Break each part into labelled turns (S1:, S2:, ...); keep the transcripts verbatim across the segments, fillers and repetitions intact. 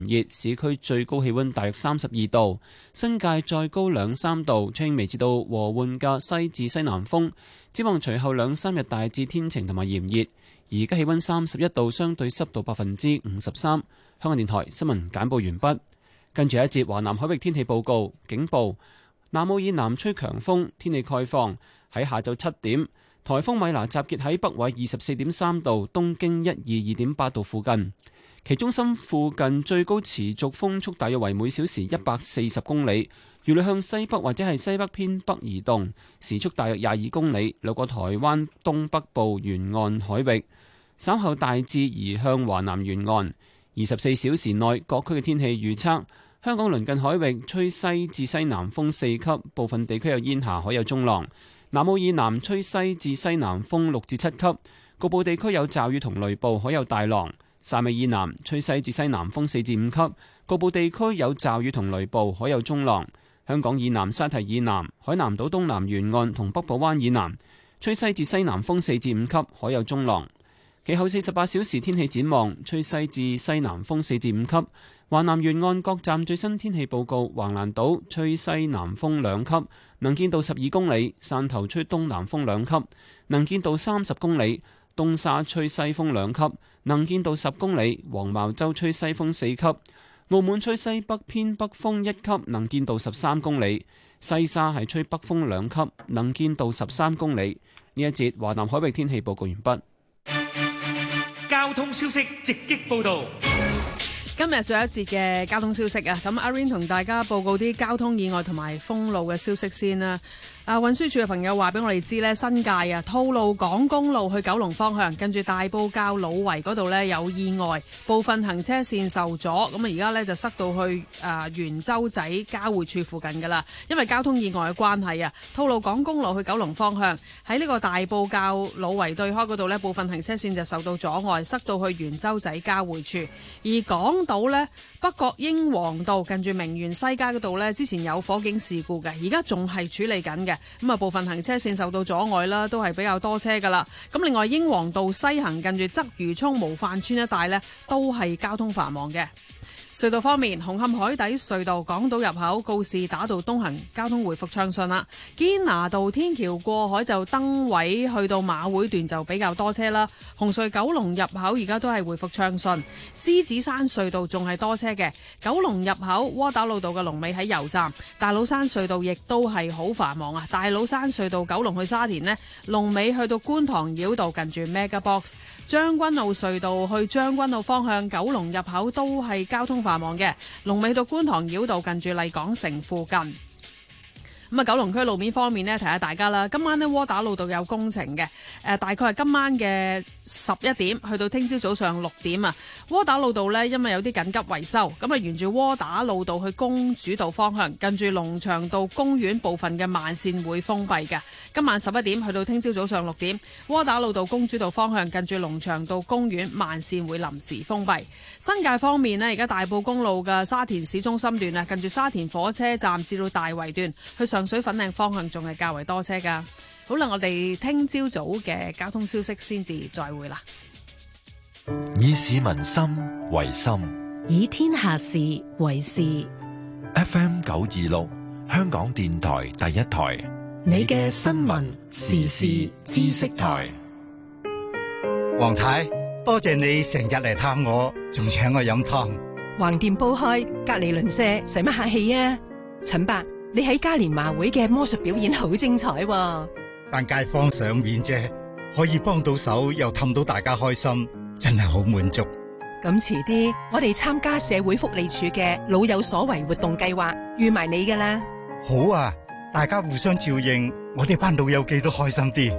S1: 熱，市區最高氣溫大約三十二度，新界再高兩三度，吹微至到和緩嘅西至西南風。展望隨後兩三日大致天晴同埋炎熱，而家氣溫三十一度，相對濕度百分之五十三。香港電台新聞簡報完畢。跟住一節華南海域天氣報告，警報：南澳以南吹強風，天氣概況喺下晝七點，颱風米娜集結喺北緯二十四點三度、東經一二二點八度附近。其中心附近最高持續風速大約為每小時一百四十公里，預料向西北或者係西北偏北移動，時速大約廿二公里，掠過台灣東北部沿岸海域，稍後大致移向華南沿岸。二十四小時內各區嘅天氣預測：香港鄰近海域吹西至西南風四級，部分地區有煙霞，海有中浪；南澳以南吹西至西南風六至七級，局部地區有驟雨同雷暴，海有大浪。汕尾以南吹西至西南風四至五級，局部地區有驟雨同雷暴，海有中浪。香港以南沙堤以南、海南島東南沿岸同北部灣以南吹西至西南風四至五級，海有中浪。其後四十八小時天氣展望，吹西至西南風四至五級。華南沿岸各站最新天氣報告：橫瀾島吹西南風兩級，能見度十二公里；汕頭吹東南風兩級，能見度三十公里；東沙吹西風兩級，能見度十公里；黃茅洲吹西風四級；澳門吹西北偏北風一級，能見度十三公里；西沙係吹北風兩級，能見度十三公里。呢一節華南海域天氣報告完畢。
S2: 交通消息直擊報道。
S3: 今日最後一節嘅交通消息啊，咁阿 Rain 同大家報告啲交通意外同埋封路嘅消息先啦。啊，運輸署嘅朋友話俾我哋知呢，新界啊，吐露港公路去九龍方向，跟住大埔滘老圍嗰度呢有意外，部分行車線受阻，咁啊而家呢就塞到去啊元洲仔交匯處附近噶啦，因為交通意外嘅關係啊，吐露港公路去九龍方向喺呢個大埔滘老圍對開嗰度呢，部分行車線就受到阻礙，塞到去元洲仔交匯處，而港島呢，北角英皇道近住明園西街嗰度呢，之前有火警事故嘅，而家仲係處理緊嘅。咁啊，部分行車線受到阻礙啦，都係比較多車噶啦。咁另外，英皇道西行近住鰂魚涌模範村一帶呢，都係交通繁忙嘅。隧道方面，紅磡海底隧道港島入口告士打道東行交通回復暢順啦。堅拿道天橋過海就燈位去到馬會段就比較多車啦。紅隧九龍入口而家都係回復暢順。獅子山隧道仲係多車嘅。九龍入口窩打老道嘅龍尾喺油站。大老山隧道亦都係好繁忙啊。大老山隧道九龍去沙田呢，龍尾去到觀塘繞道近住 Mega Box。將軍澳隧道去將軍澳方向九龍入口都係交通繁忙嘅，龍尾到觀塘繞道近住麗港城附近。咁啊，九龍區路面方面呢，提下大家啦。今晚呢，窩打老道有工程嘅，誒、呃，大概係今晚嘅十一點去到聽朝早上六點啊。窩打老道呢，因為有啲緊急維修，咁啊，沿住窩打老道去公主道方向，近住龍翔道公園部分嘅慢線會封閉嘅。今晚十一點去到聽朝早上六點，窩打老道公主道方向近住龍翔道公園慢線會臨時封閉。新界方面呢，而家大埔公路嘅沙田市中心段啊，近住沙田火車站至到大圍段去上水粉嶺方向仲係較為多車噶。好啦，我哋聽朝早嘅交通消息先至再會啦。
S4: 以市民心為心，
S5: 以天下事為事。
S4: F M 九二六，香港電台第一台，
S5: 你嘅新聞時事知識台。
S6: 黃太，多謝你成日嚟探我，仲請我飲湯。
S7: 橫掂煲開，隔籬鄰舍使乜客氣啊？陳伯，你喺嘉年華會嘅魔術表演好精彩喎。
S6: 但街坊賞面啫，可以幫到手又氹到大家開心，真係好滿足。
S7: 咁遲啲我哋參加社會福利署嘅老有所為活動計劃，預埋你噶啦。
S6: 好啊，大家互相照應，我哋班老友記都開心啲。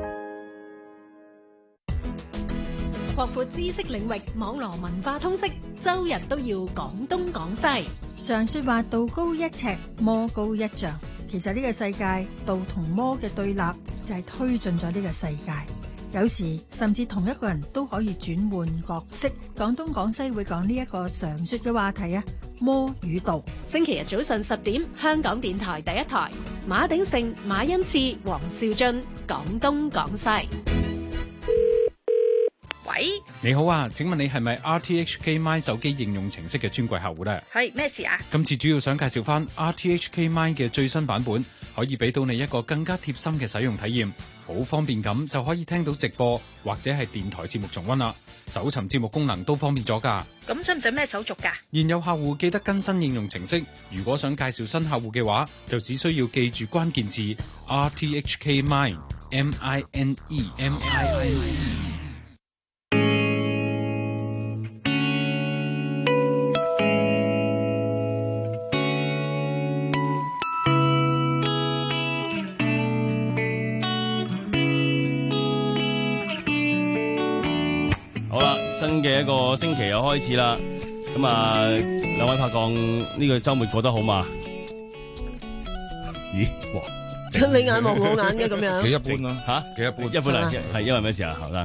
S8: 擴闊知識領域，網羅文化通識，周日都要講東講西。
S9: 常說話道高一尺，魔高一丈。其實呢個世界道同魔嘅對立就係推進咗呢個世界。有時甚至同一個人都可以轉換角色。廣東廣西會講呢一個常說嘅話題啊，魔與道。
S8: 星期日早上十點，香港電台第一台，馬鼎盛、馬恩賜、黃少俊，講東講西。
S10: 喂， 喂，
S11: 你好啊，請問你係咪 R T H K Mine 手機應用程式嘅專櫃客戶呢？
S10: 係咩事啊？
S11: 今次主要想介紹翻 R T H K Mine 嘅最新版本，可以俾到你一個更加貼心嘅使用體驗，好方便咁就可以聽到直播或者係電台節目重溫啦。搜尋節目功能都方便咗㗎。
S10: 咁使唔使咩手續㗎？
S11: 現有客戶記得更新應用程式，如果想介紹新客戶嘅話，就只需要記住關鍵字 R T H K Mine M I N E M I N E。
S12: 新嘅一個星期又開始啦，咁啊，兩位拍檔呢個週末過得好嘛？咦，哇！
S13: 你眼望我眼嘅咁樣，
S14: 幾一般啦
S12: 嚇？
S14: 幾一般？
S12: 一般嚟係因為咩事啊，後生？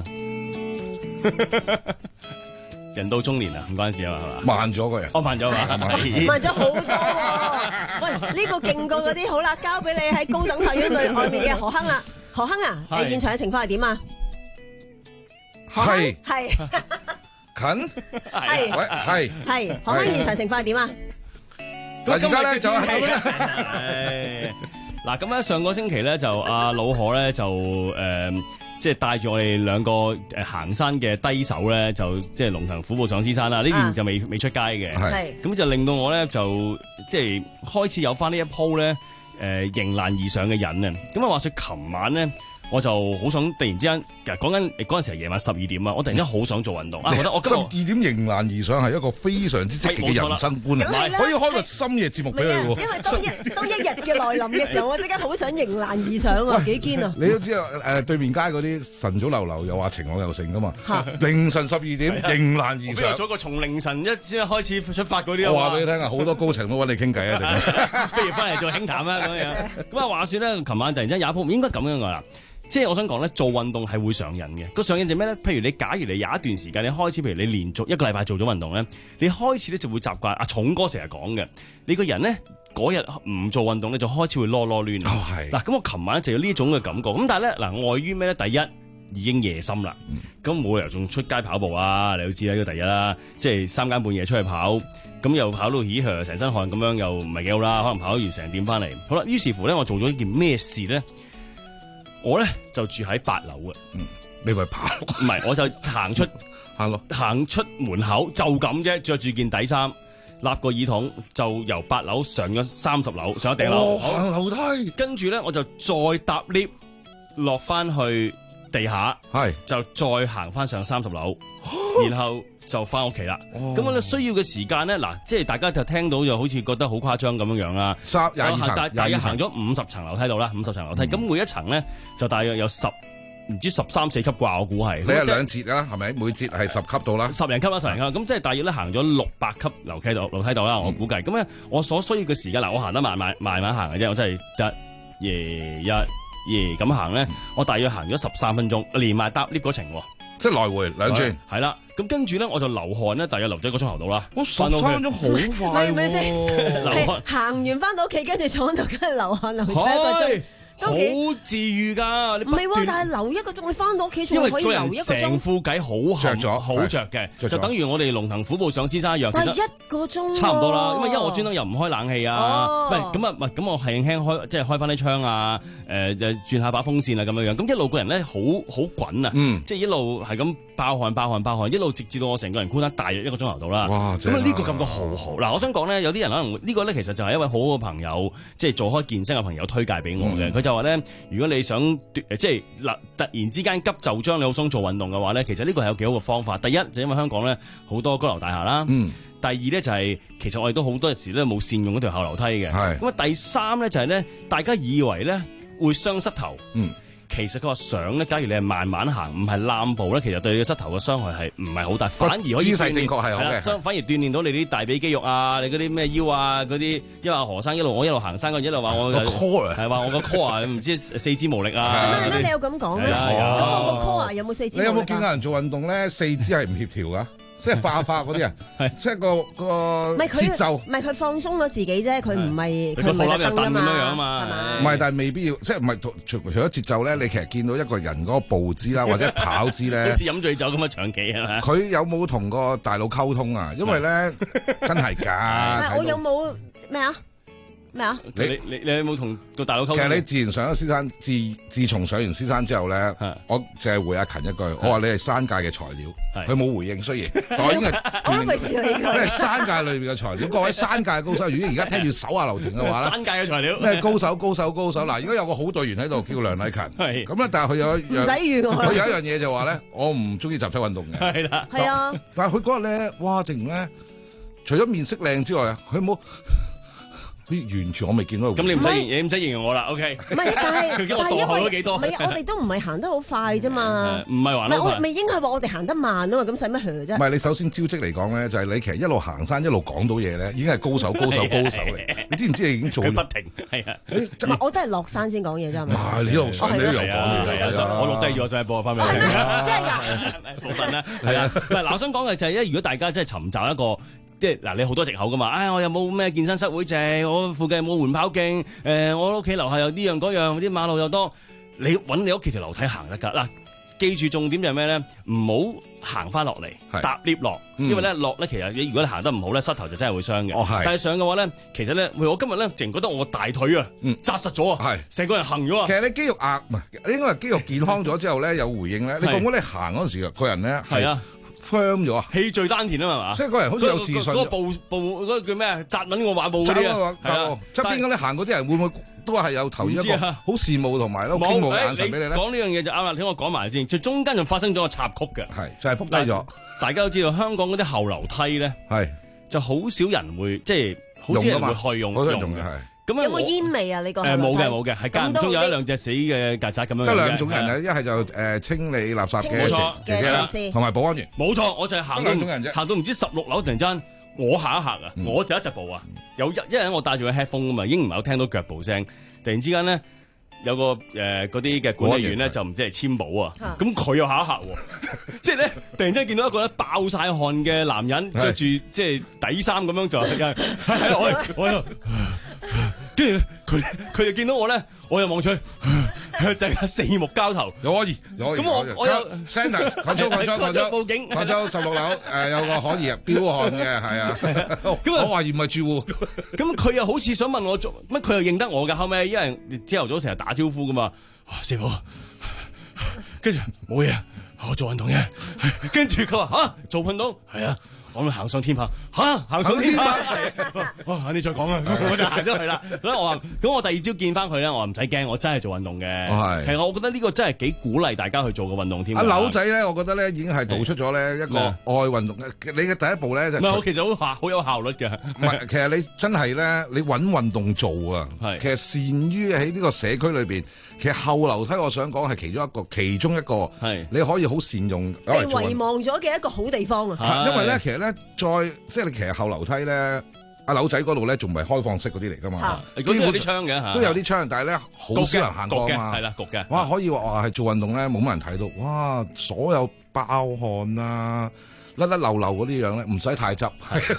S12: 人到中年啊，唔關事啊嘛，係嘛？
S14: 慢咗個人，
S12: 我慢咗嘛？
S13: 慢咗好多喎！喂，呢個勁過嗰啲，好啦，交俾你喺高等法院對外面嘅何亨啦，何亨啊，你現場嘅情況係點啊？
S14: 係
S13: 係
S14: 近
S13: 係
S14: 喂係
S13: 係，何亨現場情況係點啊？
S14: 嗱，而家咧就係
S12: 嗱，咁咧上個星期咧就阿老何咧就誒，即係帶住我哋兩個誒行山嘅低手咧，就即係龍騰虎步上獅山啦。呢段就未未出街嘅，
S14: 係
S12: 咁就令到我咧就即係開始有翻呢一鋪咧誒迎難而上嘅癮啊！咁啊話說琴晚咧。我就好想突然之間，其實講緊嗰陣時係夜晚十二點啊！我突然間好想做運動啊！我覺得我今日
S14: 十二點迎難而上係一個非常之積極嘅人生觀啊！可以開個深夜節目俾佢喎。
S13: 因為當一當一日嘅來臨嘅時候，我即刻好想迎難而上啊！幾堅啊！
S14: 你都知啊，誒對面街嗰啲晨早流流又話晴朗又盛噶嘛？凌晨十二點迎難而上。
S12: 邊有個從凌晨一先開始出發嗰啲啊？
S14: 我話俾你聽啊，好多高層都揾你傾偈啊！
S12: 不如翻嚟做輕談啦咁樣。咁啊話説咧，琴晚突然之間有一鋪唔應該咁樣噶啦。即係我想講咧，做運動係會上癮嘅。個上癮就咩咧？譬如你假如你有一段時間，你開始，譬如你連續一個禮拜做咗運動咧，你開始咧就會習慣。阿重哥成日講嘅，你個人咧嗰日唔做運動咧，就開始會囉囉攣。
S14: 哦，係。
S12: 嗱，咁我琴晚就有呢種嘅感覺。咁但係咧，嗱，礙於咩咧？第一已經夜深啦，咁冇理由仲出街跑步啊！你都知啦，呢個第一啦，即係三更半夜出去跑，咁又跑到咦呵，成身汗咁樣，又唔係幾好啦。可能跑完成點翻嚟。好啦，於是乎咧，我做咗一件咩事咧？我咧就住喺八樓嘅，
S14: 嗯，你咪跑，
S12: 唔係，我就行出
S14: 行咯，
S12: 行出門口就咁啫，着住件底衫，立個耳筒，就由八樓上咗三十樓，上咗頂樓，
S14: 行樓梯，
S12: 跟住咧我就再搭 lift 落翻去地下，
S14: 係
S12: 就再行翻上三十樓，然後就翻屋企啦。咁我哋需要嘅時間咧，嗱，即係大家就聽到就好似覺得好誇張咁樣樣啦。
S14: 三廿二層，
S12: 大大約行咗五十層樓梯度啦，五十層樓梯。咁、嗯、每一層咧就大約有十唔知十三四級啩，我估係。
S14: 你係兩節啦，係咪？每節係十級到啦。
S12: 十零級啦，十零級。咁即係大約咧行咗六百級樓梯度，樓梯度啦。我估計。咁咧、嗯，我所需要嘅時間嗱，我行得慢慢慢慢行嘅啫，我真係得夜一夜咁行咧，我大約行咗十三分鐘，連埋搭 lift 嗰程喎。
S14: 即係來回兩轉，
S12: 係啦。咁跟住咧，我就流汗咧，大約流咗一個鐘頭到啦。
S14: 我十三分鐘好快喎！
S13: 係咪先？流汗行完翻到屋企，跟住坐喺度，跟住流汗流咗一個鐘。
S12: 好治愈㗎，
S13: 唔係喎，但係留一個鐘，你翻到屋企仲可以留一個鐘。
S12: 成副計好
S14: 着咗，
S12: 好着嘅，就等於我哋龍騰虎步上獅山一樣。
S13: 但係一個鐘
S12: 差唔多啦，因為因為我專登又唔開冷氣啊，唔係咁啊，唔係咁我輕輕開，即係開翻啲窗啊，誒就轉下把風扇啊咁樣樣，咁一路個人咧好好滾啊，即係一路係咁爆汗爆汗爆汗，一路直至到我成個人箍得大約一個鐘頭到啦。
S14: 哇！
S12: 咁啊呢個感覺好好。嗱，我想講咧，有啲人可能呢個咧其實就係一位好好嘅朋友，即係做開健身嘅朋友推介俾我嘅。佢就話咧，如果你想即係嗱突然之間急就章，你好想做運動嘅話咧，其實呢個係有幾好嘅方法。第一就因為香港咧好多高樓大廈啦，嗯、第二咧就係、是、其實我哋都好多時咧冇善用嗰條後樓梯嘅。咁啊第三咧就係、是、咧，大家以為咧會傷膝頭。嗯其實佢話想咧，假如你係慢慢行，唔係攬步咧，其實對你嘅膝頭嘅傷害係唔係好大，反而可以
S14: 姿勢正確係好嘅，
S12: 反而鍛鍊到你啲大髀肌肉啊，你嗰啲咩腰啊嗰啲。因為阿何生一路我一路行山，佢一路話我個 core 係話我個 core 啊，唔知四肢無力啊。
S13: 點解你有咁講咧？咁我個 core 有冇四肢無力？
S14: 你有冇見過人做運動咧？四肢係唔協調噶？ 即係化化嗰啲啊，即係個個節奏，
S13: 唔係佢放鬆咗自己啫，佢唔係佢唔係特登㗎嘛，
S12: 咁樣嘛，係咪？
S14: 唔係，但係未必要，即係唔係除除咗節奏咧？你其實見到一個人嗰個步姿啦，或者跑姿咧，
S12: 好似飲醉酒咁嘅長期係咪？
S14: 佢有冇同個大腦溝通啊？因為咧真係㗎。
S13: 我有冇咩啊？咩啊？
S12: 你你你有冇同個大佬溝通？
S14: 其實你自然上咗獅山，自自從上完獅山之後咧，我淨係回阿勤一句，我話你係山界嘅材料，佢冇回應，雖然我已經係
S13: 我都費事你
S14: 咩山界裏邊嘅材料，各位山界嘅高手，如果而家聽住手下留情嘅話咧，
S12: 山界嘅材料
S14: 咩高手高手高手嗱，而家有個好隊員喺度叫梁禮勤，咁咧但係佢有一樣，
S13: 唔使預我，
S14: 佢有一樣嘢就話咧，我唔中意集體運動嘅，
S12: 係啦，
S13: 係啊，
S14: 但係佢嗰日咧，哇，淨咧，除咗面色靚之外啊，佢冇。完全我未見到。
S12: 咁你唔使你唔使形容我啦 ，OK？
S13: 唔係，但係
S12: 佢驚我墮後咗幾多？
S13: 唔係，我哋都唔係行得好快啫嘛。
S12: 唔係話，
S13: 唔係我咪應該係話我哋行得慢啊嘛。咁使乜噓啫？
S14: 唔係你首先招積嚟講咧，就係你其實一路行山一路講到嘢咧，已經係高手高手高手嚟。你知唔知你已經做？
S12: 佢不停係啊！
S13: 唔係我都係落山先講嘢啫，係咪？
S14: 唔係你一路上你都有講嘢。
S12: 我錄低咗再播翻俾你聽。
S13: 真係㗎，
S12: 部分啦，係啊。唔係嗱，我想講嘅就係咧，如果大家真係尋找一個。即係嗱，你好多藉口噶嘛？唉、哎，我又冇咩健身室會借，我附近冇緩跑徑，誒、呃，我屋企樓下又呢樣嗰樣，啲馬路又多，你揾你屋企條樓梯行得㗎嗱。記住重點就係咩咧？唔好行翻落嚟，搭 lift 落，因為咧落咧其實你如果你行得唔好咧，膝頭就真係會傷嘅。
S14: 哦、
S12: 但係上嘅話咧，其實咧，我今日咧，淨覺得我個大腿啊，嗯，紮實咗啊，係成個人行咗啊。
S14: 其實你肌肉壓唔係應該係肌肉健康咗之後咧，有回應咧。你覺唔覺得你行嗰陣時個人咧係啊？firm 咗啊，
S12: 氣聚丹田啊嘛，
S14: 即係個人好似有自信。
S12: 嗰個步步嗰個叫咩啊？扎穩個馬步嗰啲啊，係啊。
S14: 側邊嗰啲行嗰啲人會唔會都係有投一個好羨慕同埋咯傾慕眼神俾你咧？
S12: 講呢樣嘢就啱啦，聽我講埋先。最中間仲發生咗個插曲嘅，
S14: 係就係撲低咗。
S12: 大家都知道香港嗰啲後樓梯咧，係就好少人會即係好少人會去用用嘅。咁
S13: 有冇煙味啊？你講
S12: 誒冇嘅冇嘅，係間唔中有一兩隻死嘅曱甴咁樣。
S14: 得兩種人啊，一係就誒清理垃圾嘅姐姐啦，同埋保安員。
S12: 冇錯，我就係行到
S14: 兩種人啫，
S12: 行到唔知十六樓突然間，我行一行啊，我就一隻步啊，有一一日我戴住個 headphone 啊嘛，已經唔係有聽到腳步聲，突然之間咧有個誒嗰啲嘅管理員咧就唔知係簽保啊，咁佢又下一行喎，即係咧突然之間見到一個咧爆晒汗嘅男人着住即係底衫咁樣就係係我我。跟住佢佢哋見到我咧，我又望出去，就係四目交投，
S14: 有可疑，有可疑。
S12: 咁我我有
S14: Santa，廣州廣州廣州
S12: 報警，
S14: 廣州十六樓誒有個可疑啊，飆汗嘅係啊，咁我懷疑唔係住戶。
S12: 咁佢又好似想問我做乜，佢又認得我㗎。後尾因為朝頭早成日打招呼㗎嘛，師傅，跟住冇嘢，我做運動嘅。跟住佢話嚇做運動係啊。我咪行上天棚嚇，行上天棚，哇！你再講啊，我就行咗去啦。所以我話，咁我第二朝見翻佢咧，我話唔使驚，我真係做運動嘅。其實我覺得呢個真係幾鼓勵大家去做嘅運動添。
S14: 阿柳仔咧，我覺得咧已經係道出咗咧一個愛運動嘅。你嘅第一步咧就
S12: 唔係，我其實好效好有效率嘅。
S14: 唔係，其實你真係咧，你揾運動做啊。其實善於喺呢個社區裏邊，其實後樓梯我想講係其中一個，其中一個係你可以好善用。
S13: 被遺忘咗嘅一個好地方啊！
S14: 因為咧，其實咧。再即係你其實後樓梯咧，阿柳仔嗰度咧仲唔係開放式嗰啲嚟噶嘛？
S12: 嗰啲有啲窗嘅，
S14: 都有啲窗，但係咧好少人行過嘛。
S12: 係啦，焗嘅。
S14: 哇，可以話話係做運動咧，冇乜人睇到。哇，所有爆汗啊，甩甩漏漏嗰啲樣咧，唔使太執。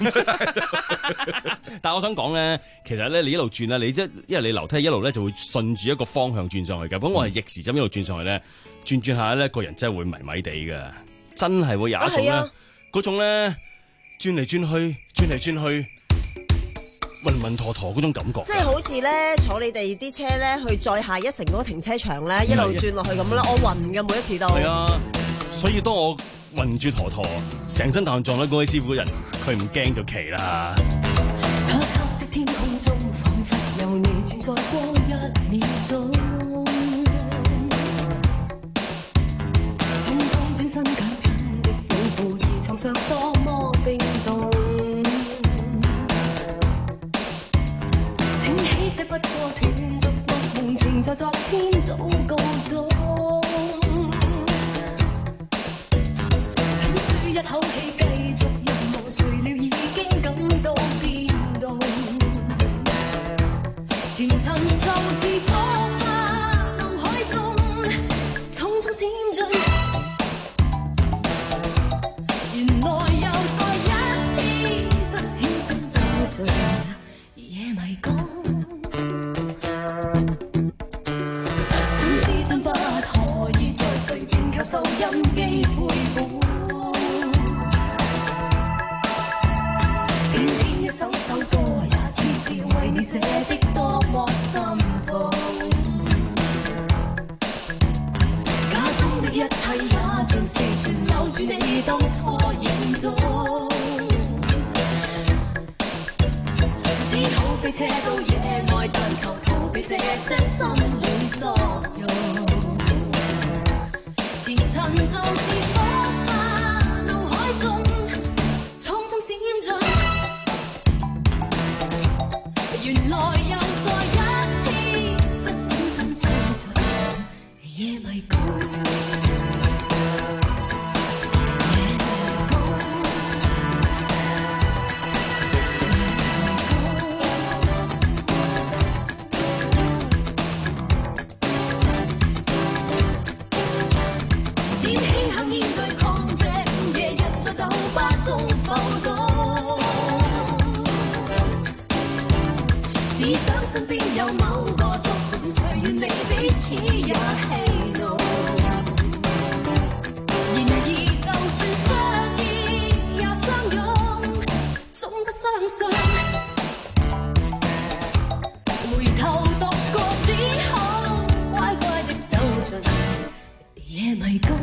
S12: 但係我想講咧，其實咧你一路轉咧，你即因為你樓梯一路咧就會順住一個方向轉上去嘅。咁我係逆時針一路轉上去咧，轉轉下咧個人真係會迷迷地嘅，真係會有一種咧，嗰種咧。轉嚟轉去，轉嚟轉去，暈暈陀陀嗰種感覺。
S13: 即係好似咧坐你哋啲車咧去再下一城嗰個停車場咧，一路轉落去咁啦，我暈嘅每一次都。
S12: 係啊，所以當我暈住陀陀，成身大汗撞到嗰位師傅嘅人，佢唔驚就奇啦。漆黑的天空中，彷彿有你存在過一秒鐘。匆匆轉身揀片的腳步，而尋常多麼冰凍。醒起這不過斷續的夢，情在昨天早告終。小舒一口氣繼續任務，誰料已經感到變動。前塵就似火花，腦海中匆匆閃進，原來有。
S10: 盡，野迷宮。小資真不可以再隨便靠收音機陪伴，偏偏一首首歌也似是為你寫的多麼心痛。家中的一切也像是存留住你當初影蹤，只好飛車到野外，但求逃避這些心理作用。前塵就似火花，腦海中匆匆閃進，原來又再一次不小心走進野迷宮。只想身邊有某個觸碰，誰願你彼此也氣怒。然而就算相依也相擁，總不相信回頭獨個，只好乖乖的走進野迷宮。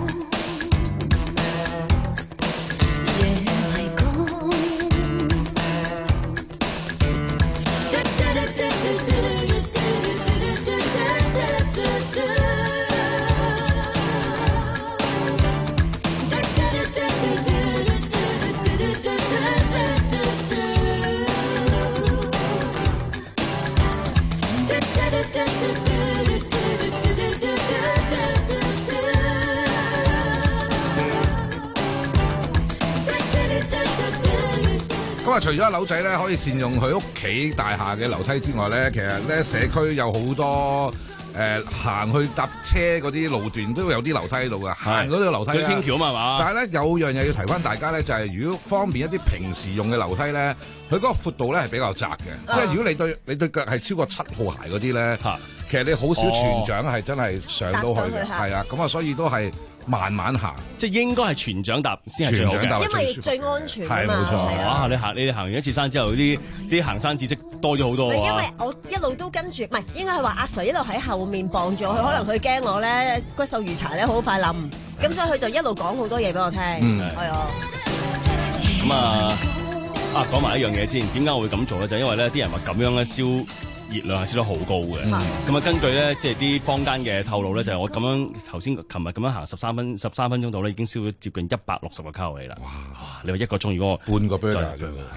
S14: 咁啊，除咗樓仔咧可以善用佢屋企大廈嘅樓梯之外咧，其實咧社區有好多誒行、呃、去搭車嗰啲路段都有啲樓梯喺度噶，行嗰啲樓梯咧，
S12: 天橋嘛係嘛？
S14: 但係咧有樣嘢要提翻大家咧，就係、是、如果方便一啲平時用嘅樓梯咧，佢嗰個闊度咧係比較窄嘅，啊、即係如果你對你對腳係超過七號鞋嗰啲咧，啊、其實你好少全掌係真係上到去嘅，係啊，咁啊，所以都係。慢慢行，
S12: 即係應該係全掌踏先係最好嘅，
S13: 因為最安全啊嘛。
S14: 係冇錯。
S12: 哇！你行你哋行完一次山之後，啲啲行山知識多咗好多。
S13: 因為我一路都跟住，唔係應該係話阿 Sir 一路喺後面傍住我，佢可能佢驚我咧骨瘦如柴咧，好快冧。咁所以佢就一路講好多嘢俾我聽。嗯，係啊。
S12: 咁啊啊講埋一樣嘢先，點解我會咁做咧？就因為咧啲人話咁樣咧燒熱量係燒得好高嘅，咁啊、嗯、根據咧即係啲坊間嘅透露咧，就係、是、我咁樣頭先琴日咁樣行十三分十三分鐘度咧，已經燒咗接近一百六十個卡路里啦。哇！你話一個鐘如果我
S14: 半個 burger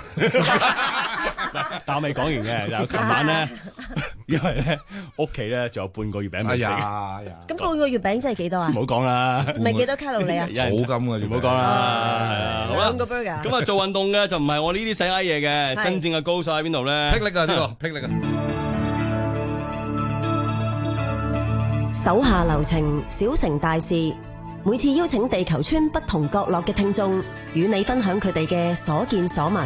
S12: 但我未講完嘅，就琴晚咧，因為咧屋企咧仲有半個月餅未食。
S13: 咁半個月餅真係幾多啊？
S12: 唔好講啦，
S13: 咪幾多卡路里啊？
S14: 好金嘅，唔好講
S12: 啦。
S13: 兩個 burger。
S12: 咁啊，做運動嘅就唔係我呢啲細埃嘢嘅，真正嘅高手喺邊度咧？
S14: 霹靂啊，呢個霹靂啊！
S15: 手下留情，小成大事。每次邀請地球村不同角落嘅聽眾，與你分享佢哋嘅所見所聞。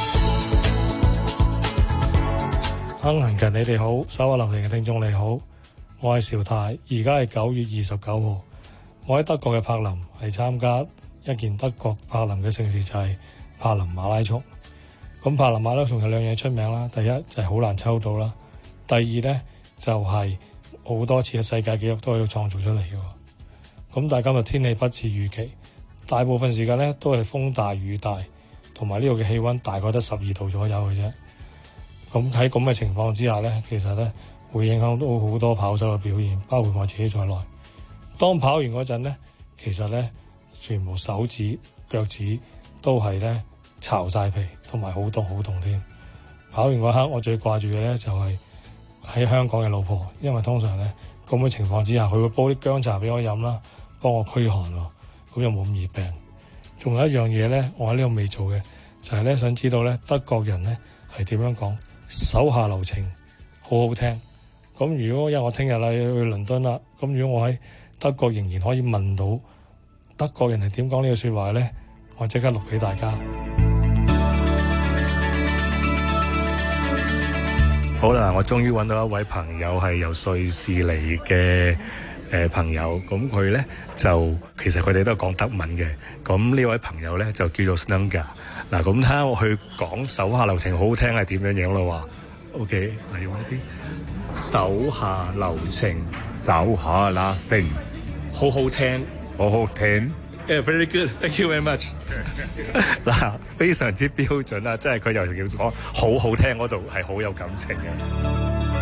S16: 亨行人，你哋好，手下留情嘅聽眾你好，我係邵太，而家係九月二十九號，我喺德國嘅柏林係參加一件德國柏林嘅盛事，就係柏林馬拉松。咁柏林馬拉松有兩樣嘢出名啦，第一就係好難抽到啦，第二呢就係、是。好多次嘅世界紀錄都喺度創造出嚟嘅，咁但係今日天氣不似預期，大部分時間咧都係風大雨大，同埋呢度嘅氣温大概得十二度左右嘅啫。咁喺咁嘅情況之下咧，其實咧會影響到好多跑手嘅表現，包括我自己在內。當跑完嗰陣咧，其實咧全部手指、腳趾都係咧巢晒皮，同埋好凍好凍添。跑完嗰刻，我最掛住嘅咧就係、是。喺香港嘅老婆，因為通常咧咁嘅情況之下，佢會煲啲薑茶俾我飲啦，幫我驅寒喎，咁又冇咁易病。仲有一樣嘢咧，我喺呢度未做嘅，就係、是、咧想知道咧德國人咧係點樣講手下留情，好好聽。咁如果因為我聽日啦去倫敦啦，咁如果我喺德國仍然可以問到德國人係點講呢個説話咧，我即刻錄俾大家。 好啦，我終於揾到一位朋友係由瑞士嚟嘅誒朋友，咁佢咧就其實佢哋都係講德文嘅，咁呢位朋友咧就叫做 Snunga。嗱，咁睇下我去講手下留情好好聽係點樣樣咯喎。OK，嚟用一啲手下留情，手下留情，好好聽，好好聽。Yeah, very good. Thank you very much. 嗱，非常之標準啦，即係佢又要講好好聽嗰度係好有感情嘅。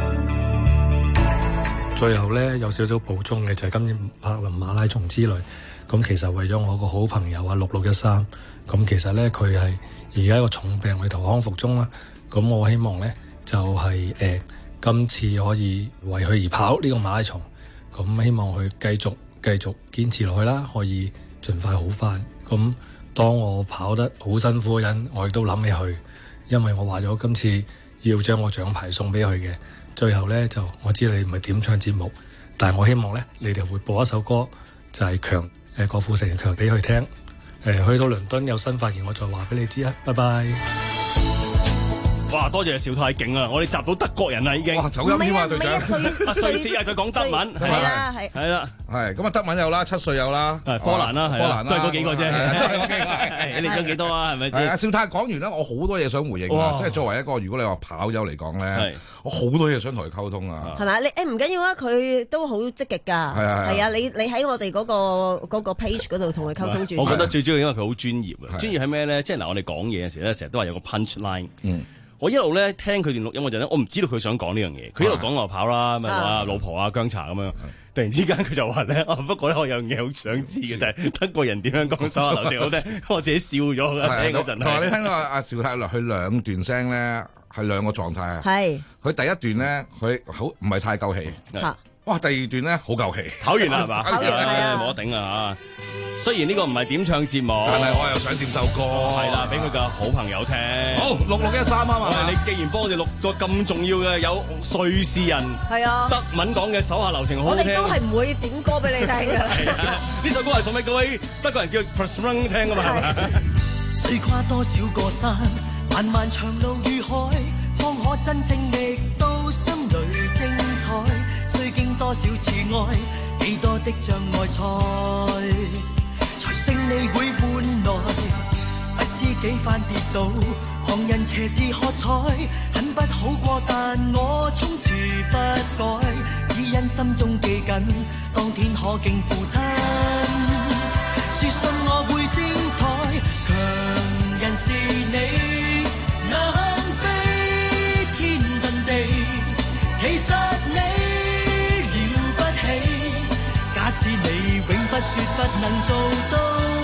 S16: 最後咧有少少補充嘅就係今年柏林馬拉松之旅，咁其實為咗我個好朋友啊六六一三，咁其實咧佢係而家一個重病裏頭康復中啦，咁我希望咧就係、是、誒、呃、今次可以為佢而跑呢個馬拉松，咁希望佢繼續繼續堅持落去啦，可以盡快好返。咁當我跑得好辛苦嗰陣，我亦都諗起佢，因為我話咗今次要將個獎牌送俾佢嘅。最後咧就我知你唔係點唱節目，但係我希望咧你哋會播一首歌，就係、是、強誒郭富城嘅強俾佢聽。誒、呃、去到倫敦有新發現，我再話俾你知啊！拜拜。
S12: 哇！多謝邵太勁啊！我哋集到德國人啦已經。
S14: 哇！走音添啊，隊長。
S12: 阿瑞士啊，佢講德文。
S13: 係啦，係。
S12: 係啦，
S14: 係咁啊，德文有啦，七歲有啦。
S12: 係科蘭啦，係啦，都係嗰幾個啫。都係嗰幾個。你哋想幾多啊？係咪先？
S14: 阿邵太講完啦，我好多嘢想回應啊！即係作為一個，如果你話跑友嚟講咧，我好多嘢想同佢溝通啊。
S13: 係咪？你誒唔緊要啊，佢都好積極㗎。係
S14: 啊
S13: 係啊，你你喺我哋嗰個嗰個 page 嗰度同佢溝通住。
S12: 我覺得最主要因為佢好專業啊！專業係咩咧？即係嗱，我哋講嘢嘅時候咧，成日都話有個 punch line。嗯。我一路咧聽佢段錄音嗰陣咧，我唔知道佢想講呢樣嘢。佢一路講我跑啦，咪話老婆啊、薑茶咁樣。突然之間佢就話咧，不過咧我有樣嘢好想知嘅就係德國人點樣講手下留情好聽。我自己笑咗嘅聽嗰陣。
S14: 同埋你聽到阿阿邵太佢兩段聲咧係兩個狀態啊。
S13: 係。
S14: 佢第一段咧，佢好唔係太夠氣。哇！第二段咧好夠氣。
S12: 跑完啦係嘛？跑完啦，冇得頂啊嚇！雖然呢個唔係點唱節目，
S14: 但係我又想點首歌，
S12: 係啦，俾佢嘅好朋友聽。
S14: 好，六六一三啊嘛！
S12: 你既然幫我哋錄個咁重要嘅，有瑞士人
S13: 係啊
S12: 德文講嘅手下留情好好聽。
S13: 我哋都係唔會點歌俾你聽㗎。
S12: 呢首歌係送俾各位德國人叫 Pressrun 聽㗎嘛。
S10: 須跨多少個山，漫漫長路與海，方可真正覓到心裏精彩。須經多少次愛，幾多的障礙賽。才勝利會換來，不知幾番跌倒，旁人斜視喝彩，很不好過，但我從此不改，只因心中記緊，當天可敬父親，說信我會精彩，強人是你，能飛天遁地，其實你了不起，假使你永不說不能做到，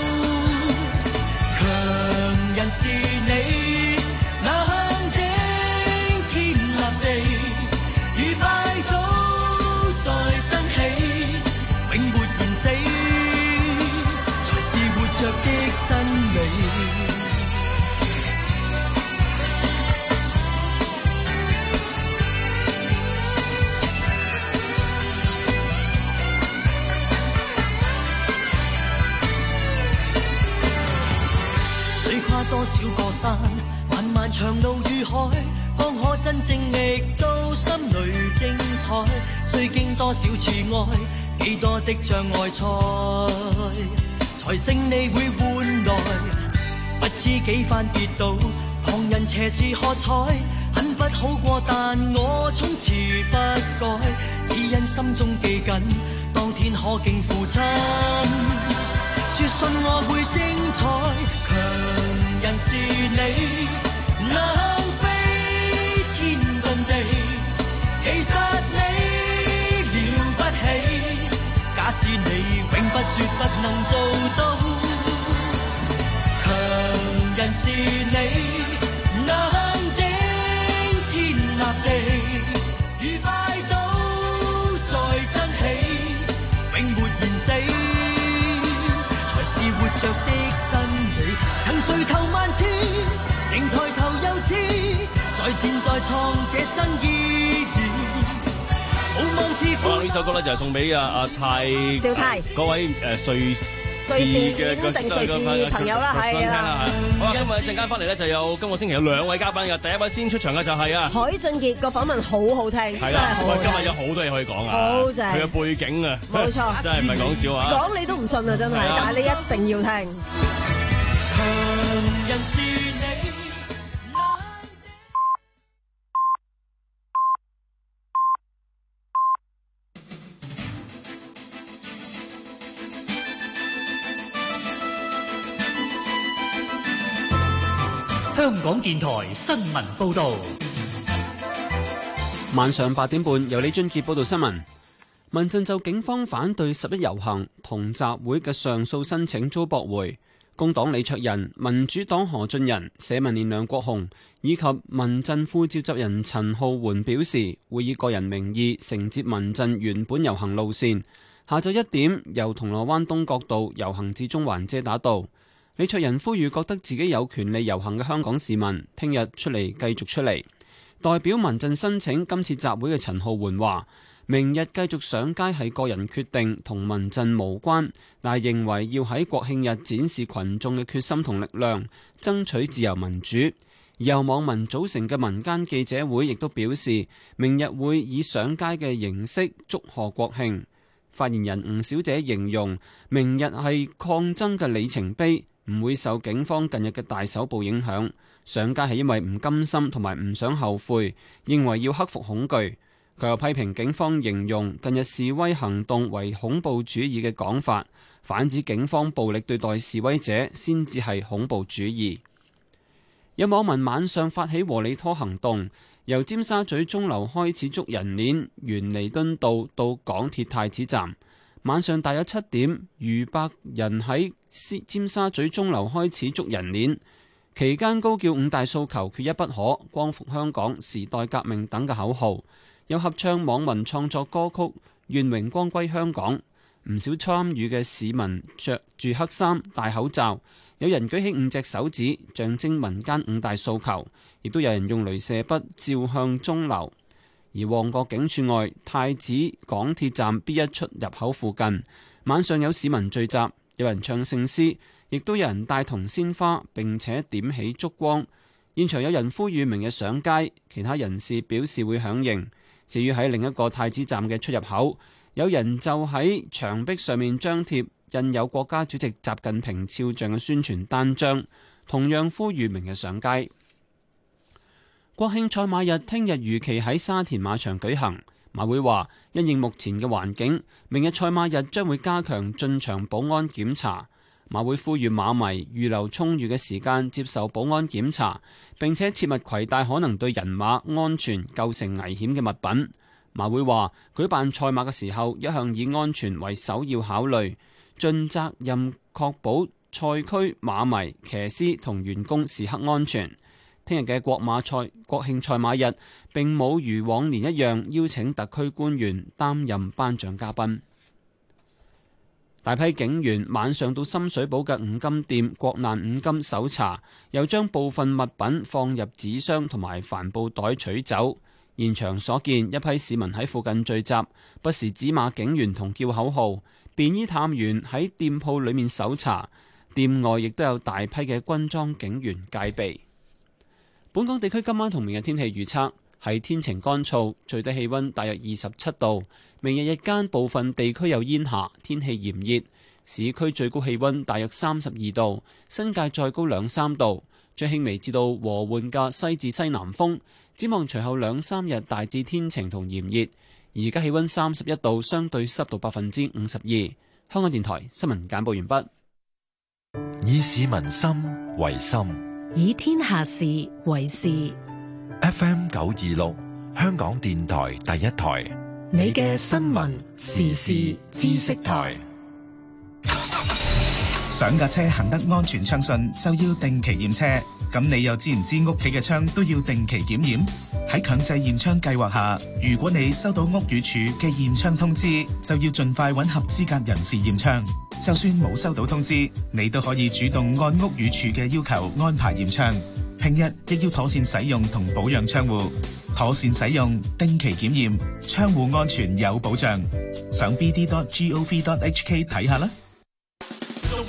S10: 強人是你，能頂天立地，如拜倒再爭起，永沒言死，才是活着的真理。多少個山，漫漫長路與海，方可真正覓到心裏精彩。須經多少次愛，幾多的障礙賽，才勝利會換來。不知幾番跌倒，旁人斜視喝彩，很不好過，但我從此不改，只因心中記緊，當天可敬父親，說信我會精彩，強人是你，能飛天遁地，其實你了不起，假使你永不說不能做到，強人是你，能頂天立地，如拜倒再爭起，永沒言死，才是活着的真理。曾垂頭萬次，仍抬頭又似，再戰再創這新意義。好望似。
S12: 好啦，呢首歌咧就係送俾阿阿泰
S13: 邵太
S12: 嗰位誒瑞
S13: 瑞典定瑞士朋友啦，係啦。
S12: 好啊，今日陣間翻嚟咧就有今個星期有兩位嘉賓嘅，第一位先出場嘅就係啊
S13: 海俊傑個訪問好好聽，真係好好聽。
S12: 今日有好多嘢可以講啊，
S13: 好正，
S12: 佢嘅背景啊，
S13: 冇錯，
S12: 真係唔係講笑啊，
S13: 講你都唔信啊，真係，但係你一定要聽。
S2: 香港電台新聞報道，
S1: 晚上八點半由李俊傑報道新聞。民陣就警方反對十一遊行同集會嘅上訴申請遭駁回。工黨李卓人、民主黨何俊仁、社民連梁國雄以及民陣副召集人陳浩桓表示，會以個人名義承接民陣原本遊行路線，下晝一點由銅鑼灣東角道遊行至中環遮打道。李卓人呼籲覺得自己有權利遊行嘅香港市民，聽日出嚟繼續出嚟。代表民陣申請今次集會嘅陳浩桓話，明日繼續上街係個人決定，同民陣無關，但係認為要喺國慶日展示群眾嘅決心同力量，爭取自由民主。由網民組成嘅民間記者會亦都表示，明日會以上街嘅形式祝賀國慶。發言人吳小姐形容，明日係抗爭嘅里程碑，唔會受警方近日嘅大搜捕影響。上街係因為唔甘心同埋唔想後悔，認為要克服恐懼。佢又批評警方形容近日示威行動為恐怖主義嘅講法，反指警方暴力對待示威者先至係恐怖主義。有網民晚上發起和理拖行動，由尖沙咀鐘樓開始捉人鏈，沿彌敦道到港鐵太子站。晚上大約七點，逾百人喺尖沙咀鐘樓開始捉人鏈，期間高叫五大訴求、缺一不可、光復香港、時代革命等嘅口號，有合唱網民創作歌曲《願榮光歸香港》。唔少參與嘅市民着住黑衫、戴口罩，有人舉起五隻手指，象徵民間五大訴求，亦都有人用鐳射筆照向鐘樓。而旺角警署外太子港鐵站 B 一出入口附近，晚上有市民聚集，有人唱聖詩，亦都有人帶同鮮花並且點起燭光。現場有人呼籲明日上街，其他人士表示會響應。至於喺另一個太子站嘅出入口，有人就喺牆壁上面張貼印有國家主席習近平肖像嘅宣傳單張，同樣呼籲明日上街。國慶賽馬日聽日如期喺沙田馬場舉行，馬會話因應目前嘅環境，明日賽馬日將會加強進場保安檢查。馬會呼籲馬迷預留充裕嘅時間接受保安檢查，並且切勿攜帶可能對人馬安全構成危險嘅物品。馬會話舉辦賽馬嘅時候，一向以安全為首要考慮，盡責任確保賽區馬迷、騎師同員工時刻安全。聽日嘅國馬賽國慶賽馬日並冇如往年一樣邀請特區官員擔任頒獎嘉賓。大批警員晚上到深水埗嘅五金店國難五金搜查，又將部分物品放入紙箱同埋帆布袋取走。現場所見，一批市民喺附近聚集，不時指罵警員同叫口號。便衣探員喺店鋪裏面搜查，店外亦都有大批嘅軍裝警員戒備。本港地區今晚同明日天氣預測係天晴乾燥，最低氣溫大約二十七度。明日日間部分地區有煙霞，天氣炎熱，市區最高氣溫大約三十二度，新界再高兩三度。最輕微至到和緩嘅西至西南風。展望隨後兩三日大致天晴同炎熱。而家氣溫三十一度，相對濕度百分之五十二。香港電台新聞簡報完畢。
S4: 以市民心為心，
S5: 以天下事為事。
S4: F M 九二六，香港電台第一台，
S5: 你嘅新聞時事知識台。
S17: 想架車行得安全暢順，就要定期驗車。咁你又知唔知屋企嘅窗都要定期檢驗？喺強制驗窗計劃下，如果你收到屋宇署嘅驗窗通知，就要盡快揾合資格人士驗窗。就算冇收到通知，你都可以主動按屋宇署嘅要求安排驗窗。平日亦要妥善使用同保養窗戶，妥善使用，定期檢驗，窗戶安全有保障。上 b d dot gov dot h k 睇下啦。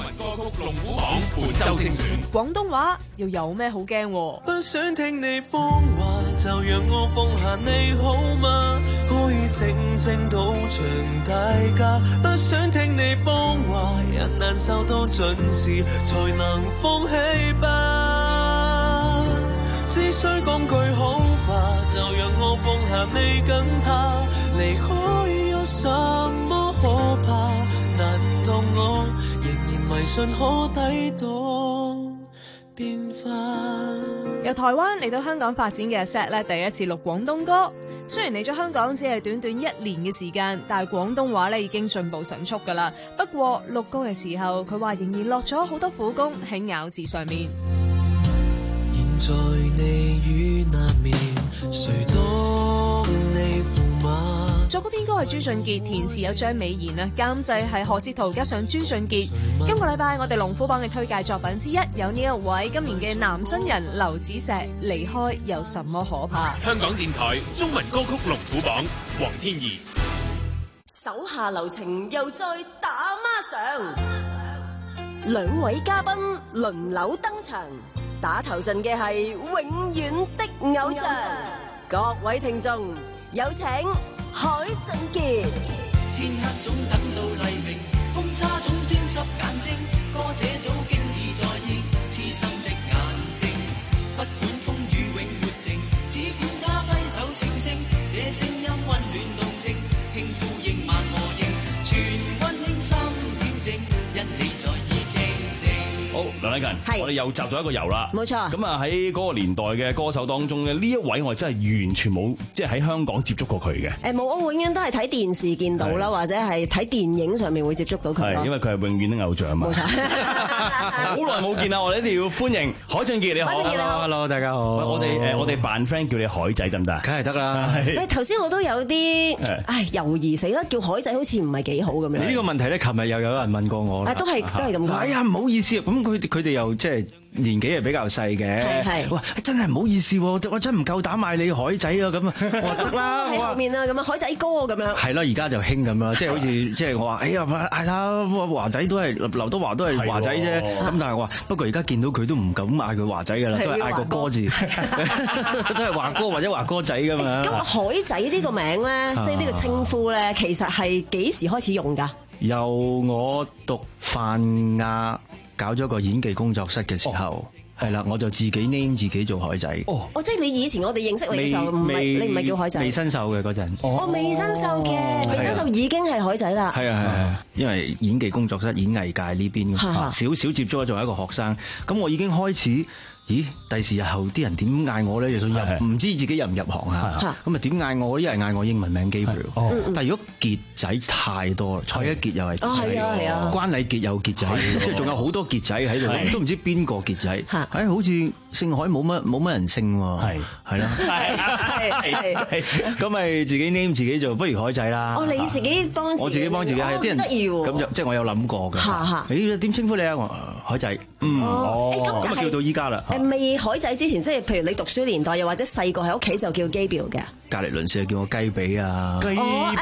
S18: 龍虎榜本周精選。
S19: 廣東話又有咩好驚？
S10: 不想聽你風話，就讓我放下你好嗎？可以靜靜到場大家。不想聽你幫話，人難受到盡時才能放棄吧。只需講句好話，就讓我放下你跟他。離開有什麼可怕？難道我仍然迷信可抵擋變化？
S19: 由台灣嚟到香港發展嘅 Set 咧，第一次錄廣東歌。雖然嚟咗香港只係短短一年嘅時間，但係廣東話咧已經進步神速噶啦。不過錄歌嘅時候，佢話仍然落咗好多苦功喺咬字上面。
S10: 現在你與那面，誰當你駙馬？
S19: 作曲編歌係朱俊傑，填詞有張美賢啊，監製係何哲圖加上朱俊傑。今個禮拜我哋龍虎榜嘅推介作品之一有呢一位今年嘅男新人劉子石，離開有什麼可怕？
S18: 香港電台中文歌曲龍虎榜，黃天怡。
S13: 手下留情又再打孖上，兩位嘉賓輪流登場，打頭陣嘅係永遠的偶像。各位聽眾有請海俊傑。
S10: 天黑總等到黎明，風沙總沾濕眼睛，歌者早經已在意痴心的眼睛。不管風雨永沒停，只管他揮手閃聲，這聲音溫暖動聽，輕呼應慢和應，全溫馨心恬靜，因你在意傾聽。
S12: 好，梁禮勤，我哋又集到一個遊啦。
S13: 冇錯。
S12: 咁啊喺嗰個年代嘅歌手當中咧，呢一位我真係完全冇，即係喺香港接觸過佢嘅。
S13: 誒冇，我永遠都係睇電視見到啦，或者係睇電影上面會接觸到佢。
S12: 係，因為佢係永遠的偶像嘛。
S13: 冇錯。
S12: 好耐冇見啦，我哋一定要歡迎海俊傑，你好。
S13: 海俊傑你好
S20: ，Hello， 大家好。
S12: 我哋誒我哋扮 friend 叫你海仔得唔得？
S20: 梗係得啦。
S13: 喂，頭先我都有啲唉猶豫死啦，叫海仔好似唔係幾好咁樣。
S20: 你呢個問題咧，琴日又有人問過我啦。
S13: 都係都係咁講。
S20: 哎呀，唔好意思，咁佢佢哋又即係年紀係比較細嘅。係哇，真係唔好意思，我真唔夠膽嗌你海仔啊咁啊。我話得啦，
S13: 喺後面啊咁啊，海仔哥咁樣。
S20: 係啦，而家就興咁啦，即係好似即係我話，哎呀嗌啦，華仔都係劉德華都係華仔啫。咁但係我話，不過而家見到佢都唔敢嗌佢華仔㗎啦，都係嗌個哥字，都係華哥或者華哥仔㗎嘛。
S13: 咁海仔呢個名咧，即係呢個稱呼咧，其實係幾時開始用㗎？
S20: 由我讀泛亞搞咗個演技工作室嘅時候，係啦，我就自己 name 自己做海仔。
S13: 哦，即係你以前我哋認識你嘅時候，唔係你唔係叫海仔，
S20: 未新秀嘅嗰陣。
S13: 哦，未新秀嘅，未新秀已經係海仔啦。
S20: 係啊係啊，因為演技工作室演藝界呢邊少少接觸，作為一個學生，咁我已經開始。咦，第時日後啲人點嗌我咧？就入唔知自己入唔入行啊？咁啊點嗌我？一係嗌我英文名 Gabriel。但係如果傑仔太多啦，蔡一傑又係傑仔，關禮傑又傑仔，即係仲有好多傑仔喺度，都唔知邊個傑仔。誒，好似姓海冇乜冇乜人姓喎。係係啦，係咁咪自己 name 自己做，不如海仔啦。
S13: 哦，你自己幫
S20: 我自己幫自己，係啲人
S13: 得意喎。
S20: 咁就即係我有諗過嘅。誒點稱呼你啊？我海仔。嗯，哦，咁啊叫到依家啦。
S13: 未海仔之前，即係譬如你讀書年代，又或者細個喺屋企就叫 Gabriel 嘅。
S20: 隔離鄰舍叫我雞髀啊，雞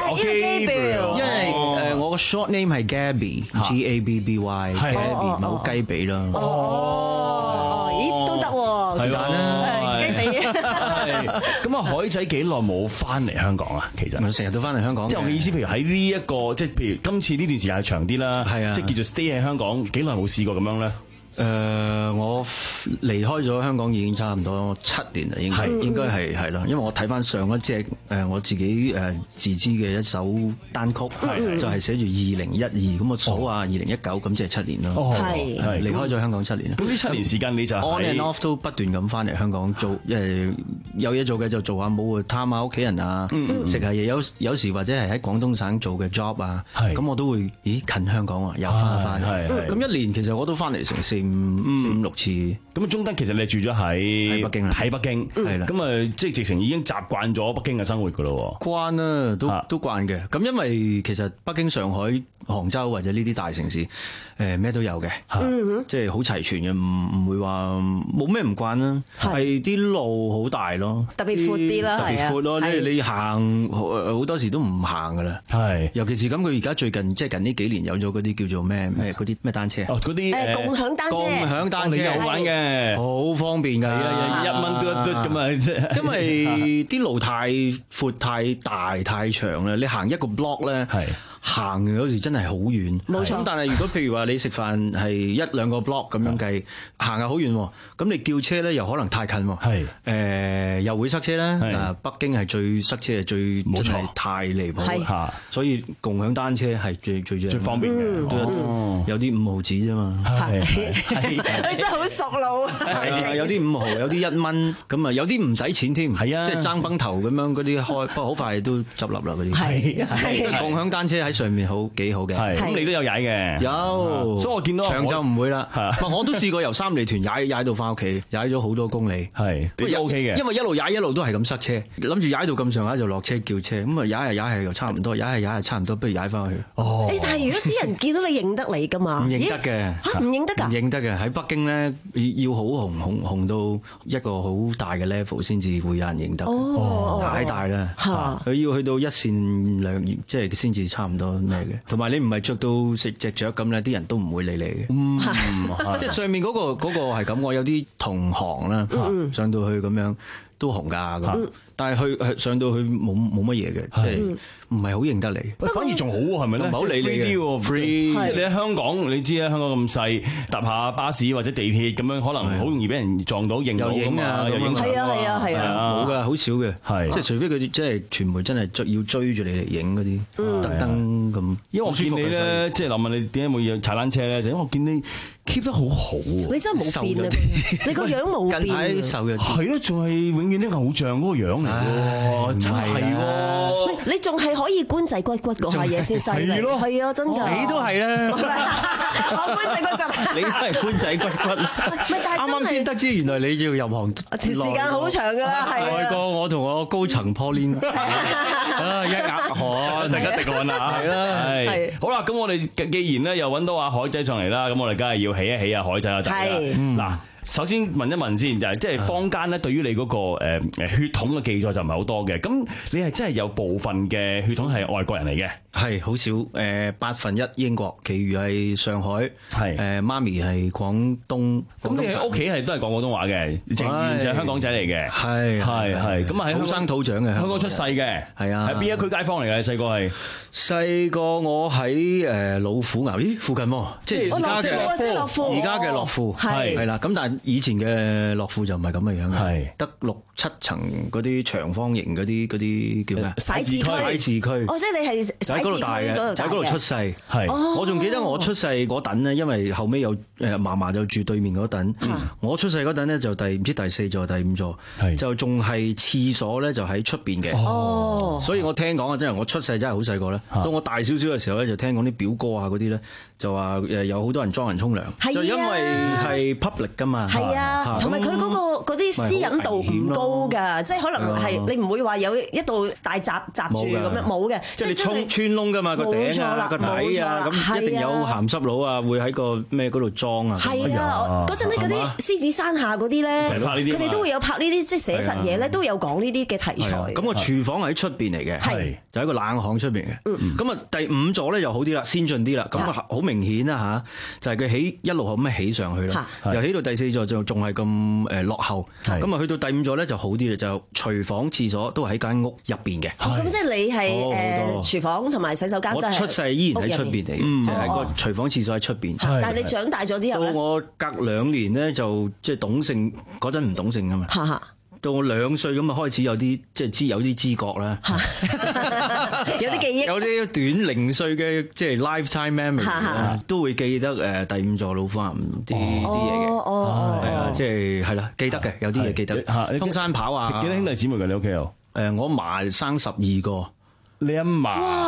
S13: ，Gabriel，
S20: 因為誒我個 short name 係 Gabby，G A B B Y，Gabby 咪好雞髀啦。
S13: 哦，咦都得喎，
S20: 是但啦，
S13: 雞髀。
S12: 咁啊，海仔幾耐冇翻嚟香港啊？其實
S20: 成日都翻嚟香港。
S12: 即係我嘅意思，譬如喺呢一個，即係譬如今次呢段時間係長啲啦，係啊，即係叫做 stay 喺香港，幾耐冇試過咁樣咧？
S20: 誒、呃，我離開咗香港已經差唔多七年啦，應該應該係係啦，因為我睇翻上一隻誒我自己誒自資嘅一首單曲，嗯、就係寫住二零一二，咁我數下二零一九，咁即係七年咯。係係離開咗香港七年。
S12: 咁呢七年時間你就
S20: on and off 都不斷咁翻嚟香港做，誒有嘢做嘅就做下，冇去探下屋企人啊，食下嘢，有有時或者係喺廣東省做嘅 job 啊，咁我都會咦近香港啊，又翻翻。咁一年其實我都翻嚟成四。嗯，四五六次，
S12: 咁啊中間其實你住咗喺
S20: 北京，
S12: 喺北京係啦，咁啊即係直情已經習慣咗北京嘅生活噶咯。
S20: 慣啦，都都慣嘅。咁因為其實北京、上海杭州或者呢啲大城市，誒咩都有嘅，即係好齊全嘅，唔唔會話冇咩唔慣啦。係啲路好大咯，
S13: 特別闊啲啦，
S20: 特別闊咯。你你行好多時都唔行噶啦，係。尤其是咁，佢而家最近即係近呢幾年有咗嗰啲叫做咩咩嗰啲咩單車，
S12: 哦嗰啲
S13: 誒共享單車，
S20: 共享單車
S12: 好玩嘅，
S20: 好方便㗎，
S12: 一蚊嘟一嘟咁啊！即係
S20: 因為啲路太闊、太大、太長啦，你行一個 block 咧。行有時真係好遠，冇錯。咁但係如果譬如話你食飯係一兩個 block 咁樣計，行係好遠喎。咁你叫車咧又可能太近喎，係誒又會塞車啦。嗱，北京係最塞車係最冇錯，太離譜嚇。所以共享單車係最最最方便嘅，都有啲五毫子啫嘛。係係，
S13: 你真係好熟路。
S20: 係啊，有啲五毫，有啲一蚊，咁啊有啲唔使錢添。係啊，即係爭崩頭咁樣嗰啲開，不過好快都執笠啦嗰啲。係係，共享單車喺上面好幾好嘅，
S12: 咁你都有踩嘅，
S20: 有，
S12: 所以我見到
S20: 長就唔會啦。我都試過由三里屯踩踩到翻屋企，踩咗好多公里，係都 OK 嘅。因為一路踩一路都係咁塞車，諗住踩到咁上下就落車叫車，咁啊踩係踩係又差唔多，踩係踩係差唔多，不如踩翻去。
S13: 哦，誒，但係如果啲人見到你認得你㗎嘛？
S20: 唔認得嘅，
S13: 嚇唔認得㗎？
S20: 唔認得嘅，喺北京咧要好紅紅紅到一個好大嘅 level 先至會有人認得。哦，太大啦，佢要去到一線兩即係先至差唔多咩嘅，同埋你唔係着到食隻雀咁咧，啲人都唔會理你嘅。嗯，即係上面嗰個嗰個係咁，我有啲同行啦，上到去咁樣都紅㗎咁，但係去上到去冇冇乜嘢嘅，即係唔係好認得你。
S12: 反而仲好喎，係咪咧？唔好理你嘅 free，即係你喺香港，你知啦，香港咁細，搭下巴士或者地鐵咁樣，可能好容易俾人撞到認到㗎嘛，又影相。
S13: 係啊係啊係啊，
S20: 冇㗎，好少嘅，係即係除非佢啲即係傳媒真係追要追住你嚟影嗰啲，特登咁。因為我見你咧，即係諗問你點解冇嘢踩單車咧？就因為我見你 keep 得好好喎。
S13: 你真係冇變啊！你個樣冇變。
S20: 近排瘦咗啲。
S12: 係咯，仲係永遠啲偶像嗰個樣嚟喎，真係喎。
S13: 喂，你仲係可以官仔骨骨嗰下嘢先犀利。係咯，係啊，真㗎。
S20: 你都係啦。
S13: 我官仔骨骨。
S20: 你都係官仔骨骨。啱啱先得知，原來你要入行
S13: 時間好長㗎啦，係啊。
S20: 耐過我同我高層 Pauline。啊！一額汗，
S12: 大家滴汗啦嚇，係啦，係。好啦，咁我哋既然咧又揾到阿海仔上嚟啦，咁我哋梗係要起一起阿海仔啊！係，嗱。首先問一問先，就係即係坊間咧對於你嗰個誒誒血統嘅記載就唔係好多嘅，咁你係真係有部分嘅血統係外國人嚟嘅？
S20: 係好少，誒八分一英國，其餘係上海，係誒媽咪係廣東。
S12: 咁你喺屋企係都係講廣東話嘅，正完全係香港仔嚟嘅。係係係，咁啊喺土生土長嘅，香港出世嘅，係啊。喺邊一區街坊嚟嘅？細個係
S20: 細個我喺誒老虎岩咦附近喎，即係而家嘅樂富，而家嘅樂富係係啦。咁但係以前嘅樂富就唔係咁嘅樣嘅，係得六七層嗰啲長方形嗰啲嗰啲叫咩？
S13: 徙置區，
S20: 徙置區。
S13: 哦，即係你係喺嗰度大嘅，
S20: 喺嗰度出世。係，我仲記得我出世嗰陣咧，因為後尾有誒嫲嫲就住對面嗰陣。我出世嗰陣咧就第唔知第四座第五座，就仲係廁所咧就喺出邊嘅。哦，所以我聽講啊，真係我出世真係好細個咧。到我大少少嘅時候咧，就聽講啲表哥啊嗰啲咧，就話誒有好多人裝人沖涼，就因為係 public 㗎嘛。
S13: 係啊，同埋佢嗰個嗰啲私隱度唔高㗎，即係可能係你唔會話有一道大閘閘住咁樣，冇嘅。
S20: 即係你沖穿窿㗎嘛，個頂啊個底啊，咁一定有鹹濕佬啊會喺個咩嗰度裝啊。
S13: 係啊，嗰陣咧嗰啲獅子山下嗰啲咧，佢哋都會有拍呢啲即係寫實嘢咧，都有講呢啲嘅題材。
S20: 咁個廚房喺出邊嚟嘅，就喺個冷巷出邊嘅。咁啊第五座咧就好啲啦，先進啲啦。咁啊好明顯啦嚇，就係佢起一路咁樣起上去啦，又起到第四座就仲係咁誒落後。咁啊去到第五座咧就好啲嘅，就廚房廁所都喺間屋入邊嘅。
S13: 咁即係你係誒廚房同埋洗手間都係。
S20: 我出世依然喺出邊嚟，就係個廚房廁所喺出邊。
S13: 但係你長大咗之後咧，
S20: 到我隔兩年咧就即係懂性，嗰陣唔懂性㗎嘛。到我兩歲咁啊，開始有啲即係知有啲知覺啦，
S13: 有啲記憶，
S20: 有啲短零碎嘅即係 lifetime memory，都會記得誒第五座老虎岩啲啲嘢嘅，係啊，即係係啦，記得嘅，有啲嘢記得。通山跑啊，
S12: 幾多兄弟姊妹㗎？你屋企有？
S20: 誒，我嫲生十二個。
S12: 你阿嫲，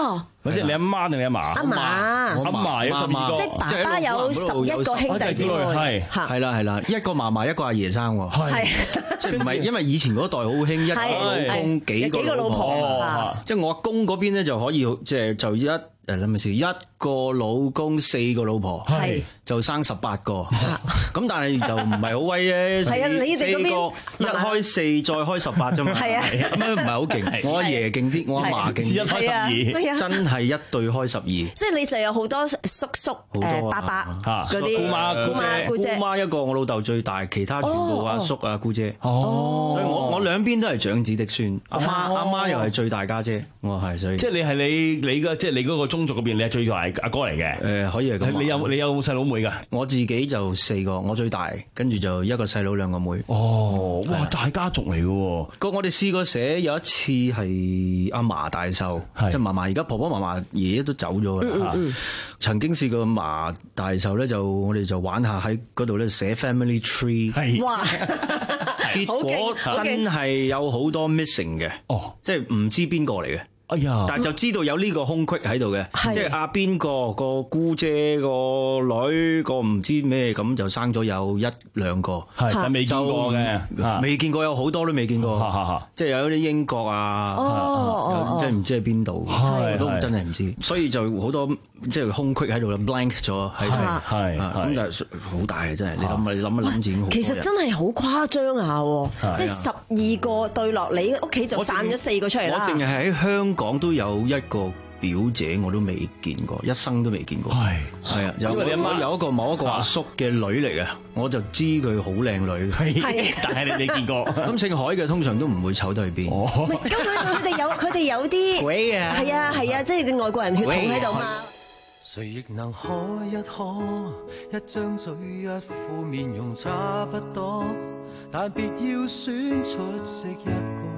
S12: 即係你阿媽定你阿嫲？
S13: 阿嫲，
S12: 阿嫲有十二個，
S13: 即係爸爸有十一個兄弟姊妹，
S20: 係係啦係啦，一個嫲嫲一個阿爺生喎，
S13: 係
S20: 即係唔係因為以前嗰代好興一個老公幾個老婆，即係我阿公嗰邊咧就可以即係就一。誒，諗下先，一個老公四個老婆，係就生十八個，咁但係就唔係好威啫。
S13: 係啊，你哋嗰邊
S20: 一開四再開十八啫嘛。係啊，咁樣唔係好勁。我阿爺勁啲，我阿嫲勁啲，
S12: 一開十二，
S20: 真係一對開十二。
S13: 即係你就有好多叔叔、誒伯伯嗰啲
S12: 姑媽、
S13: 姑媽、姑姐。
S20: 姑媽一個，我老豆最大，其他全部阿叔啊、姑姐。哦，所以我我兩邊都係長子的孫，阿媽阿媽又係最大家姐，我係所以。
S12: 即係你係你你嘅即係你嗰個宗族嗰邊，你係最大阿哥嚟嘅。
S20: 誒，可以係咁。
S12: 你有你有細佬妹㗎？
S20: 我自己就四個，我最大，跟住就一個細佬兩個妹。
S12: 哦，哇，大家族嚟嘅喎。
S20: 個我哋試過寫有一次係阿嫲大壽，即係嫲嫲而家婆婆嫲嫲爺爺都走咗啦。曾經試過嫲大壽咧，就我哋就玩下喺嗰度咧寫 family tree。
S13: 哇！
S20: 結果真係有好多 missing 嘅，哦，即係唔知邊個嚟嘅。哎呀！但係就知道有呢個空隙喺度嘅，即係阿邊個個姑姐個女個唔知咩咁就生咗有一兩個，
S12: 係但未見過嘅，
S20: 未見過有好多都未見過，即係有啲英國啊，即係唔知喺邊度，都真係唔知，所以就好多即係空隙喺度啦 ，blank 咗喺度，係咁但係好大嘅真係，你諗下你諗一諗自己好。
S13: 其實真係好誇張下，即係十二個對落你屋企就散咗四個出嚟啦。
S20: 我淨係喺香港都有一個表姐，我都未見過，一生都未見過。係係啊，因為你阿媽有一個某一個阿叔嘅女嚟嘅，我就知佢好靚女。
S12: 係，但係你未見過。
S20: 咁姓海嘅通常都唔會醜得去邊。
S13: 唔係，咁佢佢哋有佢哋有啲，係啊係啊，即係啲外國人血統喺度嘛。
S10: 誰亦能可一可，一張嘴一副面容差不多，但別要選出色一個。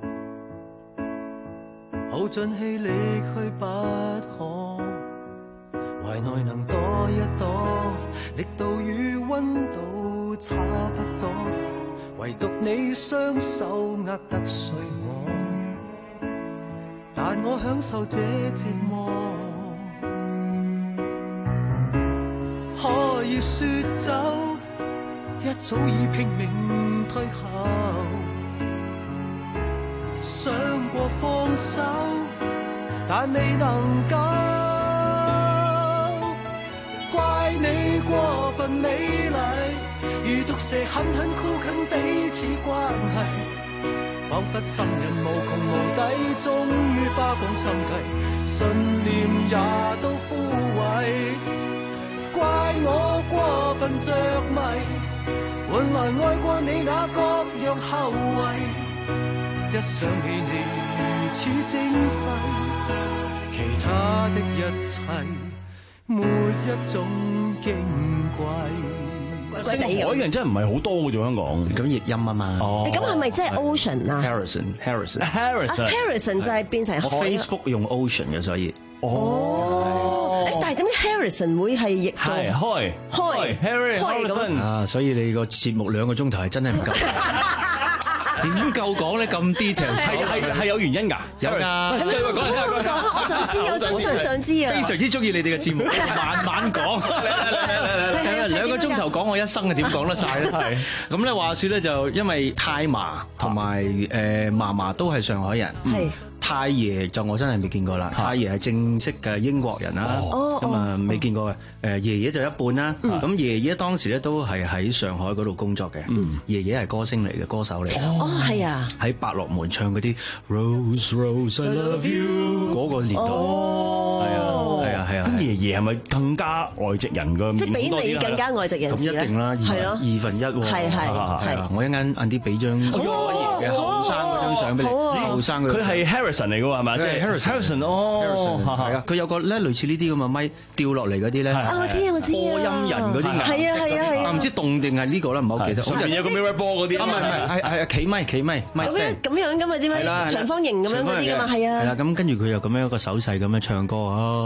S10: 耗盡氣力去不可，懷內能躲一躲，力度與溫度差不多，唯獨你雙手握得碎我，但我享受這折磨。可以說走，一早已拼命退後。想過放手，但未能夠。怪你過分美麗，如毒蛇狠狠箍緊彼此關係，彷彿心人無窮無底，終於花光心計，信念也都枯萎。怪我過分着迷，換來愛過你那各樣後遺。一想起你如此精細，其他的一切沒一種矜貴。
S12: 姓海人真係唔係好多嘅啫，香港
S20: 咁譯音啊嘛。
S13: 哦，咁係咪即係 Ocean 啊
S20: ？Harrison，Harrison，Harrison
S13: 就係變成
S20: 我 Facebook 用 Ocean 嘅，所以
S13: 哦。誒，但係點解 Harrison 會係譯做
S12: 開
S13: 開
S12: 開咁
S20: 啊？所以你個節目兩個鐘頭係真係唔夠。點夠講咧咁 detail？
S12: 係係係有原因㗎，
S20: 有㗎。
S13: 係咪講講講？我想知，我我真係想知啊！
S20: 非常之中意你哋嘅節目，慢慢講。兩個鐘頭講我一生，點講得晒咧？係咁咧，話説咧就因為太嫲同埋誒嫲嫲都係上海人。係。太爺就我真係未見過啦，太爺係正式嘅英國人啦，咁啊未見過嘅。誒爺爺就一半啦，咁爺爺當時咧都係喺上海嗰度工作嘅，爺爺係歌星嚟嘅，歌手嚟嘅。
S13: 哦，係啊，
S20: 喺百樂門唱嗰啲 Rose Rose I Love You 嗰個年代，係啊係啊係啊。
S12: 咁爺爺係咪更加外籍人嘅？
S13: 即係比你更加外籍人士咧？
S20: 咁一定啦，
S13: 係咯，
S20: 二分一喎，
S13: 係係係。
S20: 我一陣晏啲俾張爺爺嘅後生嗰張相俾你，後生嗰。
S12: 佢係 Harrison 嚟嘅喎，係咪？即係 Harrison 哦，
S20: 係啊，佢有個咧類似呢啲咁嘅咪掉落嚟嗰啲咧，
S13: 我知我知
S20: 播音人嗰啲顏色，
S13: 係啊係啊係啊，
S20: 唔知動定係呢個啦，唔好記得。
S12: 上面有個 mirror ball 嗰啲，
S20: 啊唔係唔係係係企咪企咪咪 stand
S13: 咁樣噶嘛，知唔知？長方形咁樣嗰啲噶嘛，係啊。
S20: 係啦，咁跟住佢又咁樣一個手勢咁樣唱歌啊，佢有個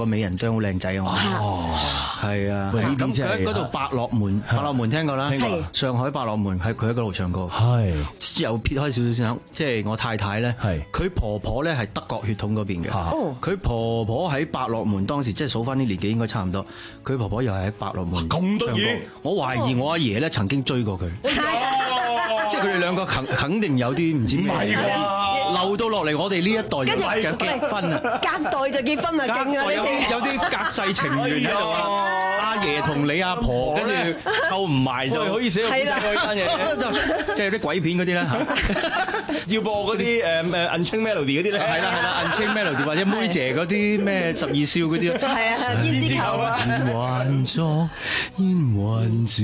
S20: 美人啄好靚仔啊！哦，係啊，咁佢喺嗰度百樂門，百樂門聽過啦，上海百樂門係佢喺嗰度唱歌。係又撇開少少先，即係我太太咧，佢婆婆咧係德國血統嗰邊嘅。佢婆婆喺百樂門當時即係數翻啲年紀應該差唔多，佢婆婆又係喺百樂門。咁得意！我懷疑我阿爺咧曾經追過佢，即係佢哋兩個肯肯定有啲唔知咩漏到落嚟，我哋呢一代就結婚啊！
S13: 隔代就結婚啊，勁啊！
S20: 有啲有啲隔世情緣喺度啊！阿爺同你阿婆跟住湊唔埋就可以寫個呢單嘢，即係啲鬼片嗰啲咧嚇，
S12: 要播嗰啲誒誒 Unchained Melody 嗰啲咧，
S20: 係啦係啦 Unchained Melody 或者妹姐嗰啲咩十二少嗰啲，
S13: 係啊胭脂扣啊，
S20: 還作煙雲子。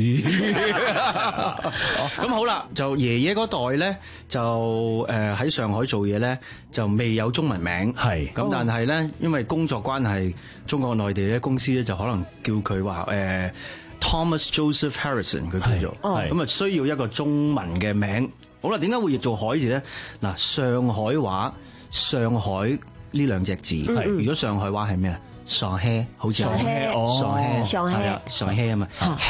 S20: 咁好啦，就爺爺嗰代咧就誒喺上海做嘢咧，就未有中文名，係咁，但係咧因為工作關係，中國內地咧公司咧就可能叫佢話誒 Thomas Joseph Harrison 佢叫做，咁啊需要一個中文嘅名。好啦，點解會譯做海字咧？嗱，上海話上海呢兩隻字，如果上海話係咩啊？上海好似上海哦，上海係啊，上海啊嘛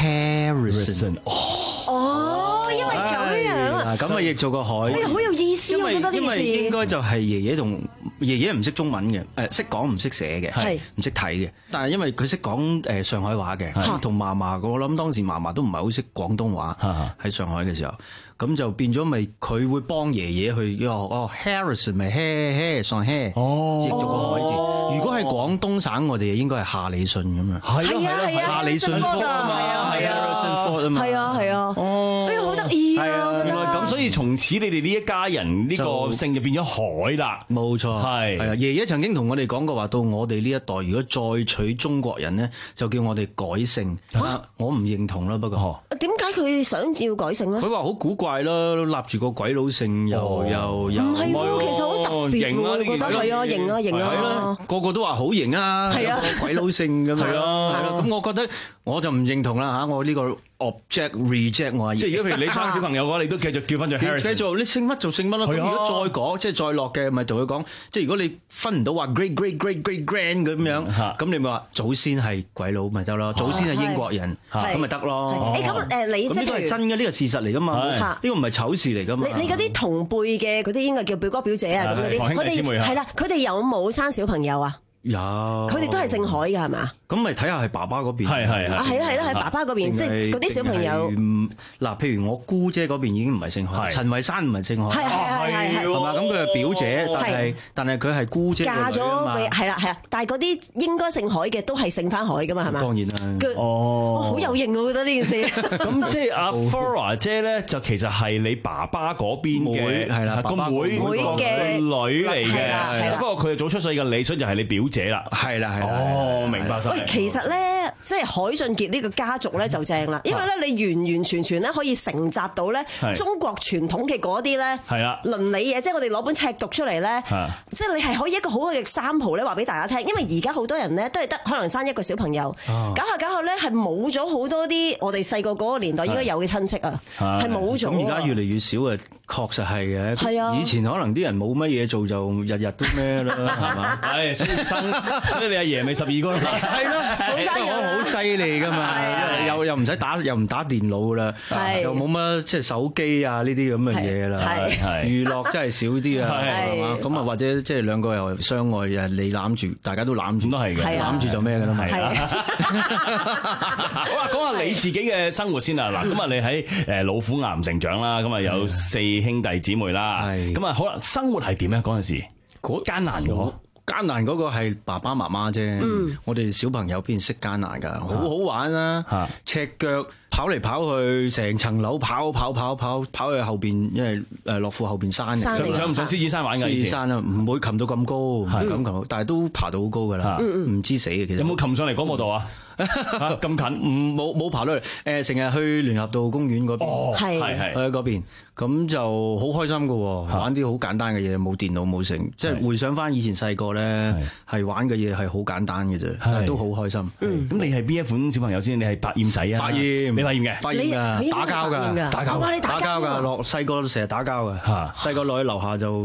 S20: ，Harrison
S13: 哦，因為咁樣
S20: 咁啊譯做個海，
S13: 好有意思，我覺得呢件事。
S20: 因為應該就係爺爺同爺爺唔識中文嘅，誒識講唔識寫嘅，係唔識睇嘅。但係因為佢識講誒上海話嘅，同嫲嫲，我諗當時嫲嫲都唔係好識廣東話喺上海嘅時候。咁就變咗咪佢會幫爺爺去哦 Harrison 咪 he he 上 he 譯做個海字。如果係廣東省，我哋應該係夏里遜咁樣。
S13: 係啊係啊，
S20: 夏里遜科啊嘛，係啊，
S13: 係啊係啊。哦，哎呀好得意啊！我覺得
S12: 咁所以從此你哋呢一家人呢個姓就變咗海啦。
S20: 冇錯，
S12: 係
S20: 係啊。爺爺曾經同我哋講過話，到我哋呢一代如果再娶中國人咧，就叫我哋改姓。我唔認同啦，不過
S13: 點解佢想要改姓咧？
S20: 佢話好古怪啦，立住個鬼佬姓又又又
S13: 唔係喎，其實好特別喎，我覺得係啊，型啊型啊，
S20: 個個都話好型啊，係啊，鬼佬姓咁樣，係咯，咁我覺得我就唔認同啦嚇，我呢個 object reject 我阿爺。
S12: 即係如果譬如你生小朋友嘅話，你都繼續叫翻做 Harrison。繼
S20: 續你姓乜就姓乜咯。咁如果再講，即係再落嘅，咪同佢講，即係如果你分唔到話 great great great great grand 咁樣，咁你咪話祖先係鬼佬咪得咯，祖先係英國人，咁咪得咯。
S13: 誒咁誒你即係
S20: 呢個係真嘅，呢個事實嚟噶嘛，呢個唔係醜事嚟噶嘛。
S13: 你你嗰啲同輩嘅嗰啲應該叫表哥表姐啊咁嗰啲，佢哋係啦，佢哋有冇生小朋友啊？
S20: 有，
S13: 佢哋都係姓海嘅係嘛？
S20: 咁咪睇下係爸爸嗰邊，
S12: 係係係
S13: 啊係啦係啦係爸爸嗰邊，即係嗰啲小朋友。
S20: 嗱，譬如我姑姐嗰邊已經唔係姓海，陳慧珊唔係姓海，
S13: 係係係係
S20: 嘛？咁佢係表姐，但係但係佢係姑姐
S13: 嫁咗俾係啦係啦，但係嗰啲應該姓海嘅都係姓翻海噶嘛係嘛？
S20: 當然啦，
S12: 哦，
S13: 好有型我覺得呢件事。
S12: 咁即係阿 Flora 姐咧，就其實係你爸爸嗰邊嘅係啦，個妹嘅女嚟嘅，不過佢早出世嘅你，所以就係你表姐啦，
S20: 係啦係啦。
S12: 哦，明白晒。
S13: 喂，其實咧，即係海俊傑呢個家族咧就正啦，因為咧你完完全全咧可以承襲到咧中國傳統嘅嗰啲咧倫理嘢，即係我哋攞本尺讀出嚟咧，即係你係可以一個好好嘅sample咧話俾大家聽，因為而家好多人咧都係得可能生一個小朋友，搞下搞下咧係冇咗好多啲我哋細個嗰個年代應該有嘅親戚啊，係冇咗。
S20: 咁而家越嚟越少啊，確實係嘅。係啊，以前可能啲人冇乜嘢做就日日都咩啦，係嘛？
S12: 係所以生，所以你阿爺咪十二個咯。
S20: 係咯，我好犀利噶嘛，又又唔使打，又唔打電腦啦，又冇乜即係手機啊呢啲咁嘅嘢啦，娛樂真係少啲啊，係嘛？咁啊或者即係兩個又相愛，又你攬住，大家都攬住，都係嘅，攬住就咩㗎啦，係啦。好啦，講下你自己嘅生活先啊，嗱，咁啊你喺誒老虎岩成長啦，咁啊有四兄弟姊妹啦，咁啊可能生活係點咧？嗰陣時嗰艱難嘅。艱難嗰個係爸爸媽媽啫，嗯、我哋小朋友邊識艱難㗎？好好玩啊！啊赤腳跑嚟跑去，成層樓跑跑跑跑跑去後邊，因為誒樂富後邊山，上上唔上獅子山玩㗎？獅子山啊，唔會擒到咁高，唔敢擒，但係都爬到好高㗎啦，唔知死嘅其實。有冇擒上嚟廣播道啊？咁近？唔冇冇爬到去誒，成日去聯合道公園嗰邊，係係喺嗰邊，咁就好開心㗎喎，玩啲好簡單嘅嘢，冇電腦冇成，即係回想翻以前細個咧，係玩嘅嘢係好簡單嘅啫，但係都好開心。咁你係邊一款小朋友先？你係百厭仔啊？百厭，你百厭嘅？百厭㗎，打交㗎，打交，打交㗎，落細個成日打交㗎，細個落去樓下就。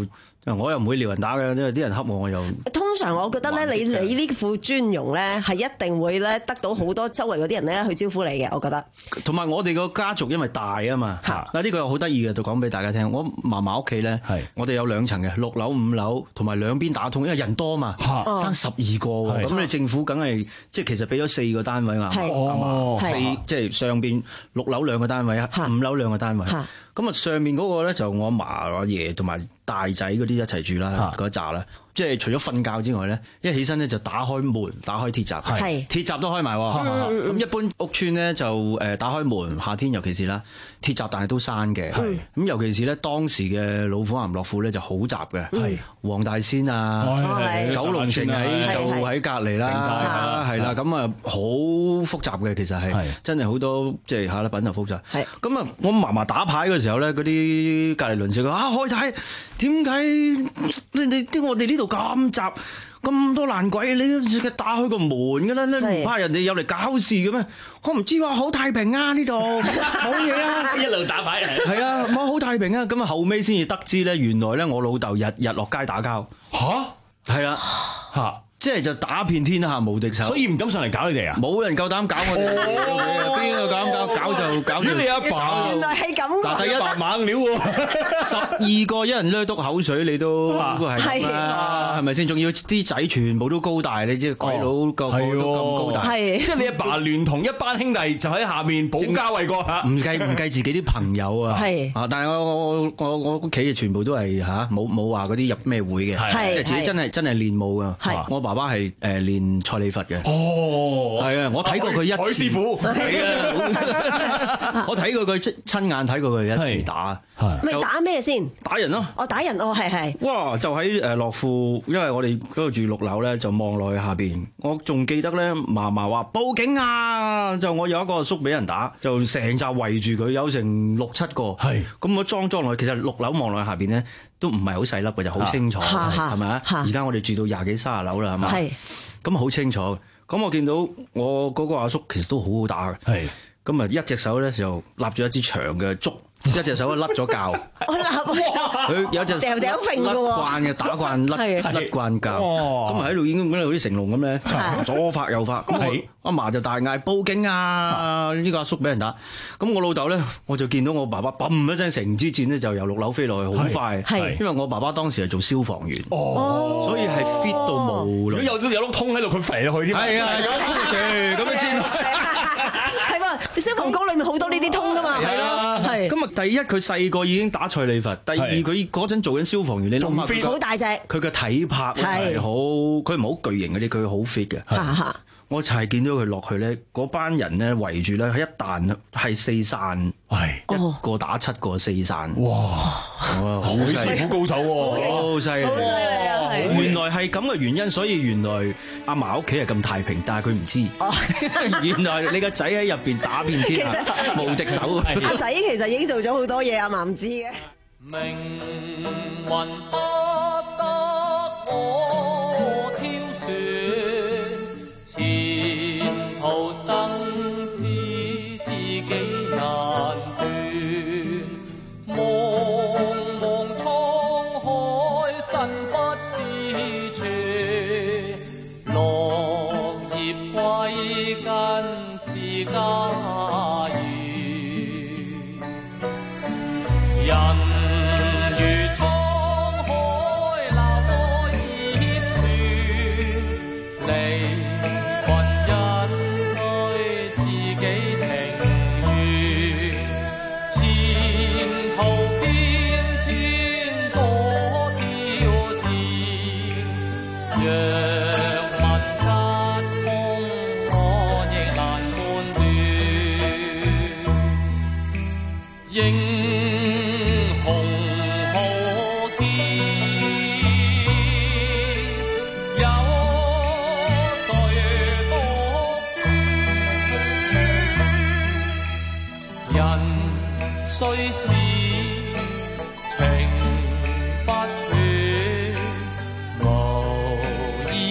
S20: 我又唔會撩人打嘅，因為啲人恰我，我又
S13: 通常我覺得咧，你你呢副尊容咧係一定會咧得到好多周圍嗰啲人咧去招呼你嘅，我覺得。
S20: 同埋我哋個家族因為大啊嘛，嗱呢個又好得意嘅，就講俾大家聽。我嫲嫲屋企咧，我哋有兩層嘅，六樓五樓，同埋兩邊打通，因為人多嘛，生十二個喎，咁你政府梗係即係其實俾咗四個單位嘛，四即係上邊六樓兩個單位，五樓兩個單位。咁啊，上面嗰個咧就我阿嫲、阿爺同埋大仔嗰啲一齊住啦，嗰一紮啦。即係除咗瞓覺之外咧，一起身咧就打開門、打開鐵閘，鐵閘都開埋。咁一般屋邨咧就誒打開門，夏天尤其是啦，鐵閘但係都閂嘅。咁尤其是咧當時嘅老虎岩樂富咧就好雜嘅，黃大仙啊、九龍城喺就喺隔離啦，係啦，咁啊好複雜嘅，其實係真係好多即係嚇啦品頭複雜。咁啊，我嫲嫲打牌嘅時候咧，嗰啲隔離鄰舍講啊，開太點解你哋啲我哋呢度咁雜咁多爛鬼，你都打開個門㗎啦，你唔怕人哋入嚟搞事嘅咩？我唔知喎，好太平啊呢度，冇嘢啊，
S12: 一路打牌
S20: 係啊，冇好太平啊。咁啊後尾先至得知咧，原來咧我老豆日日落街打交嚇，係啊嚇。即係就打遍天下無敵手，
S12: 所以唔敢上嚟搞你哋啊！
S20: 冇人夠膽搞我哋，邊個敢搞？搞就搞就。
S12: 你阿爸
S13: 原來係咁啊！
S20: 第一
S12: 爸猛料喎，
S20: 十二個一人掠督口水，你都係咁啦，係咪先？仲要啲仔全部都高大，你知鬼佬個個都咁高大，
S12: 即係你阿爸聯同一班兄弟就喺下面保家衛國嚇，
S20: 唔計唔計自己啲朋友啊，啊！但係我我我我屋企全部都係嚇，冇冇話嗰啲入咩會嘅，即係自己真係真係練武㗎，我爸爸係誒練蔡李佛嘅，哦，係啊，我睇過佢一次，海師傅，係啊，我睇過佢親親眼睇過佢一次打，
S13: 咪打咩先？
S20: 打人咯，
S13: 我打人，哦係係，
S20: 哇！就喺誒樂富，因為我哋嗰度住六樓咧，就望落去下邊，我仲記得咧，嫲嫲話報警啊！就我有一個阿叔俾人打，就成紮圍住佢，有成六七個，係咁我裝裝落去，其實六樓望落去下邊咧，都唔係好細粒嘅，就好清楚，係咪啊？而家我哋住到廿幾卅樓啦，係嘛？係咁好清楚。咁我見到我嗰個阿叔其實都好好打嘅，係咁啊！一隻手咧就立住一支長嘅竹，一隻手咧甩咗臼。佢有隻甩慣嘅打慣甩甩慣臼，咁啊喺度已經好似成龍咁咧，左發右發。咁阿嫲就大嗌報警啊！呢個阿叔俾人打。咁我老豆咧，我就見到我爸爸砰一聲成支箭咧就由六樓飛落去，好快。因為我爸爸當時係做消防員，所以係 fit 到冇。如果有有碌通喺度，佢飛落去添。係啊，有通住咁樣箭。
S13: 係喎，消防局裏面好多呢啲通噶嘛。係咯，係。咁
S20: 啊，第一佢細個已經打蔡李佛，第二佢嗰陣做緊消防員，你諗下佢
S13: 好大隻，佢
S20: 嘅體魄係好，佢唔係好巨型嗰啲，佢好 fit 嘅。我就係見到佢落去咧，嗰班人咧圍住咧，一彈係四散，一個打七個四散。哇！好師傅高手喎，好犀利！原來係咁嘅原因，所以原來阿嫲屋企係咁太平，但係佢唔知。原來你個仔喺入邊打遍天下無敵手。
S13: 阿仔其實已經做咗好多嘢，阿嫲唔知嘅。
S10: 命運不得我挑選，前途生死自己人決。茫茫滄海身不知處，落葉歸根是家園。人雖是情不斷，無意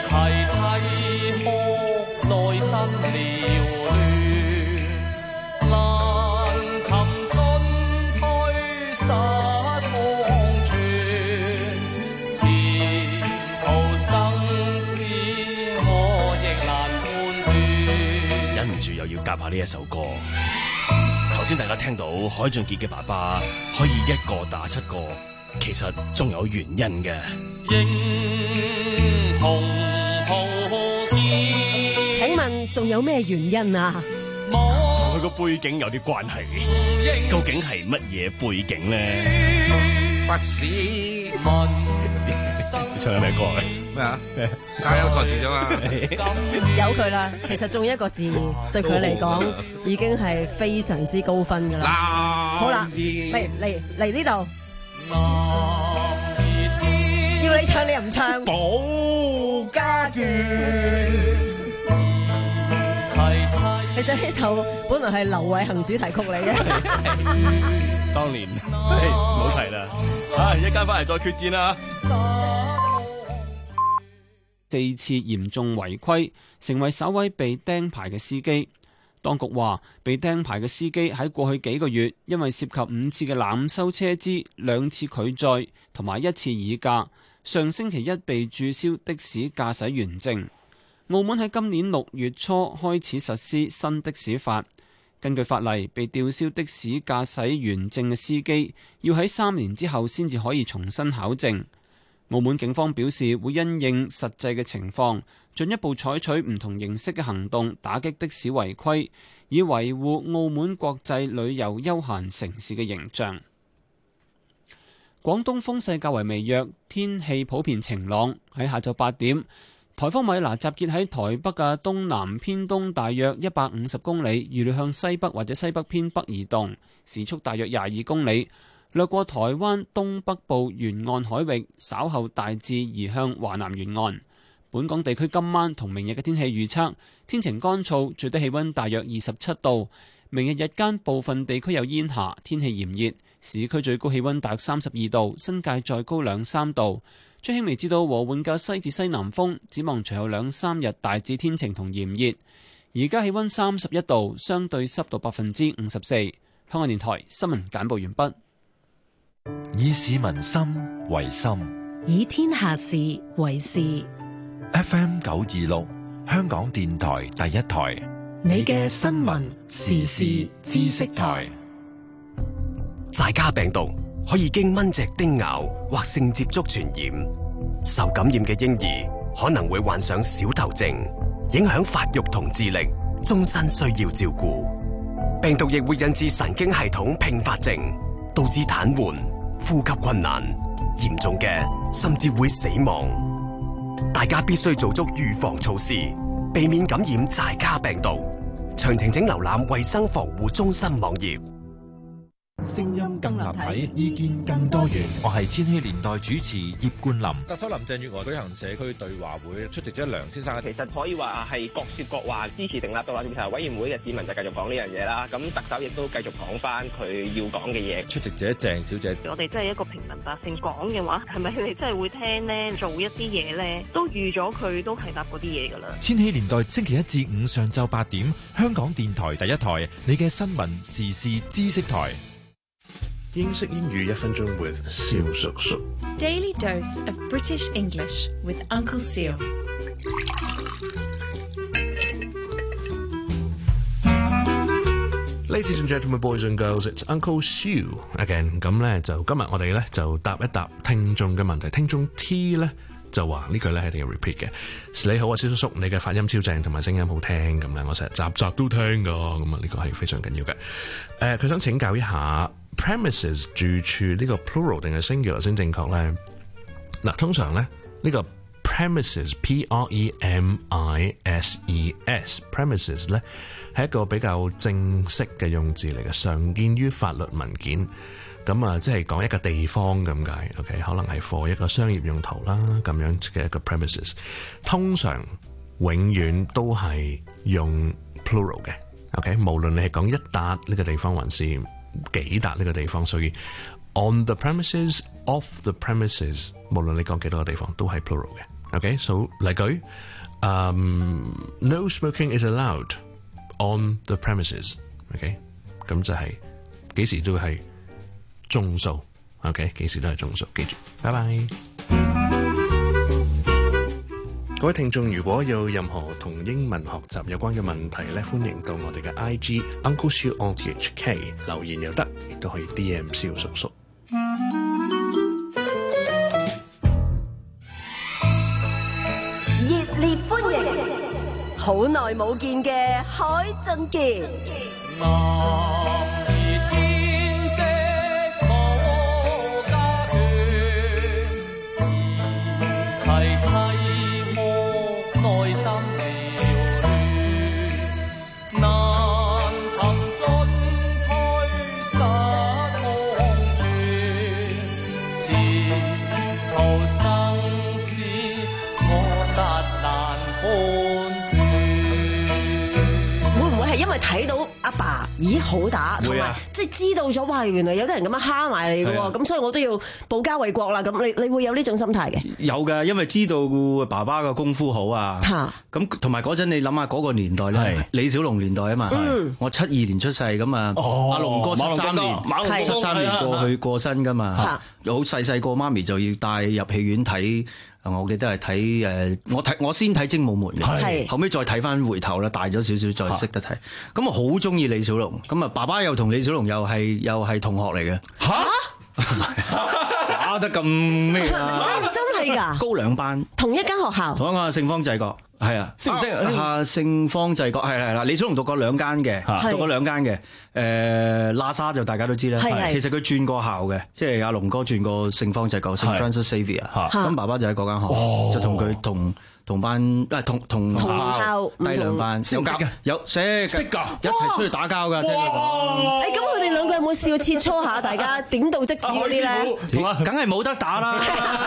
S10: 齊齊哭內心繚亂，難尋進退失望存，前途生死我亦難判斷。
S12: 忍唔住又要夾下呢一首歌。頭先大家聽到海俊傑嘅爸爸可以一個打七個，其實仲有原因嘅。
S10: 英雄豪傑，
S15: 請問仲有咩原因啊？
S12: 同佢個背景有啲關係，究竟係乜嘢背景咧？
S14: 不是
S12: 問，你唱緊咩歌啊？
S14: 咩啊？加一個字啫嘛。
S15: 由佢啦，其實仲一個字對佢嚟講已經係非常之高分㗎啦。好啦，嚟嚟嚟呢度，要你唱你又唔唱。
S10: 保家眷，
S15: 其實呢首本來係劉偉恒主題曲嚟嘅。
S12: 當年唔好提啦，啊一間翻嚟再決戰啦。
S1: 四次嚴重違規，成為首位被釘牌嘅司機。當局話，被釘牌嘅司機喺過去幾個月，因為涉及五次嘅濫收車資、兩次拒載同埋一次議價，上星期一被註銷的士駕駛員證。澳門喺今年六月初開始實施新的士法，根據法例，被吊銷的士駕駛員證嘅司機要喺三年之後先至可以重新考證。澳門警方表示會因應實際嘅情況，進一步採取唔同形式嘅行動，打擊的士違規，以維護澳門國際旅遊休閒城市嘅形象。廣東風勢較為微弱，天氣普遍晴朗。喺下晝八點，颱風米娜集結喺台北嘅東南偏東大約一百五十公里，預料向西北或者西北偏北移動，時速大約廿二公里，掠過台灣東北部沿岸海域，稍後大致移向華南沿岸。本港地區今晚同明日嘅天氣預測，天晴乾燥，最低氣溫大約二十七度。明日日間部分地區有煙霞，天氣炎熱，市區最高氣溫大約三十二度，新界再高兩三度。吹輕微至到和緩嘅西至西南風，展望隨後兩三日大致天晴同炎熱。而家氣溫三十一度，相對濕度百分之五十四。香港電台新聞簡報完畢。
S4: 以市民心為心，
S5: 以天下事為事。
S4: F M 九二六，香港電台第一台，
S5: 你嘅新聞時事知識台。
S21: 寨卡病毒可以經蚊隻叮咬或性接觸傳染，受感染嘅嬰兒可能會患上小頭症，影響發育同智力，終身需要照顧。病毒亦會引致神經系統併發症，導致癱瘓、呼吸困難，嚴重嘅甚至會死亡。大家必須做足預防措施，避免感染寨卡病毒。詳情請瀏覽衛生防護中心網頁。
S4: 聲音更立體，意見更多元。我係千禧年代主持葉冠霖。
S22: 特首林鄭月娥舉行社區對話會，出席者梁先生。
S23: 其實可以話係各說各話，支持成立獨立調查委員會嘅市民就繼續講呢樣嘢啦。咁特首亦都繼續講翻佢要講嘅嘢。
S22: 出席者鄭小姐，
S24: 我哋真係一個平民百姓講嘅話，係咪佢哋真係會聽呢？做一啲嘢呢，都預咗佢都係答嗰啲嘢噶啦。
S4: 千禧年代星期一至五上晝八點，香港電台第一台，你嘅新聞時事知識台。
S25: 英式英語一分鐘 with 蕭叔叔。
S26: Daily dose of British English with Uncle Seal。
S25: Ladies and gentlemen, boys and girls, it's Uncle Sue again。咁咧就今日我哋咧就答一答聽眾嘅問題。聽眾 T 咧就話呢句咧係一定要 repeat 嘅。你好啊，蕭叔叔，你嘅發音超正，同埋聲音好聽咁咧，我成日集集都聽噶。咁啊，呢個係非常緊要嘅。誒、呃，佢想請教一下 premises 住處呢個 plural 定係 singular 先正確咧？嗱，通常咧呢、呢個 premises P R E M I S E S premises 咧係一個比較正式嘅用字嚟嘅，常見於法律文件。咁啊，即係講一個地方咁解 ，OK， 可能係 for 一個商業用途啦，咁樣嘅一個 premises， 通常永遠都係用 plural 嘅 ，OK， 無論你係講一笪呢個地方，還是幾笪呢個地方，所以 on the premises，off the premises， 無論你講幾多個地方，都係 plural 嘅。 OK，so 例舉，um, no smoking is allowed on the premises。OK， 咁就係幾時都係眾數。OK， 幾時都係眾數，記住。拜拜。各位聽眾，如果有任何同英文學習有關嘅問題咧，歡迎到我哋嘅 I G Uncle Siu on T H K 留言又得，亦都可以 D M 蕭叔叔。
S13: 熱烈歡迎，好耐冇見嘅海俊傑。睇到阿爸，爸，咦好打，同埋即係知道咗，哇原來有啲人咁樣蝦埋你嘅喎，咁所以我都要保家衛國啦。咁你你會有呢種心態嘅？
S20: 有嘅，因為知道爸爸嘅功夫好啊。咁同埋嗰陣你諗下嗰個年代咧，李小龍年代啊嘛。我七二年出世咁啊，阿龍哥七三年，七三年過去過身噶嘛。好細細個，媽咪就要帶入戲院睇。我記得係睇誒，我睇我先睇《精武門》嘅，後尾再睇翻回頭啦，大咗少少再識得睇。咁啊好中意李小龍，咁啊爸爸又同李小龍又係又係同學嚟嘅。嚇！打得咁咩啊？
S13: 真真係㗎！
S20: 高兩班，
S13: 同一間學校，
S20: 同一個聖方濟各。係啊，識唔識啊？聖方濟各係係啦，李小龍讀過兩間嘅，讀過兩間嘅。誒喇沙就大家都知啦，其實佢轉過校嘅，即係阿龍哥轉過聖方濟各聖 Francis Xavier，咁爸爸就喺嗰間學，就同佢同同班啊同同校低兩班，有交有識識㗎，一齊出去打交㗎。聽佢講，
S13: 誒咁佢哋兩個有冇試過切磋下？大家點到即止嗰啲咧？
S20: 梗係冇得打啦！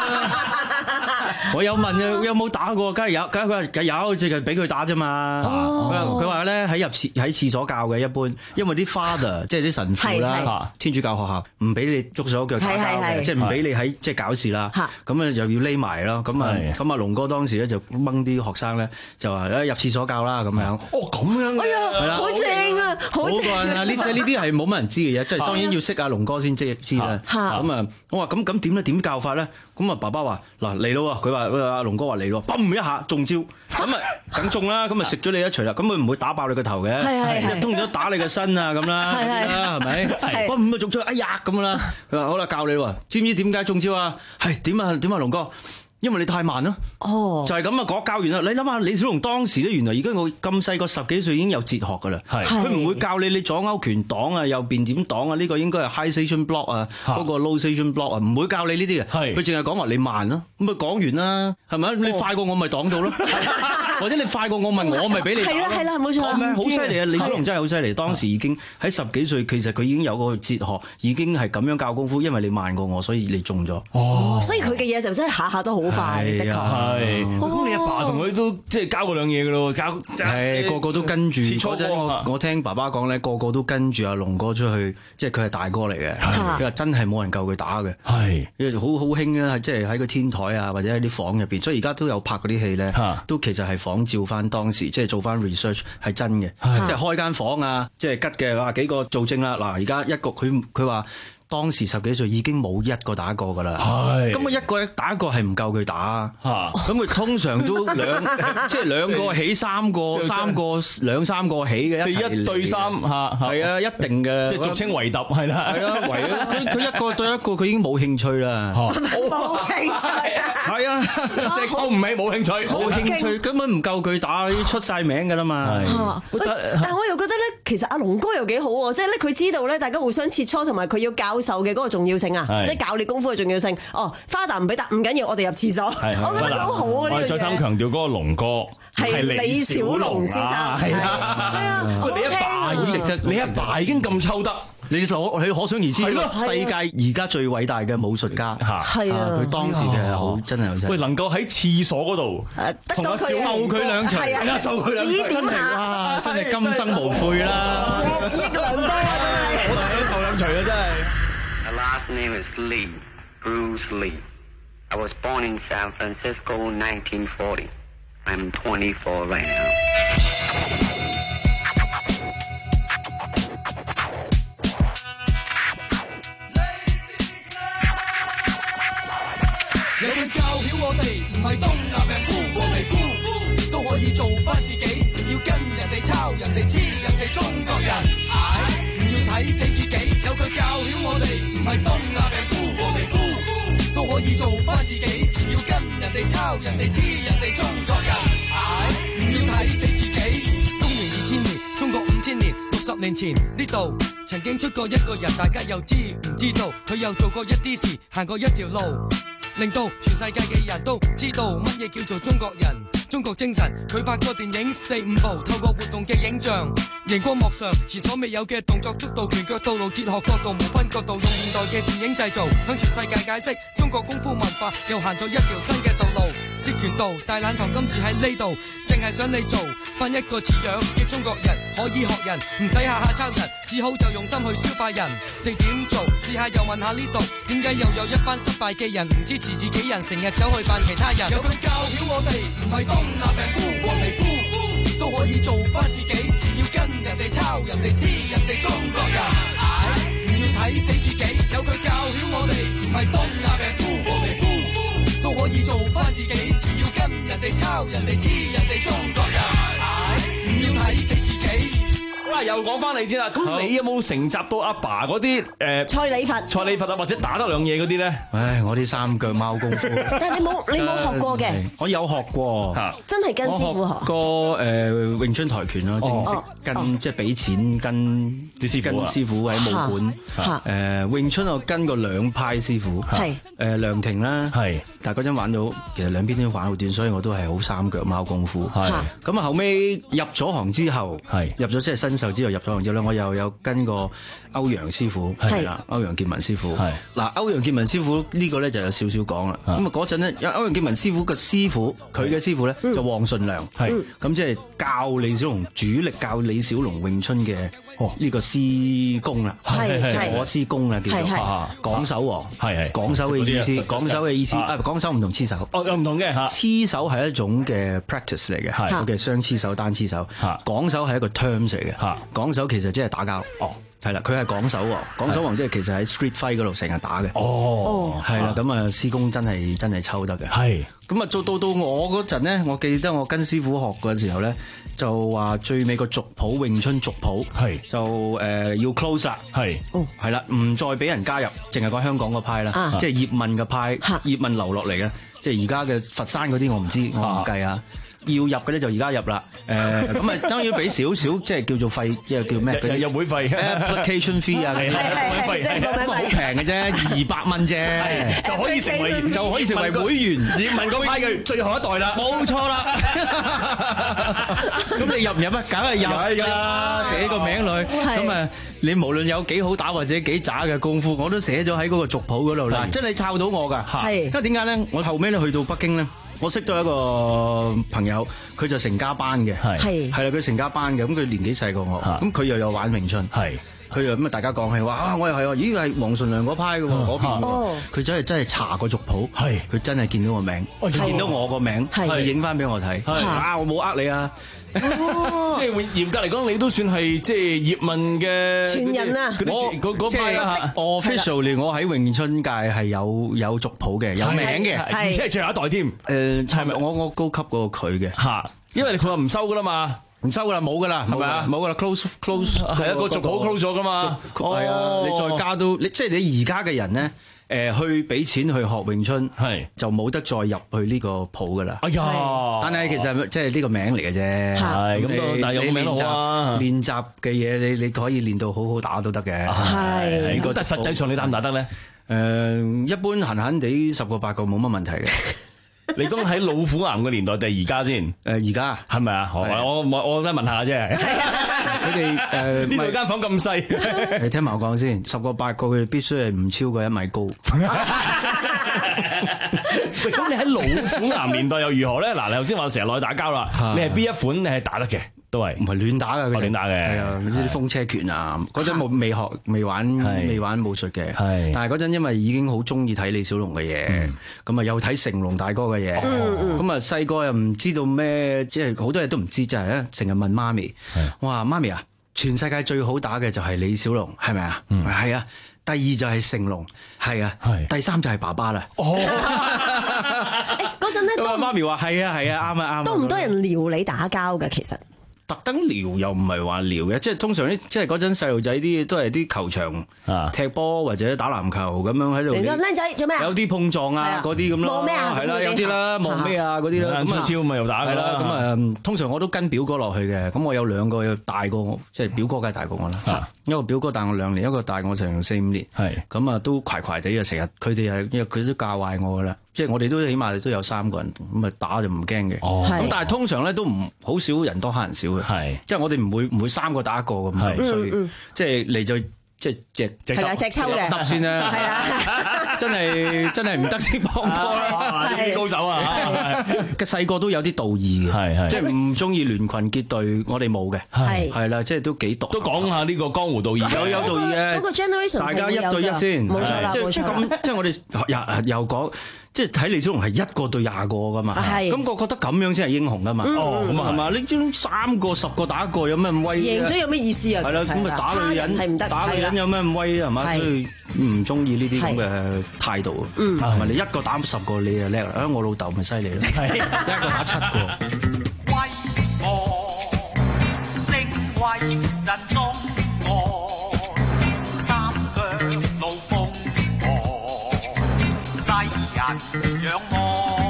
S20: 我有問有有冇打過，梗係有，梗係佢話梗有，淨係俾佢打啫嘛。佢話咧喺入廁喺廁所教嘅一般，因為啲 father 即係啲神父啦，天主教學校唔俾你捉手腳打交嘅，即係唔俾你喺即係搞事啦。咁咧就要匿埋咯。咁啊咁啊龍哥當時咧就掹啲學生咧就話咧入廁所教啦咁樣。
S14: 哦咁樣嘅，
S13: 哎呀，好正啊，好正啊！
S20: 呢即係呢啲係冇乜人知嘅嘢，即係當然要識阿龍哥先知知啦。咁啊我話咁咁點咧？點教法咧？咁啊爸爸話嗱嚟咯喎，佢話阿龍哥話嚟咯，嘣一下中招，咁啊梗中啦，咁啊食咗你一錘啦，咁佢唔會打爆你個頭嘅，即係通咗打你個身啊咁啦，係咪？嘣啊中招，哎呀咁啦，佢話好啦教你喎，知唔知點解中招啊？係點啊點啊龍哥？因為你太慢咯，哦，就係咁啊！講教完啦，你諗下李小龍當時咧，原來而家我咁細個十幾歲已經有哲學噶啦，佢唔會教你你左勾拳擋啊，右邊點擋啊，呢個應該係 high station block 啊，嗰個 low station block 啊，唔會教你呢啲嘅，佢淨係講話你慢咯，咁咪講完啦，係咪？你快過我咪擋到咯，或者你快過我咪我咪俾你打咯，係啦係啦，冇錯，好犀利啊！李小龍真係好犀利，當時已經喺十幾歲，其實佢已經有個哲學，已經係咁樣教功夫，因為你慢過我，所以你中咗。
S13: 哦，所以佢嘅嘢就真係下下都好。係，的確係。
S12: 咁你阿爸同佢都即係教過兩嘢嘅咯，教
S20: 係個個都跟住。嗰陣我我聽爸爸講咧，個個都跟住阿龍哥出去，即係佢係大哥嚟嘅。佢話真係冇人夠佢打嘅。係，因為好好興啊，即係喺個天台啊，或者喺啲房入邊，所以而家都有拍嗰啲戲咧，都其實係仿照翻當時，即係做翻 research 係真嘅，即係開間房啊，即係吉嘅，話幾個做證啦。嗱，而家一個佢佢話。當時十幾歲已經冇一個打過㗎啦，咁啊一個打一個係唔夠佢打，咁佢通常都兩即係兩個起三個，三個兩三個起嘅，
S12: 即係一對三嚇，
S20: 係啊，一定嘅，
S12: 即係俗稱圍揼係啦，
S20: 係啊圍啊，佢佢一個對一個佢已經冇興趣啦，
S13: 冇興趣啊，
S20: 係啊，
S12: 即係抽唔起冇興趣，
S20: 冇興趣根本唔夠佢打，出晒名㗎啦嘛。
S13: 但係我又覺得咧，其實阿龍哥又幾好喎，即係咧佢知道咧，大家互相切磋同埋佢要教授嘅嗰個重要性啊，即係教你功夫嘅重要性。哦 ，Father 唔俾答唔緊要，我哋入廁所，我覺得好好啊。
S12: 我哋再三強調嗰個龍哥係李小龍先生，係啊，喂，你阿爸已經，你阿爸已經咁抽得。
S20: 你所你可想而知，世界而家最偉大嘅武術家，係啊，佢當時嘅好真係好犀利。
S12: 喂，能夠喺廁所嗰度同阿小鬥佢兩場，係啊，受佢兩場，
S20: 真係哇，真係今生無悔啦！
S13: 益良多啊，真係。
S12: 我都想受兩場啊，真係。
S3: The last name is Lee, Bruce Lee. I was born in San Francisco in nineteen forty. I'm twenty-four right now.
S10: 有句教曉我哋唔係東亞病夫和皮膚都可以做返自己，唔要跟人哋抄人哋黐人哋中國人，唉，唔要睇死自己。有句教曉我哋唔係東亞病夫和皮膚都可以做返自己，唔要跟人哋抄人哋黐人哋中國人，唉，唔要睇死自己。公元二千年，中國五千年，六十年前呢度曾經出過一個人，大家又知唔知道？佢又做過一啲事，行過一條路。令到全世界嘅人都知道乜嘢叫做中國人，中國精神。佢拍過電影四五部，透過活動嘅影像，熒光幕上前所未有嘅動作速度、拳腳道路、哲學角度、無分角度，用現代嘅電影製造，向全世界解釋中國功夫文化，又行咗一條新嘅道路。截拳道、大懶堂今次喺呢度，淨係想你做翻一個似樣嘅中國人，可以學人，唔使下下抄人，只好就用心去消化人。你點做？試下又問下呢度，點解又有一班失敗嘅人唔支持自己人，成日走去扮其他人？有句教曉我哋唔係東亞病夫和皮膚都可以做翻自己，唔要跟人哋抄人哋黐人哋中國人，唉，唔要睇死自己。有句教曉我哋唔係東亞病夫和皮膚都可以做翻自己，唔要跟人哋抄人哋黐人哋中國人，唉，唔要睇死自己。
S12: 哇！又講翻你先啦，咁你有冇承襲到阿爸嗰啲誒
S15: 蔡李佛、
S12: 蔡李佛啊，或者打得兩嘢嗰啲咧？
S20: 唉，我啲三腳貓功夫。
S15: 但係你冇你冇學過嘅？
S20: 我有學過，
S15: 真係跟師傅學。
S20: 個誒詠春跆拳咯，正式跟即係俾錢跟啲師傅，跟師傅喺武館。誒詠春我跟過兩派師傅，係誒梁庭啦，係，但係嗰陣玩到其實兩邊都玩好短，所以我都係好三腳貓功夫。係咁啊，後尾入咗行之後，係入咗即係新手之後入咗行之後咧，我又有跟過歐陽師傅，係啦，歐陽建文師傅。係嗱，歐陽建文師傅呢個咧就有少少講啦。咁啊嗰陣咧，歐陽建文師傅嘅師傅，佢嘅師傅咧就黃順良，係咁即係教李小龍，主力教李小龍詠春嘅呢個師公啦，係係我師公啦，叫做講手王，係係講手嘅意思，講手嘅意思啊，講手唔同黐手，
S12: 哦又唔同嘅嚇，
S20: 黐手係一種嘅 practice 嚟嘅，係嘅雙黐手、單黐手，講手係一個 terms 嚟嘅，嚇講手其實即係打交，哦。係啦，佢係講手王，講手王即係其實喺 street fight 嗰度成日打嘅。哦，係啦，咁啊師公真係真係抽得嘅。係，咁啊做到到我嗰陣咧，我記得我跟師傅學嘅時候咧，就話最尾個族譜詠春族譜係就誒、呃、要 close 啦，係，係啦，唔再俾人加入，淨係講香港個派啦，啊、即係葉問嘅派，葉問留落嚟嘅，即係而家嘅佛山嗰啲我唔知，我唔計啊。要入嘅咧就而家入啦，誒咁啊當然俾少少即係叫做費，即係叫咩？
S12: 入會費
S20: application fee 啊，
S12: 係係係，
S20: 咁好平嘅啫，二百蚊啫，
S12: 就可以成為
S20: 就可以成為會員，
S12: 葉問嗰派嘅最後一代啦，
S20: 冇錯啦。咁你入唔入啊？梗係入㗎，寫個名落去。咁啊，你無論有幾好打或者幾渣嘅功夫，我都寫咗喺嗰個族譜嗰度啦。真係抄到我㗎，係。因為點解咧？我後尾咧去到北京咧。我識咗一個朋友，佢就成家班嘅，係係啦，佢成家班嘅，咁佢年紀細過我，咁佢又有玩詠春，係佢又咁啊，大家講起話啊，我又係喎，咦係黃順良嗰派嘅喎，嗰邊喎，佢真係真係查個族譜，係佢真係見到個名，見到我個名，佢影翻俾我睇，啊我冇呃你啊！
S12: 哦、即係嚴格嚟講，你都算係即係葉問嘅
S15: 傳人啊！
S12: 我嗰嗰派啦
S20: officially 我喺詠春界係有有族譜嘅，有名嘅，
S12: 而且係最後一代添。
S20: 誒係咪我我高級過佢嘅
S12: 嚇？因為佢話唔收噶啦嘛，
S20: 唔收噶啦，冇噶啦，係咪啊？冇噶啦 ，close close
S12: 係一個族譜 close 咗噶嘛。
S20: 係啊，你再加到你即係你而家嘅人咧。誒去俾錢去學詠春，係就冇得再入去呢個譜噶啦。哎呀！但係其實即係呢個名嚟嘅啫。係咁，但係有個名好啊。練習嘅嘢，你你可以練到好好打都得嘅。係。
S12: 咁但係實際上你打唔打得咧？
S20: 誒，一般閒閒地十個八個冇乜問題嘅。
S12: 你講喺老虎岩嘅年代定係而家先？
S20: 誒，而家係咪啊？我
S12: 我我都問下啫。
S20: 佢哋誒
S12: 呢度間房咁細，
S20: 你聽埋我講先，十個八個佢哋必須係唔超過一米高。
S12: 喂，咁你喺老虎岩年代又如何咧？嗱，你頭先話成日落去打交啦，你係邊一款你係打得嘅？都係
S20: 唔係亂打嘅，
S12: 亂打嘅，
S20: 係啊，啲風車拳啊，嗰陣冇未學未玩未玩武術嘅，但係嗰陣因為已經好中意睇李小龍嘅嘢，咁啊又睇成龍大哥嘅嘢，咁啊細個又唔知道咩，即係好多嘢都唔知，就係咧成日問媽咪，我話媽咪啊，全世界最好打嘅就係李小龍，係咪啊？係啊，第二就係成龍，係啊，第三就係爸爸啦。
S15: 嗰陣咧，
S20: 咁啊媽咪話係啊係啊啱啊啱。
S15: 多唔多人撩你打交嘅其實？
S20: 特登撩又唔係話撩嘅，即係通常啲即係嗰陣細路仔啲都係啲球場踢波或者打籃球咁樣喺度。
S15: 僆仔做咩啊？
S20: 有啲碰撞啊嗰啲咁咯。
S15: 望咩啊？
S20: 係啦，有啲啦，望咩啊嗰啲啦。
S12: 咁啊超咪又打㗎啦。
S20: 咁啊，通常我都跟表哥落去嘅。咁我有兩個大過我，即係表哥梗係大過我啦。一個表哥大我兩年，一個大我成四五年。係咁啊，都攰攰地啊，成日佢哋係因為佢都教壞我㗎啦。即係我哋都起碼都有三個人，咁啊打就唔驚嘅。咁但係通常咧都唔好少人多黑人少嘅。係，即係我哋唔會唔會三個打一個咁，所以即係嚟就即係隻隻
S15: 係啦，隻抽嘅
S20: 得先啦。係啊，真係真係唔得先幫拖啦。
S12: 啲高手啊！
S20: 嘅細個都有啲道義嘅，係係，即係唔中意聯群結隊，我哋冇嘅。係係啦，即係都幾毒。
S12: 都講下呢個江湖道義，
S20: 有有道義嘅。
S15: 嗰個 generation
S20: 大家一對一先，
S15: 冇錯啦，冇錯。
S20: 即係咁，即係我哋又又講。即係睇李小龍係一個對廿個噶嘛，咁我覺得咁樣先係英雄噶嘛。哦，咁啊係嘛？你將三個十個打一個有咩咁威？
S15: 贏咗有咩意思啊？
S20: 係啦，咁啊打女人
S15: 係唔得，
S20: 打女人有咩咁威啊？係嘛？所以唔中意呢啲咁嘅態度。嗯，係咪你一個打十個你就叻啦？啊，我老豆咪犀利咯，一個打七個。威我聲威震中我三腳老風。仰望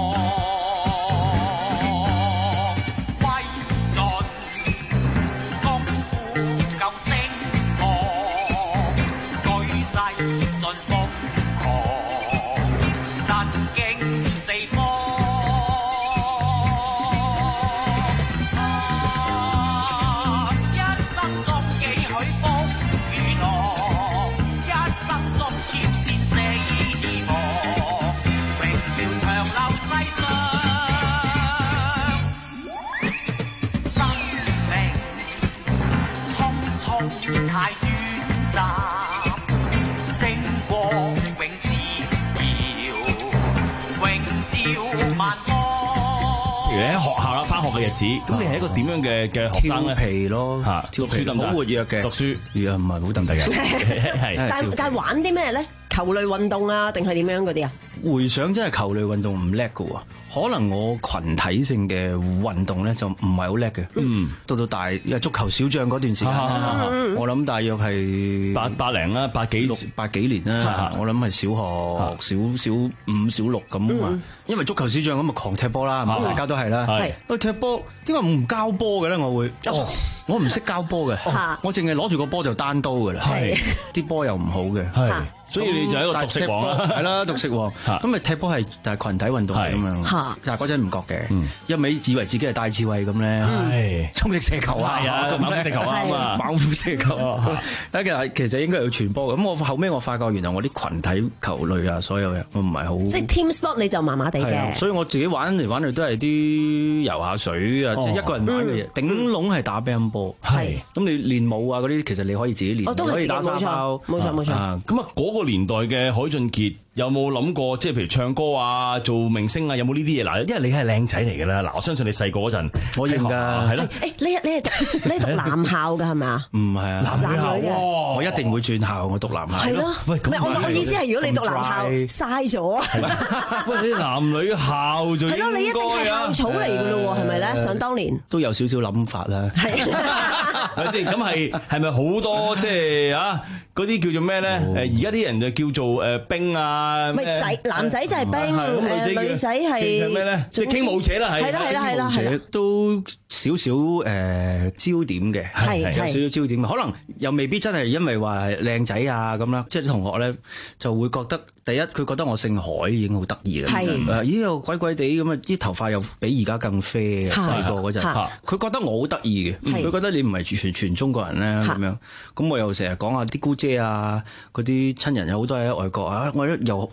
S20: 威盡功夫夠聲狂，舉世盡瘋狂，震驚四方。啊！一生中幾許風雨浪，一生中挑戰死亡。長流世上，生命匆匆太短暫，星光永自遙，永照萬方。譬如喺學校啦，返學嘅日子，咁你係一個點樣嘅嘅學生咧？調皮咯，嚇，調皮好活躍嘅，讀書又唔係好揼地嘅，係。
S15: 但但玩啲咩咧？球類運動啊，定係點樣嗰啲啊？
S20: 回想真係球類運動唔叻㗎喎，可能我群體性嘅運動咧就唔係好叻嘅。嗯，到到大因為足球小將嗰段時間，我諗大約係
S12: 八八零啦，八幾
S20: 六八幾年啦。我諗係小學小小五小六咁啊。因為足球小將咁啊狂踢波啦，大家都係啦。係，喂踢波點解唔交波嘅咧？我會，我唔識交波嘅，我淨係攞住個波就單刀㗎啦。係，啲波又唔好嘅。係。
S12: 所以你就係一個獨食王啦，
S20: 係啦，獨食王。咁咪踢波係就係群體運動嚟咁樣。但係嗰陣唔覺嘅，一味以為自己係戴志偉咁咧，衝力射球啊，猛虎射球啊嘛，猛虎射球。其實其實應該要傳波。咁我後尾我發覺原來我啲群體球類啊，所有嘅我唔係好。
S15: 即係 team sport 你就麻麻地嘅。
S20: 所以我自己玩嚟玩去都係啲游下水啊，即係一個人玩嘅嘢。頂籠係打乒乓波。係。咁你練舞啊嗰啲，其實你可以自己練，可以打沙包。
S15: 冇錯冇錯。
S12: 咁啊嗰個年代嘅海俊傑有冇諗過，即係譬如唱歌啊、做明星啊，有冇呢啲嘢？嗱，因為你係靚仔嚟㗎啦，嗱，我相信你細個嗰陣，
S20: 我認㗎，係咯。
S15: 誒，你你係讀你係讀男校㗎係咪啊？
S20: 唔係啊，
S15: 男校嘅，
S20: 我一定會轉校，我讀男校。
S15: 係咯，喂，唔係我我意思係，如果你讀男校，嘥咗啊！
S12: 喂，你男女校就係
S15: 咯，你一定係校草嚟㗎咯喎，係咪咧？想當年
S20: 都有少少諗法啦。
S15: 係
S12: 咪先？咁係係咪好多即係啊？嗰啲叫做咩咧？誒，而家啲人就叫做誒兵啊，
S15: 咪仔男仔就係兵，誒女仔係
S12: 咩咧？即係傾舞者啦，係。
S15: 係啦係啦係啦係啦，
S20: 都少少誒焦點嘅，係有少少焦點。可能又未必真係因為話靚仔啊咁啦，即係啲同學咧就會覺得。第一，佢覺得我姓海已經好得意啦。係，咦又鬼鬼地咁啊！啲頭髮又比而家更啡嘅。細個嗰陣，佢覺得我好得意嘅。佢覺得你唔係全全中國人咧咁樣。咁我又成日講下啲姑姐啊，嗰啲親人有好多喺外國啊。我又又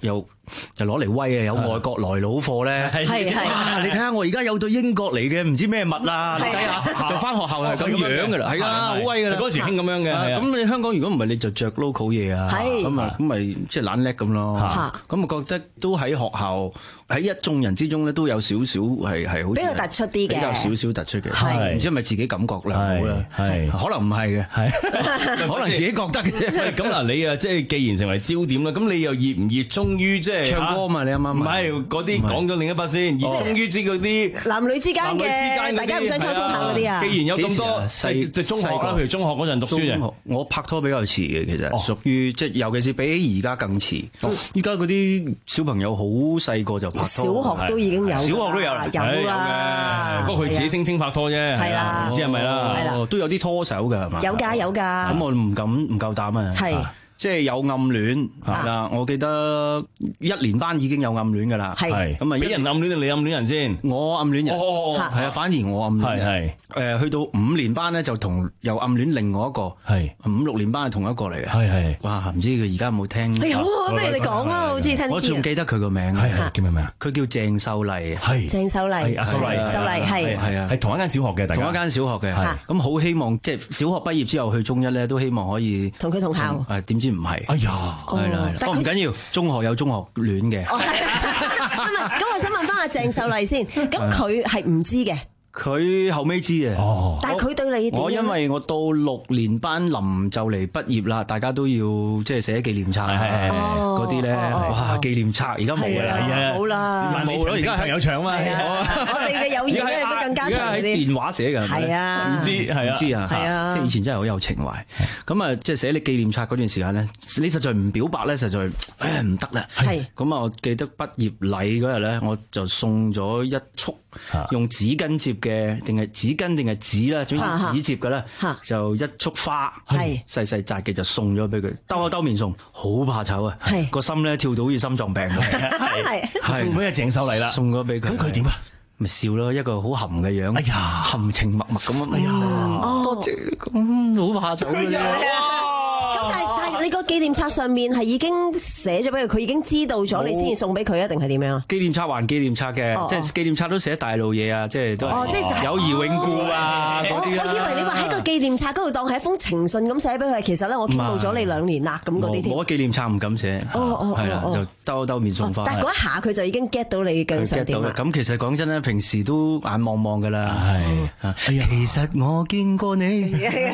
S20: 就攞嚟威啊！有外國來佬貨咧，
S15: 係係
S20: 哇！你睇下我而家有對英國嚟嘅唔知咩物啊，你睇下就翻學校係咁樣噶啦，係啊，好威噶啦！
S12: 嗰時興咁樣嘅，
S20: 咁你香港如果唔係你就着 local 嘢啊，咁啊咁咪即係懶叻咁咯，咁我覺得都喺學校喺一眾人之中咧都有少少係係好
S15: 比較突出啲嘅，
S20: 比較少少突出嘅，唔知係咪自己感覺良好啦，係可能唔係嘅，係可能自己覺得嘅啫。
S12: 咁嗱，你啊即係既然成為焦點啦，咁你又熱唔熱衷於即係
S20: 唱歌嘛？你啱啱
S12: 唔係嗰啲講咗另一筆先，熱衷於知嗰啲
S15: 男女之間嘅大家唔想溝通下嗰啲啊？
S12: 既然有咁多細即係中學啦，譬如中學嗰陣讀書嘅，
S20: 我拍拖比較遲嘅，其實屬於即係尤其是比起而家更遲。依家嗰啲小朋友好細個就拍拖，
S15: 小學都已經有，
S20: 小學都有
S15: 有啦。
S12: 不過佢自己聲稱拍拖啫，係啦，唔知係咪啦？
S20: 都有啲拖手㗎係嘛？
S15: 有㗎有㗎。
S20: 咁我唔敢唔夠膽啊！
S15: 係。
S20: 即係有暗戀嗱，我記得一年班已經有暗戀㗎啦，
S15: 係
S20: 咁啊，
S12: 俾人暗戀定你暗戀人先？
S20: 我暗戀人，係啊，反而我暗戀人，係誒去到五年班咧就同又暗戀另外一個，係五六年班係同一個嚟嘅，係係，哇！唔知佢而家有冇聽？
S15: 哎好啊，不如你講啊，好中意聽。
S20: 我仲記得佢個名，係叫咩名啊？佢叫鄭秀麗，係
S15: 鄭秀麗，
S12: 秀麗，
S15: 秀麗係
S20: 係啊，
S12: 係同一間小學嘅，
S20: 同一間小學嘅，咁好希望即係小學畢業之後去中一咧，都希望可以
S15: 同佢同校，
S20: 誒點知唔係？
S12: 哎呀！
S20: 係啦，不過唔緊要，中學有中學戀嘅。
S15: 咁啊，咁我想問翻阿鄭秀麗先，咁佢係唔知嘅。
S20: 佢後尾知嘅，
S15: 但係佢對你點？
S20: 我因為我到六年班臨就嚟畢業啦，大家都要即係寫紀念冊嗰啲咧，哇！紀念冊而家冇㗎啦，
S15: 冇啦，
S20: 冇啦，而家
S12: 長有長嘛，
S15: 我哋嘅友誼咧都更加長啲。
S20: 電話寫㗎，
S15: 係啊，
S12: 唔知係啊，
S20: 唔知啊，係啊，即係以前真係好有情懷。咁啊，即係寫你紀念冊嗰段時間咧，你實在唔表白咧，實在誒唔得啦。係咁啊，我記得畢業禮嗰日咧，我就送咗一束用紙巾摺嘅，定係紙巾定係紙啦，總之紙摺嘅啦，就一束花，係細細紮嘅就送咗俾佢，兜口兜面送，好怕醜啊，個心咧跳到好似心臟病咁，
S12: 係送俾阿鄭秀麗啦，
S20: 送咗俾佢，
S12: 咁佢點啊？
S20: 咪笑咯，一個好含嘅樣，哎呀，含情脈脈咁啊，哎呀，多謝，咁好怕醜嘅啫。
S15: 咁但係但係你個紀念冊上面係已經寫咗俾佢，佢已經知道咗你先至送俾佢啊？定係點樣啊？
S20: 紀念冊還紀念冊嘅，即係紀念冊都寫大路嘢啊，即係都係友誼永固啊嗰啲啦。
S15: 我以為你話喺個紀念冊嗰度當係一封情信咁寫俾佢，其實咧我傾慕咗你兩年啦咁嗰啲添。
S20: 我紀念冊唔敢寫，係啦，就兜兜面送花。
S15: 但係嗰一下佢就已經 get 到你嘅想點啦。
S20: 咁其實講真咧，平時都眼望望噶啦。係，其實我見過你，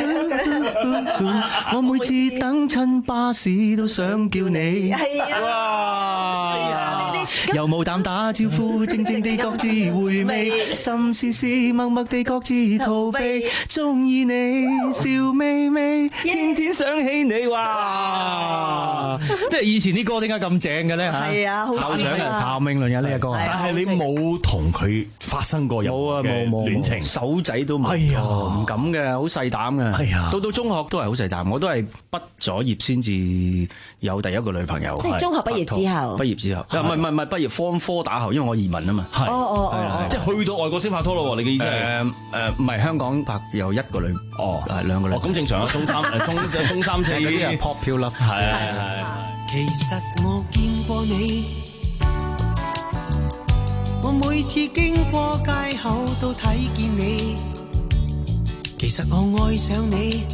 S20: 我每次等親巴士都想叫你。係啊，又冇膽打招呼，靜靜地各自回味，心思思默默地各自逃避，中意你笑眯眯，天天想起你。哇！即係以前啲歌點解咁正嘅咧？
S15: 係啊，好
S20: 校長啊，譚詠麟嘅呢個歌，
S12: 但係你冇同佢發生過任何嘅戀情，
S20: 手仔都冇，唔敢嘅，好細膽嘅。係啊，到到中學都係好細膽，我都係畢咗業先至有第一個女朋友。
S15: 即係中學畢業之後，
S20: 畢業之後，唔係唔係唔係畢業 Form Four 打後，因為我移民啊嘛。
S12: 係，
S15: 哦哦哦，
S12: 即係去到外國先拍拖咯。你嘅意思係
S20: 誒誒，唔係香港拍有一個女，哦，係兩個女。
S12: 哦，咁正常啊，中三誒中中三四嗰啲人
S20: popular。係係係。
S10: 其實我見過你，我每次經過街口都睇見你。其實我愛上你，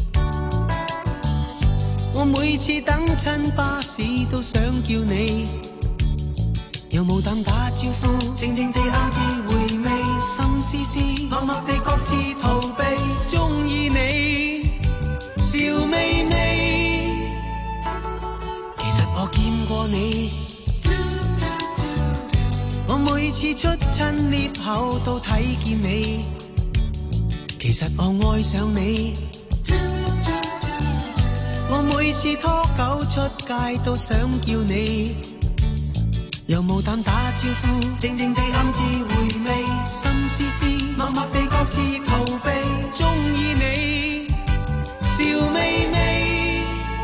S10: 我每次等親巴士都想叫你，有冇膽打招呼？靜靜地暗自回味，心思思默默地各自逃避，鍾意你笑眯眯。其實我見過你，我每次出親 lift 口都睇見你。其實我愛上你，我每次拖狗出街都想叫你，有冇膽打招呼？靜靜地暗自回味，心思思默默地各自逃避，鍾意你笑眯眯，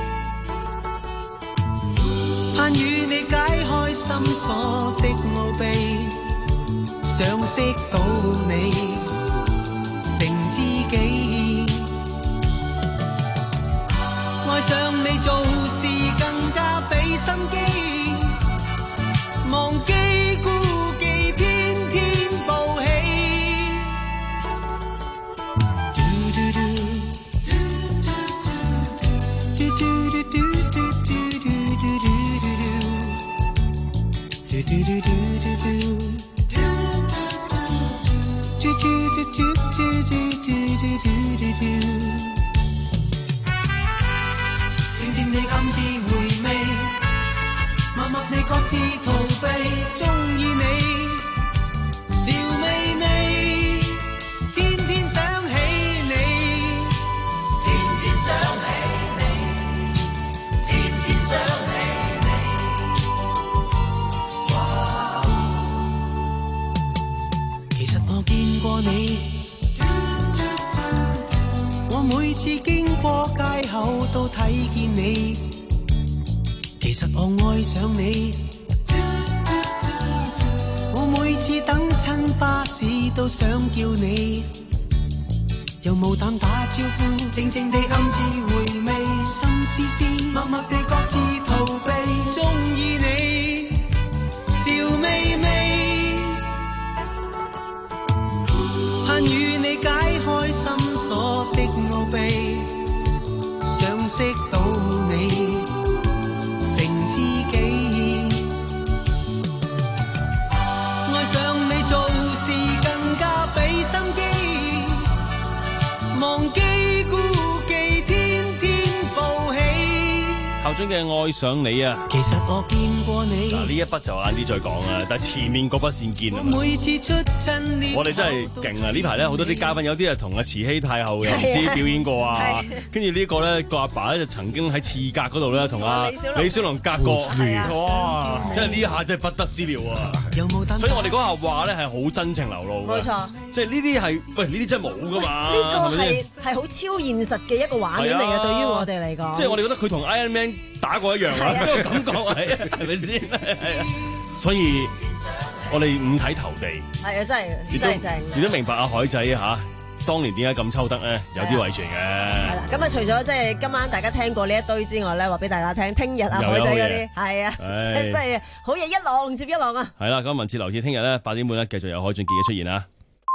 S10: 盼與你解開心鎖的奧秘，想識到你成知己，愛上你做事更加俾心機， 靜靜地暗自回味，默默地各自逃避，鍾意你，笑眯眯，天天想起你，天天想起你，天天想起你。哇！其實我見過你，我每次經過街口都睇見你，其實我愛上你，我每次等親巴士都想叫你，又冇膽打招呼，靜靜地暗自回味，心思思，默默地各自逃避，鍾意你，笑眯眯，盼與你解開心鎖的奧秘，想識到你，成知己，愛上你做事更加俾心機，忘記顧忌，天天報喜。
S12: 校長嘅愛上你啊，
S10: 其實我見過你。
S12: 嗱呢一筆就晏啲再講啊，但係前面嗰筆先見啊嘛。
S10: 每次出親呢，
S12: 我哋真係勁啊！呢排咧好多啲嘉賓，有啲係同阿慈禧太后又唔知表演過啊。跟住呢個咧個阿爸咧就曾經喺刺格嗰度咧同阿李小龍隔過，哇！真係呢下真係不得之了啊！所以我哋嗰下話咧係好真情流露嘅，
S15: 冇錯。
S12: 即係呢啲係喂呢啲真係冇噶嘛。
S15: 呢個係係好超現實嘅一個畫面嚟嘅，對於我哋嚟講。
S12: 即係我哋覺得佢同 Iron Man 打過一樣啊，嗰個感覺係係咪先？係啊，所以我哋五體投地。
S15: 係啊，真係真係正。
S12: 你都明白阿海仔嚇，當年點解咁抽得咧？有啲遺傳嘅。
S15: 係啦，咁啊，除咗即係今晚大家聽過呢一堆之外咧，話俾大家聽，聽日阿海仔嗰啲係啊，真係好嘢一浪接一浪啊！
S12: 係啦，咁文字留意聽日咧八點半咧繼續有海俊傑嘅出現啊！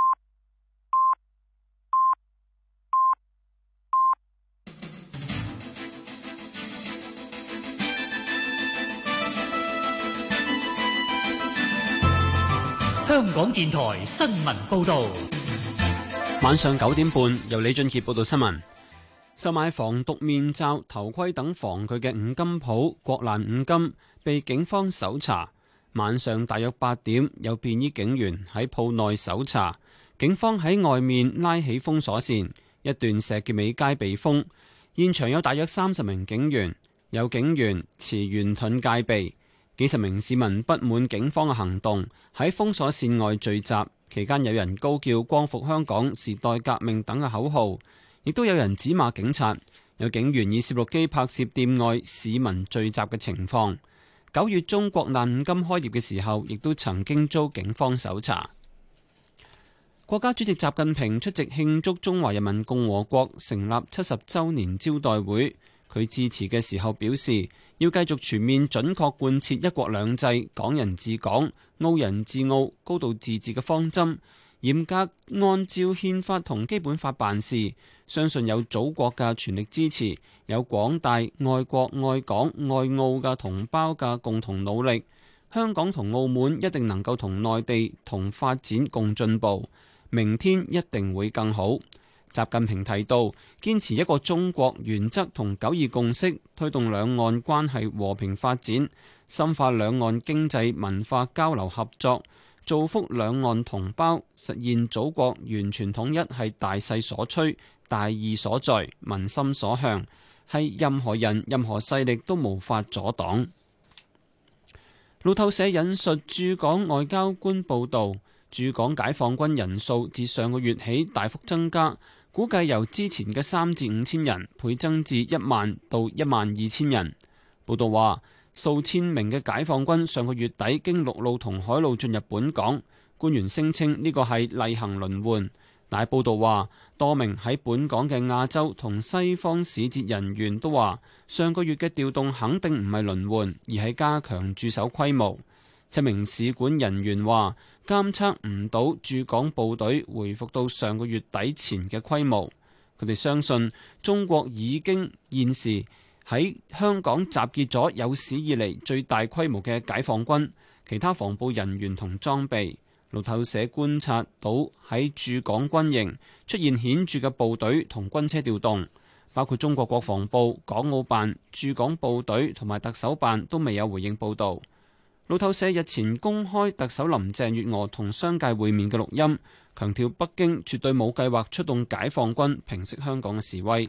S2: 香港電台新聞報道，
S1: 晚上九點半由李俊傑報道新聞。售賣防毒面罩、頭盔等防具嘅五金鋪國蘭五金被警方搜查。晚上大約八點，有便衣警員喺鋪內搜查，警方喺外面拉起封鎖線，一段石硤尾街被封。現場有大約三十名警員，有警員持圓盾戒備。幾十名市民不滿警方嘅行動，喺封鎖線外聚集，期間有人高叫光復香港、時代革命等嘅口號，亦都有人指罵警察。有警員以攝錄機拍攝店外市民聚集嘅情況。九月中國難五金開業嘅時候，亦都曾經遭警方搜查。國家主席習近平出席慶祝中華人民共和國成立七十週年招待會，佢致辭嘅時候表示，要繼續全面準確貫徹一國兩制、港人治港、澳人治澳、高度自治嘅方針，嚴格按照憲法同基本法辦事，相信有祖國嘅全力支持，有廣大愛國愛港愛澳嘅同胞嘅共同努力，香港同澳門一定能夠同內地同發展共進步，明天一定會更好。習近平提到，堅持一個中國原則同九二共識，推動兩岸關係和平發展，深化兩岸經濟文化交流合作，造福兩岸同胞，實現祖國完全統一係大勢所趨、大義所在、民心所向，係任何人、任何勢力都無法阻擋。路透社引述駐港外交官報導，駐港解放軍人數自上個月起大幅增加，估計由之前嘅三至五千人倍增至一萬到一萬二千人。報道話，數千名嘅解放軍上個月底經陸路同海路進入本港，官員聲稱呢個係例行輪換。但係報道話，多名喺本港嘅亞洲同西方使節人員都話，上個月嘅調動肯定唔係輪換，而係加強駐守規模。七名使館人員話，監測唔到駐港部隊回復到上個月底前嘅規模。佢哋相信中國已經現時喺香港集結咗有史以嚟最大規模嘅解放軍、其他防暴人員同裝備。 路透社觀察到喺駐港軍營出現顯著嘅部隊同軍車調動，包括中國國防部、港澳辦、駐港部隊同埋特首辦都未有回應報導。路透社日前公開特首林鄭月娥同商界會面嘅錄音，強調北京絕對冇計劃出動解放軍平息香港嘅示威。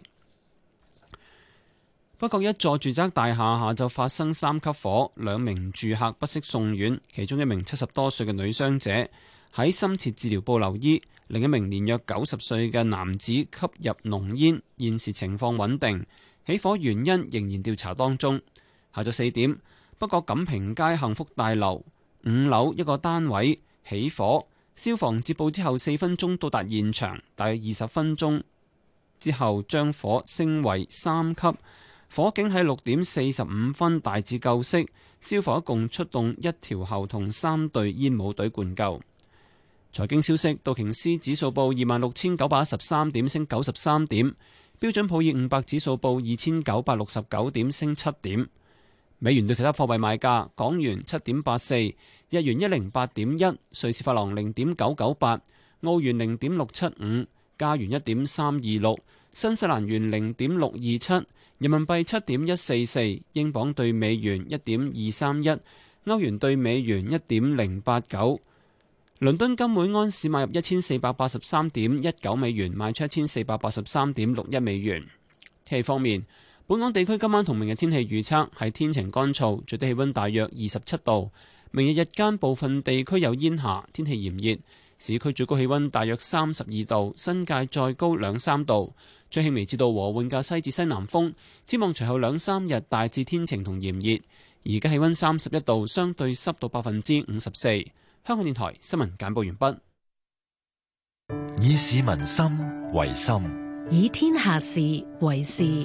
S1: 北角一座住宅大廈下晝發生三級火，兩名住客不適送院，其中一名七十多歲嘅女傷者喺深切治療部留醫，另一名年約九十歲嘅男子吸入濃煙，現時情況穩定。起火原因仍然調查當中。下晝四點，北角錦屏街幸福大樓五樓一個單位起火，消防接報之後四分鐘到達現場，大約二十分鐘之後將火升為三級。火警喺六點四十五分大致救熄，消防一共出動一條喉同三隊煙霧隊灌救。財經消息，道瓊斯指數報二萬六千九百一十三點，升九十三點；標準普爾五百指數報二千九百六十九點，升七點。美元對其他貨幣賣價：港元七點八四，日元一零八點一，瑞士法郎零點九九八，澳元零點六七五，加元一點三二六，新西蘭元零點六二七。人民幣七點一四四，英鎊對美元一點二三一，歐元對美元一點零八九，倫敦金每安士買入一千四百八十三點一九美元，賣出一千四百八十三點六一美元。天氣方面，本港地區今晚同明日天氣預測係天晴乾燥，最低氣溫大約二十七度。明日日間部分地區有煙霞，天氣炎熱，市區最高氣溫大約三十二度，新界再高兩三度。吹輕微至到和緩嘅西至西南風，展望隨後兩三日大致天晴同炎熱。而家氣溫三十一度，相對濕度百分之五十四。香港電台新聞簡報完畢。
S4: 以市民心為心，
S5: 以天下事為事。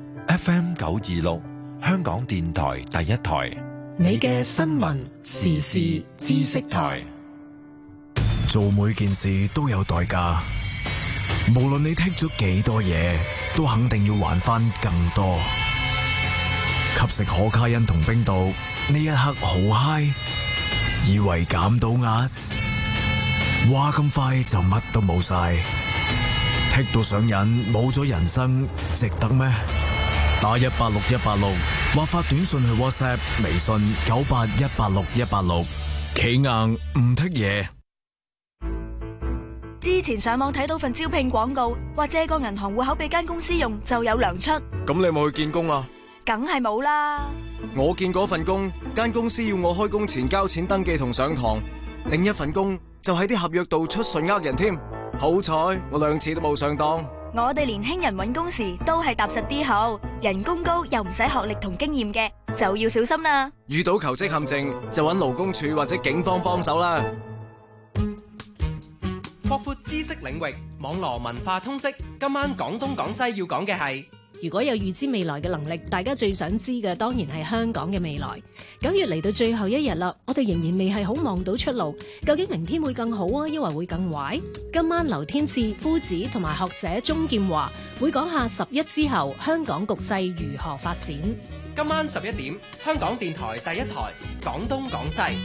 S4: F M 九二六，香港電台第一台，
S5: 你嘅新聞時事知識台。
S6: 做每件事都有代價。無論你剔咗幾多嘢，都肯定要還翻更多。吸食可卡因同冰毒，呢一刻好嗨，以為減到壓，話咁快就乜都冇晒。剔到上癮，冇咗人生，值得咩？打一八六一八六，或發短信去 WhatsApp、微信九八一八六一八六，企硬唔剔嘢。
S7: 之前上網睇到份招聘廣告，話借個銀行戶口俾間公司用就有糧出。
S8: 咁你有冇去見工啊？
S7: 梗係冇啦。
S8: 我見嗰份工，間公司要我開工前交錢登記同上堂，另一份工就喺啲合約度出信呃人添。好彩我兩次都冇上當。
S7: 我哋年輕人搵工時都係踏實啲好，人工高又唔使學歷同經驗嘅，就要小心啦。
S8: 遇到求職陷阱就搵勞工處或者警方幫手啦。
S9: 擴闊知識領域，網絡文化通識。今晚講東講西要講嘅係，
S11: 如果有預知未來嘅能力，大家最想知嘅當然係香港嘅未來。九月嚟到最後一日啦，我哋仍然未係好望到出路。究竟明天會更好啊，抑或會更壞？今晚劉天賜、夫子同埋學者鍾劍華會講下十一之後香港局勢如何發展。
S9: 今晚十一點，香港電台第一台講東講西。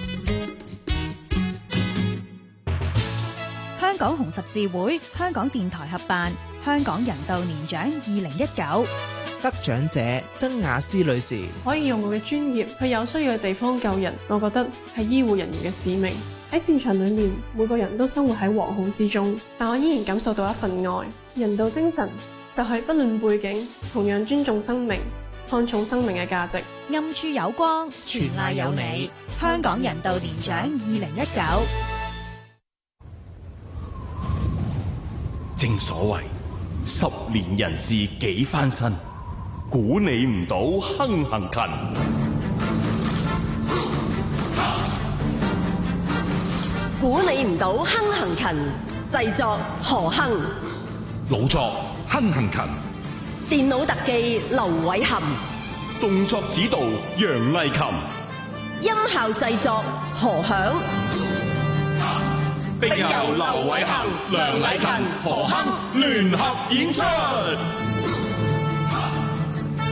S16: 香港紅十字會、香港電台合辦香港人道年獎二零一九，
S27: 得獎者曾雅詩女士。
S28: 可以用我嘅專業去有需要嘅地方救人，我覺得係醫護人員嘅使命。喺戰場裏面，每個人都生活喺惶恐之中，但我依然感受到一份愛。人道精神就係不論背景，同樣尊重生命，看重生命嘅價值。
S16: 暗處有光，全賴有你。香港人道年獎二零一九。
S29: 正所謂十年人事幾番新，估你唔到亨行勤。
S13: 估你唔到亨行勤，製作何亨，
S14: 老作亨行勤，
S13: 電腦特技劉偉含，
S29: 動作指導楊麗琴，
S13: 音效製作何響。
S29: 並由劉偉恒、梁禮勤、何亨聯合演出。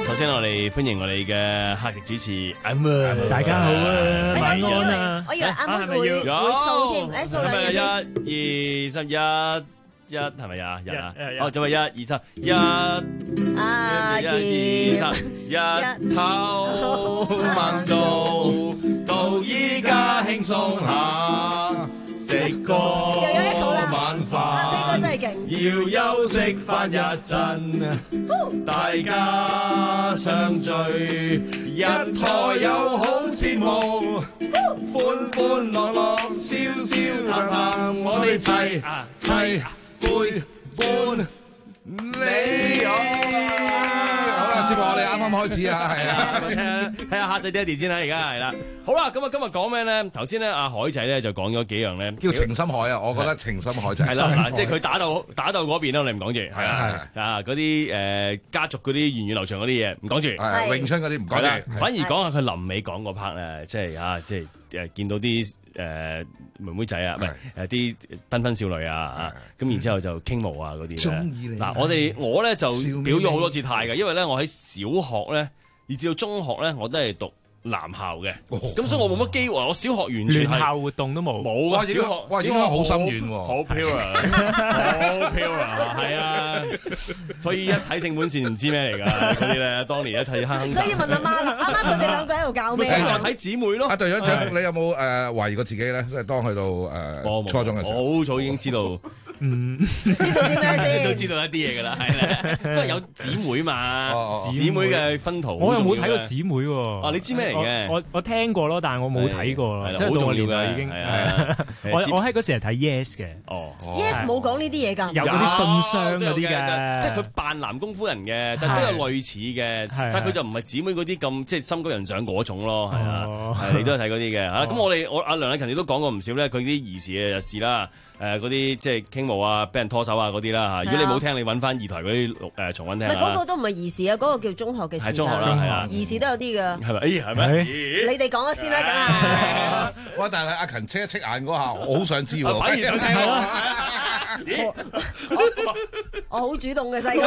S12: 首先我哋歡迎我哋嘅客席主持阿妹，
S17: 大家好啊，
S12: 晚
S17: 安啊！
S15: 我以為阿妹會會數添，誒數兩嘢先。
S12: 一、二、三、一、一係咪啊？一啊，哦，就係一、二、三、一、
S15: 啊
S12: 一、二、三、一頭猛做，到依家輕鬆下。食個晚飯，要休息翻一陣，大家相聚，一台有好節目，歡歡樂樂，笑笑談談，我哋齊齊陪伴你。
S14: 好啦，節目我哋啱啱開始啊，係啊，
S12: 睇下睇下蝦仔爹哋先啦，而家係啦。好啦，咁啊，今日講咩咧？頭先咧，阿海仔咧就講咗幾樣咧，
S14: 叫情深海啊，我覺得情深海就係
S12: 啦，嗱，即係佢打鬥打鬥嗰邊咧，我哋唔講住，係啊係啊，嗰啲誒家族嗰啲源遠流長嗰啲嘢唔講住，
S14: 係詠春嗰啲唔講住，
S12: 反而講下佢臨尾講嗰 part 咧，即係啊，即係誒見到啲誒妹妹仔啊，唔係誒啲繽紛少女啊啊，咁然之後就傾慕啊嗰啲咧。嗱，我哋我咧就表咗好多次態嘅，因為咧我喺小學咧，以至到中學咧，我都係讀男校嘅，咁所以我冇乜機會。我小學完全係
S17: 聯校活動都冇，
S12: 冇啊！小學
S14: 哇，應該好深遠喎，
S12: 好 pure，好 pure，係啊！所以一睇正本線唔知咩嚟㗎嗰啲咧，當年一睇坑坑。
S15: 所以問阿媽啦，啱啱佢哋兩個喺度教咩啊？
S12: 睇姊妹咯。
S14: 啊，隊長長，你有冇誒懷疑過自己咧？即係當去到誒初中嘅時候，
S12: 好早已經知道。
S17: 嗯，
S15: 知道啲咩先？
S12: 都知道一啲嘢㗎啦，係咧，都係有姊妹嘛，姊妹嘅分途。
S17: 我又冇睇過姊妹喎。
S12: 哦，你知咩嚟嘅？
S17: 我我聽過咯，但係我冇睇過咯，即係好重要㗎已經。我我喺嗰時係睇 Yes 嘅。
S12: 哦
S15: ，Yes 冇講呢啲嘢㗎。
S17: 有嗰啲信箱嗰啲嘅，
S12: 即係佢扮南宮夫人嘅，但都有類似嘅，但係佢就唔係姊妹嗰啲咁即係心高人上嗰種咯，係啊，你都係睇嗰啲嘅嚇。咁我哋我阿梁禮勤你都講過唔少咧，佢啲兒時嘅事啦。誒嗰啲即係傾慕啊，俾人拖手啊嗰啲啦嚇。如果你冇聽，你揾翻二台嗰啲誒重溫聽。
S15: 唔係嗰個都唔係兒時啊，嗰個叫中學嘅時。係
S12: 中學啦，係啊。
S15: 兒時都有啲㗎。係
S12: 咪？咦係咪？
S15: 你哋講咗先啦，梗係。
S14: 哇！但係阿勤車一戚眼嗰下，我好想知喎。
S12: 反而想聽喎。
S15: 我好主動嘅細個。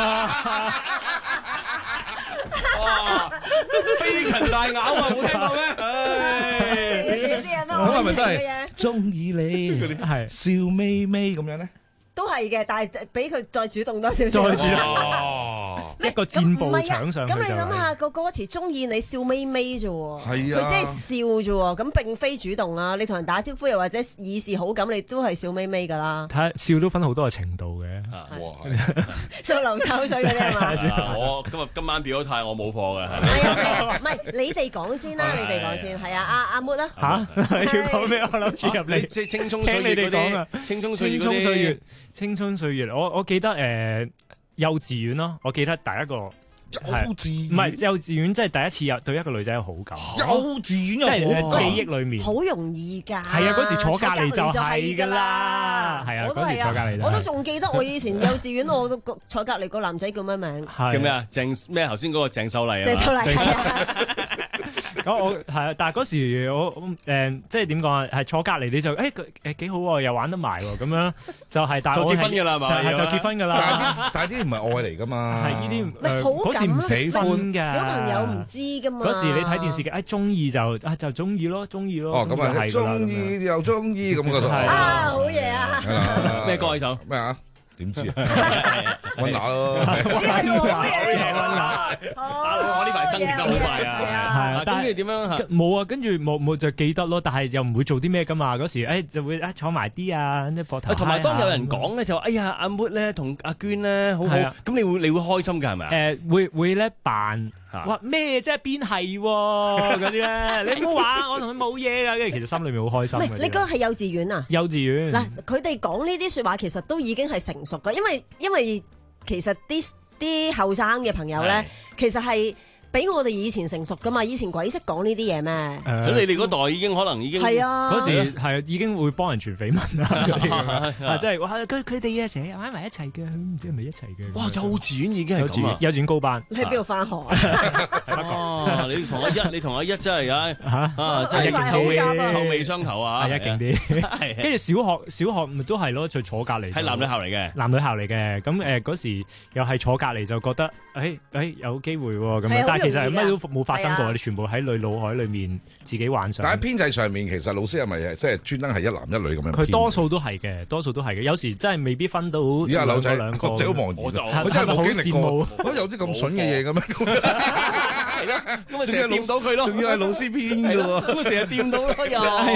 S12: 哇！飛禽大咬啊！冇聽過咩？
S14: 咁係咪都係中意你？
S17: 係
S14: 笑眯眯咁樣咧？
S15: 都係嘅，但係俾佢再主動多少少。
S17: 再主動，一個箭步搶上去。
S15: 咁你諗下個歌詞，中意你笑眯眯啫喎，
S14: 係啊，
S15: 佢即係笑啫喎，咁並非主動啊！你同人打招呼又或者以示好感，你都係笑眯眯㗎啦。
S17: 睇下笑都分好多個程度嘅。
S14: 哇！
S15: 笑流口水嗰啲係嘛？
S12: 我今日今晚表咗態，我冇貨嘅。
S15: 係啊，唔係你哋講先啦，你哋講先。係啊，阿阿沫啊。
S17: 嚇！要講咩？我諗住入嚟
S12: 即係青葱歲月嗰啲。青葱歲月嗰啲。
S17: 青春歲月，我我記得誒、呃、幼稚園咯，我記得第一個
S14: 幼稚園，
S17: 唔係幼稚園，即係第一次有對一個女仔有好感。
S14: 幼稚園有好感，
S17: 即係記憶裏面
S15: 好容易㗎。
S17: 係啊，嗰時坐隔離就係㗎啦。係啊，嗰時坐隔離。
S15: 我都仲記得我以前幼稚園，我坐隔離個男仔叫咩名？
S12: 叫咩啊？鄭咩？頭先嗰個鄭秀麗啊。
S15: 鄭秀麗係啊。
S17: 咁我係啊，但係嗰時我誒即係點講啊？係坐隔離你就誒誒幾好喎，又玩得埋喎，咁樣就係但係我
S12: 就結婚㗎啦，係嘛？
S17: 係就結婚㗎啦。
S14: 但係啲唔係愛嚟㗎嘛。
S17: 係呢啲
S15: 誒嗰
S17: 時唔喜歡㗎。
S15: 小朋友唔知㗎嘛。
S17: 嗰時你睇電視劇，誒中意就啊就中意咯，中意咯。
S14: 哦，咁啊，中意又中意咁嗰度。
S15: 啊，好嘢啊！
S12: 咩歌呢首？
S14: 咩啊？點知啊？溫拿咯，
S15: 好嘢，好
S12: 嘢！我呢排增值得好快啊！係啊，跟住點樣？
S17: 冇啊，跟住冇冇就記得咯，但係又唔會做啲咩噶嘛。嗰時誒就會誒坐埋啲啊，啲膊頭。
S12: 同埋當有人講咧，就話哎呀阿 Mood 咧同阿娟咧好好，咁你會你會開心㗎係咪啊？
S17: 誒會會咧扮哇咩即係邊係嗰啲咧？你唔好話我同佢冇嘢㗎，跟住其實心裏面好開心。
S15: 唔係你嗰個係幼稚園啊？
S17: 幼稚園
S15: 嗱，佢哋講呢啲説話其實都已經係成熟㗎，因為因為其實啲啲後生嘅朋友咧，其實係比我哋以前成熟噶嘛，以前鬼識講呢啲嘢咩？
S12: 咁你哋嗰代已經可能已經
S15: 係啊，
S17: 嗰時係已經會幫人傳緋聞啦，即係哇佢佢哋啊成日玩埋一齊嘅，唔知係咪一齊嘅？
S12: 哇！幼稚園已經係咁啊，
S17: 幼稚園高班。
S15: 你喺邊度翻學
S12: 啊？你同阿一，你同阿一真係啊啊！真係臭味臭味相投啊！
S17: 係一勁啲。跟住小學小學咪都係咯，就坐隔離。
S12: 係男女校嚟嘅，
S17: 男女校嚟嘅。咁誒嗰時又係坐隔離，就覺得誒誒有機會喎咁樣。但係其實係乜都冇發生過，你全部喺你腦海裡面自己幻想。
S14: 但喺編制上面，其實老師係咪即係專登係一男一女咁樣？
S17: 佢多數都係嘅，多數都係嘅。有時真係未必分到兩個兩個。
S14: 我好忙，
S17: 我就
S14: 我真係冇經歷過。我有啲咁筍嘅嘢嘅咩？
S12: 係咯，咁咪成日掂到佢咯，
S14: 仲要係老師編嘅喎，
S12: 咁咪成日掂到咯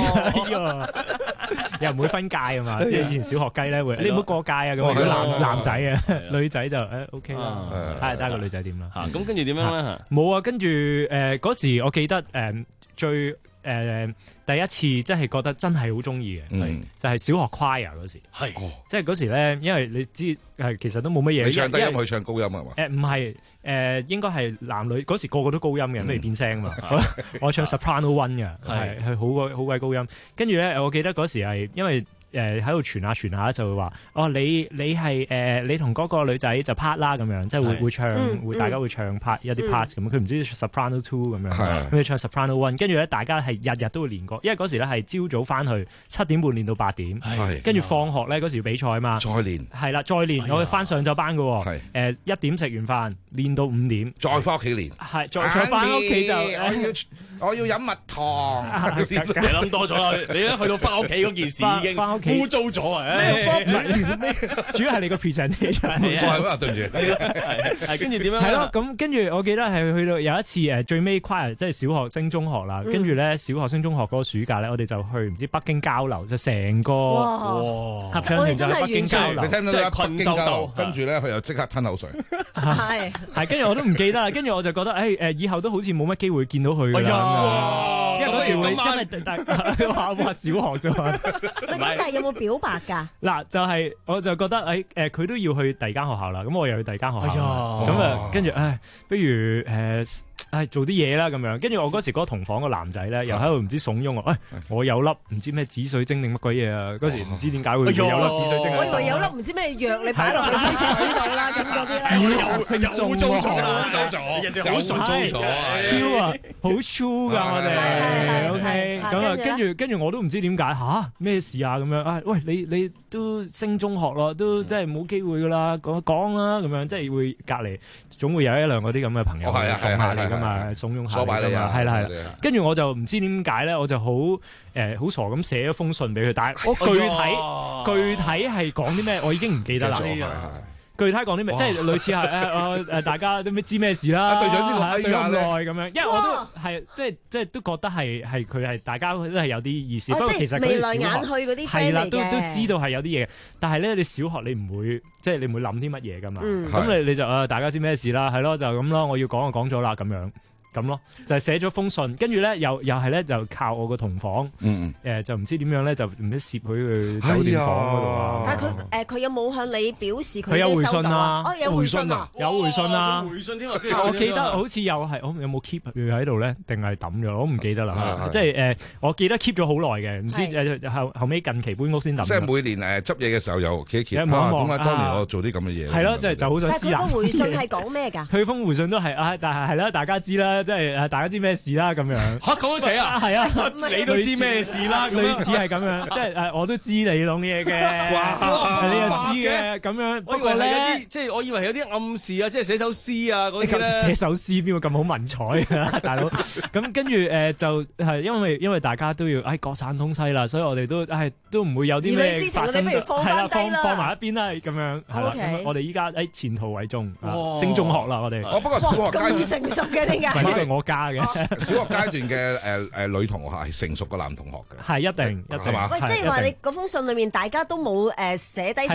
S17: 又，又唔會分界啊嘛，即係以前小學雞咧會，你唔好過界啊咁。如果男男仔啊，女仔就誒 OK 啦，睇下睇下個女仔點啦。
S12: 嚇，咁跟住點樣咧？
S17: 冇啊，跟住誒嗰時我記得誒最誒第一次即係覺得真係好中意嘅，就係小學 choir 嗰時，係即係嗰時咧，因為你知係其實都冇乜嘢。
S14: 你唱低音去唱高音係嘛？
S17: 誒唔係誒，應該係男女嗰時個個都高音嘅，未變聲嘛。我唱 soprano one 嘅，係係好鬼好鬼高音。跟住咧，我記得嗰時係因為。誒喺度傳下傳下就會話哦，你你係誒、呃、你同嗰個女仔就 part 啦咁樣，即係會會唱會、嗯、大家會唱 part 一啲 part 咁，佢唔知 soprano two 咁樣，咁你唱 soprano one，跟住咧大家係日日都會練過，因為嗰時咧係朝早翻去七點半練到八點，跟住放學咧嗰時要比賽啊嘛，再
S14: 練
S17: 係啦，再練我哋翻上晝班嘅喎，誒一點食完飯練到五點，
S14: 再翻屋企練，
S17: 係再再翻屋企就
S14: 我要我要飲蜜糖，
S12: 你諗多咗啦，你一去到翻屋企嗰件事已經翻屋企污糟咗啊！
S17: 主要係你個 presentation，
S14: 係啊，對唔住，
S12: 係跟住點樣？
S17: 係咯，咁跟住我記得係去到有一次誒最尾 choir 即係小學升中學啦，跟住咧小學升中學嗰個暑假咧，我哋就去唔知北京交流，就成個合唱團就喺北京交流，
S14: 你聽唔聽到北京交流？跟住咧佢又即刻吞口水，
S17: 係係跟住我都唔記得啦，跟住我就覺得誒誒以後都好似冇乜機會見到佢㗎啦，因為嗰時會真係大話話小學啫嘛，
S15: 但係有冇表白㗎？
S17: 嗱，就係、是、我就覺得誒誒，佢、呃、都要去第二間學校啦，咁我又去第二間學校，咁啊，跟住唉，不如誒。呃係做啲嘢啦咁樣，跟住我嗰時嗰個同房個男仔咧，又喺度唔知慫恿我，誒我有粒唔知咩紫水晶定乜鬼嘢啊！嗰時唔知點解會有粒紫水晶。
S15: 我以為有粒唔知咩藥你擺落去杯水度啦，咁嗰啲。
S17: 小學升中咗啦，
S12: 人哋好順租咗啊！
S17: 超啊，好 true 㗎我哋，OK，咁啊，跟住跟住我都唔知點解吓咩事啊咁樣啊？喂，你你都升中學咯，都即係冇機會㗎啦，講講啦咁樣，即係會隔離總會有一兩嗰啲咁嘅朋友講下你㗎嘛。慫恿下你㗎嘛，係啦係啦，跟住我就唔知點解咧，我就好誒好傻咁寫咗封信俾佢，但係我具體具體係講啲咩，我已經唔記得啦。具體講啲咩，即係類似係誒誒大家都咩知咩事啦，對咗呢個對咁耐咁樣，因為我都係即係即係都覺得係係佢係大家都係有啲意思，不過其實
S15: 眉來眼去嗰啲 friend 嚟嘅，係啦，都都知
S17: 道係有啲嘢，但係咧你小學你唔會即係你唔會諗啲乜嘢㗎嘛，咁你你就誒大家知咩事啦，係咯就咁咯，我要講就講咗啦咁樣。咁咯，就係寫咗封信，跟住咧又又係咧就靠我個同房，誒就唔知點樣咧就唔知攝佢去酒店房嗰度啊。
S15: 但係佢誒佢有冇向你表示佢
S17: 佢有回信啊？
S15: 哦有回信啊，
S17: 有回信啊，
S12: 回信添啊！
S17: 我記得好似又係我有冇 keep 佢喺度咧，定係抌咗？我唔記得啦。即係誒，我記得 keep 咗好耐嘅，唔知誒後後尾近期搬屋先抌。
S14: 即係每年誒執嘢嘅時候又 keep keep。啊，點解當年我做啲咁嘅嘢？
S17: 係咯，即係就好想私人。
S15: 但係佢個回信係講咩㗎？
S17: 佢封回信都係啊，但係係啦，大家知啦，即係誒大家知咩事啦咁樣
S12: 嚇咁樣寫啊？係啊，你都知咩事啦？
S17: 類似係咁樣，即係誒我都知你諗嘢嘅，你又知嘅咁樣。不過咧，有啲
S12: 即係我以為有啲暗示啊，即係寫首詩啊嗰啲咧。
S17: 寫首詩邊會咁好文采啊，大佬？咁跟住誒就係因為因為大家都要誒各散東西啦，所以我哋都誒都唔會有啲咩發生。係啦，放放埋一邊啦，咁樣係啦。咁我哋依家誒前途為重，升中學啦，我哋。
S14: 哦，不過小學階段
S15: 咁成熟嘅點解？
S17: 呢個係我家嘅。
S14: 小學階段嘅誒誒女同學係成熟過男同學嘅，
S17: 係一定一定
S14: 係嘛？
S15: 喂，即係話你嗰封信裏面大家都冇誒寫低啲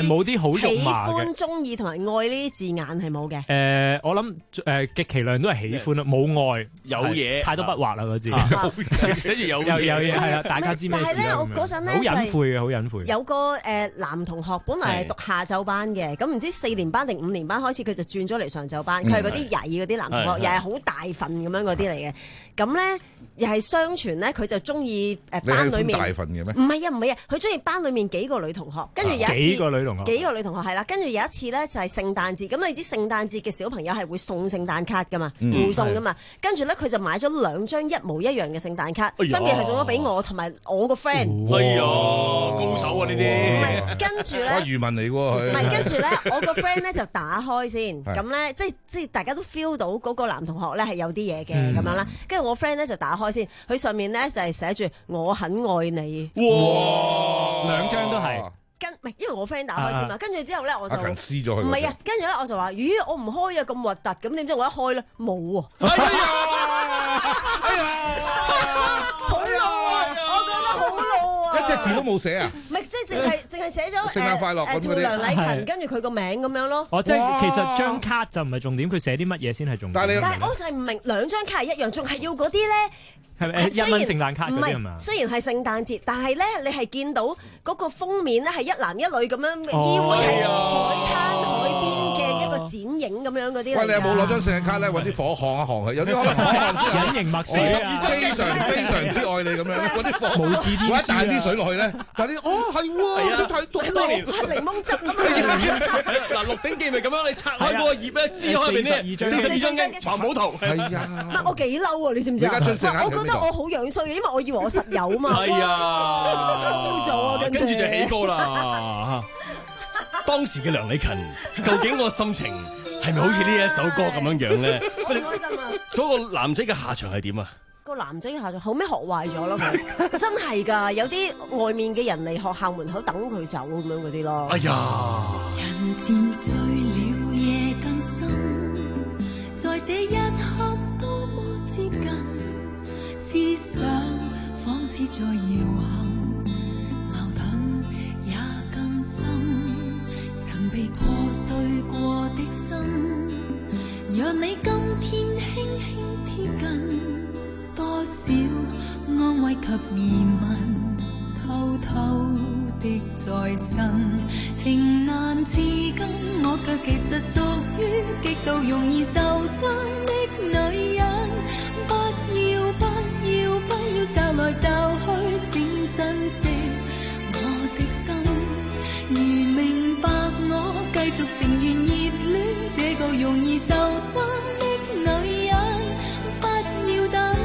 S17: 冇啲好肉
S15: 喜
S17: 麻嘅
S15: 歡、中意同埋愛呢啲字眼係冇嘅。
S17: 誒，我諗誒極其量都係喜歡啦，冇愛
S12: 有嘢
S17: 太多筆畫啦嗰字，
S12: 寫住有
S17: 有有嘢係啦，大家知咩事啦？
S15: 但係咧，我嗰陣咧
S17: 好隱晦嘅，好隱晦。
S15: 有個誒男同學本來係讀下晝班嘅，咁唔知四年班定五年班開始佢就轉咗嚟上晝班，佢係嗰啲曳嗰啲男同學，又係好大份咁樣嗰啲嚟嘅。咁咧又係相傳咧，佢就中意誒班裡面
S14: 大份嘅咩？
S15: 唔係啊，唔係啊，佢中意班裡面幾個女同學，跟住有一次
S17: 幾個女同學，
S15: 幾個女同學係啦，跟住有一次咧就係聖誕節，咁你知聖誕節嘅小朋友係會送聖誕卡噶嘛，互送噶嘛，跟住咧佢就買咗兩張一模一樣嘅聖誕卡，分別係送咗俾我同埋我個 friend。
S12: 哎呀，高手啊呢啲！
S15: 唔係，跟住咧，
S14: 哇，漁民嚟喎佢。
S15: 唔係，跟住咧，我個 friend 咧就打開先，咁咧即係即係大家都 feel 到嗰個男同學咧係有啲嘢嘅咁樣啦。跟住我 friend 咧就打開先，佢上面咧就係寫住我很愛你。
S17: 哇，兩張都係。
S15: 跟唔係，因為我 friend 打開先嘛，跟住之後咧我就
S14: 阿勤撕咗佢。
S15: 唔係啊，跟住咧我就話：咦，我唔開啊，咁核突，咁點知我一開咧冇喎。
S14: 哎呀！哎呀！
S15: 好老啊！我覺得好老啊！
S14: 一隻字都冇寫啊！
S15: 唔係，即係淨係淨係寫咗
S14: 聖誕快樂咁嗰啲
S15: 梁禮勤，跟住佢個名咁樣咯。
S17: 哦，即係其實張卡就唔係重點，佢寫啲乜嘢先係重點。
S15: 但係我就係唔明兩張卡係一樣，仲係要嗰啲咧。
S17: 係咪一蚊聖誕卡嗰啲係嘛？
S15: 雖然係聖誕節，但係咧你係見到嗰個封面咧係一男一女咁樣，依會係海灘海邊嘅一個剪影咁樣嗰啲。
S14: 喂，你有冇攞張聖誕卡咧揾啲火烘一烘佢？有啲可能
S17: 隱形墨水啊，
S14: 非常非常之愛你咁樣，嗰啲火
S17: 無字天書啊，
S14: 或者彈啲水落去咧，但係啲哦係喎，想睇到多年
S15: 檸檬汁咁啊！
S12: 嗱，《鹿鼎記》咪咁樣，你拆開嗰個頁咧，撕開邊啲四十二張嘅藏寶圖。
S14: 係啊，
S15: 唔係我幾嬲啊！你知唔知啊？我覺得我好樣衰嘅，因為我以為我實有嘛。
S12: 係啊，
S15: 嬲咗啊！跟住
S12: 跟住就起歌啦。當時嘅梁禮勤，究竟個心情係咪好似呢一首歌咁樣樣咧？
S15: 好開心啊！
S12: 嗰個男仔嘅下場係點啊？
S15: 個男仔下場後尾學壞咗咯，佢真係㗎，有啲外面嘅人嚟學校門口等佢走咁樣嗰啲咯。
S12: 哎呀！
S3: 人漸醉了，夜更深，在這一刻多麼接近，思想仿似在搖撼，矛盾也更深，曾被破碎過的心，讓你今天輕輕貼近。多少安慰及疑問，偷偷的在身，情難自禁，我卻其實屬於極度容易受傷的女人。不要不要不要驟來驟去，請珍惜我的心。如明白我，繼續情願熱戀這個容易受傷的女人。不要等。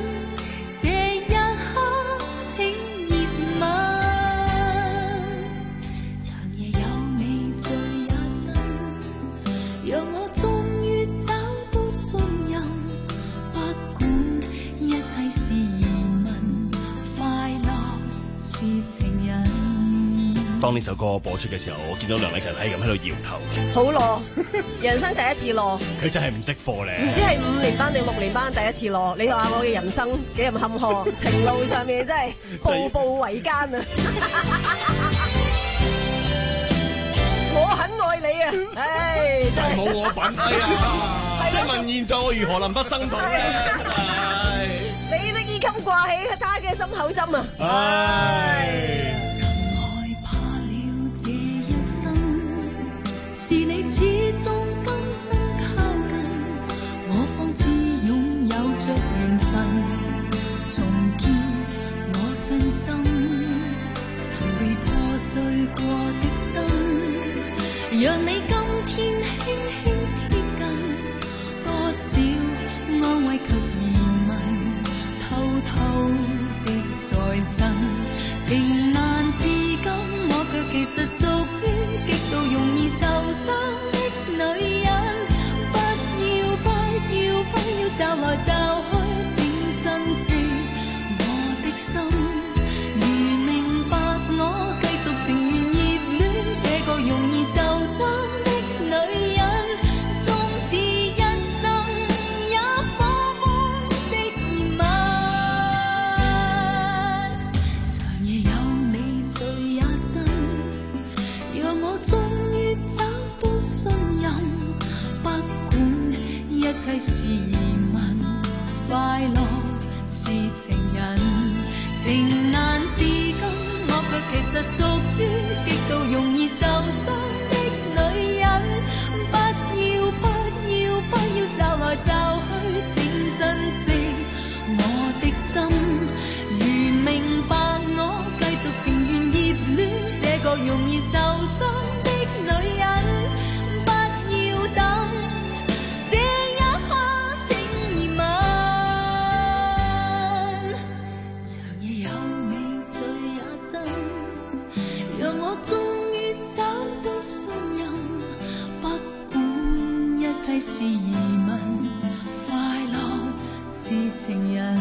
S12: 當呢首歌播出嘅時候，我見到梁禮勤係咁喺度搖頭，
S15: 好攞，人生第一次攞，
S12: 佢真係唔識貨咧。
S15: 唔知係五年班定六年班第一次攞，你話我嘅人生幾咁坎坷，情路上面真係步步維艱啊！我很愛你啊，唉，真係
S12: 冇我份，哎呀！即問現在我如何能不生痛咧？
S15: 你的衣襟掛起他嘅心口針啊！唉。
S3: 是你始終今生靠近，我方知擁有着緣分，重建我信心，曾被破碎過的心，讓你今天輕輕貼近，多少安慰及疑問，偷偷的在身，情難自禁，我卻其實屬於極度容易受傷的女人。不要不要不要驟來驟去，請珍惜我的心。如明白我，繼續情願熱戀這個容易受傷的女人。縱似一生也火火的疑問，長夜有你醉也真。 切是疑問，快樂是情人，情難自禁，我卻其實屬於極度容易受傷的女人。不要不要不要驟來驟去，請珍惜我的心。如明白我，繼續情願熱戀這個容易受傷的女人。不要等，這一刻請疑問，長夜有你醉也真，讓我終於找到信任。不管一切是疑問，快樂是情人。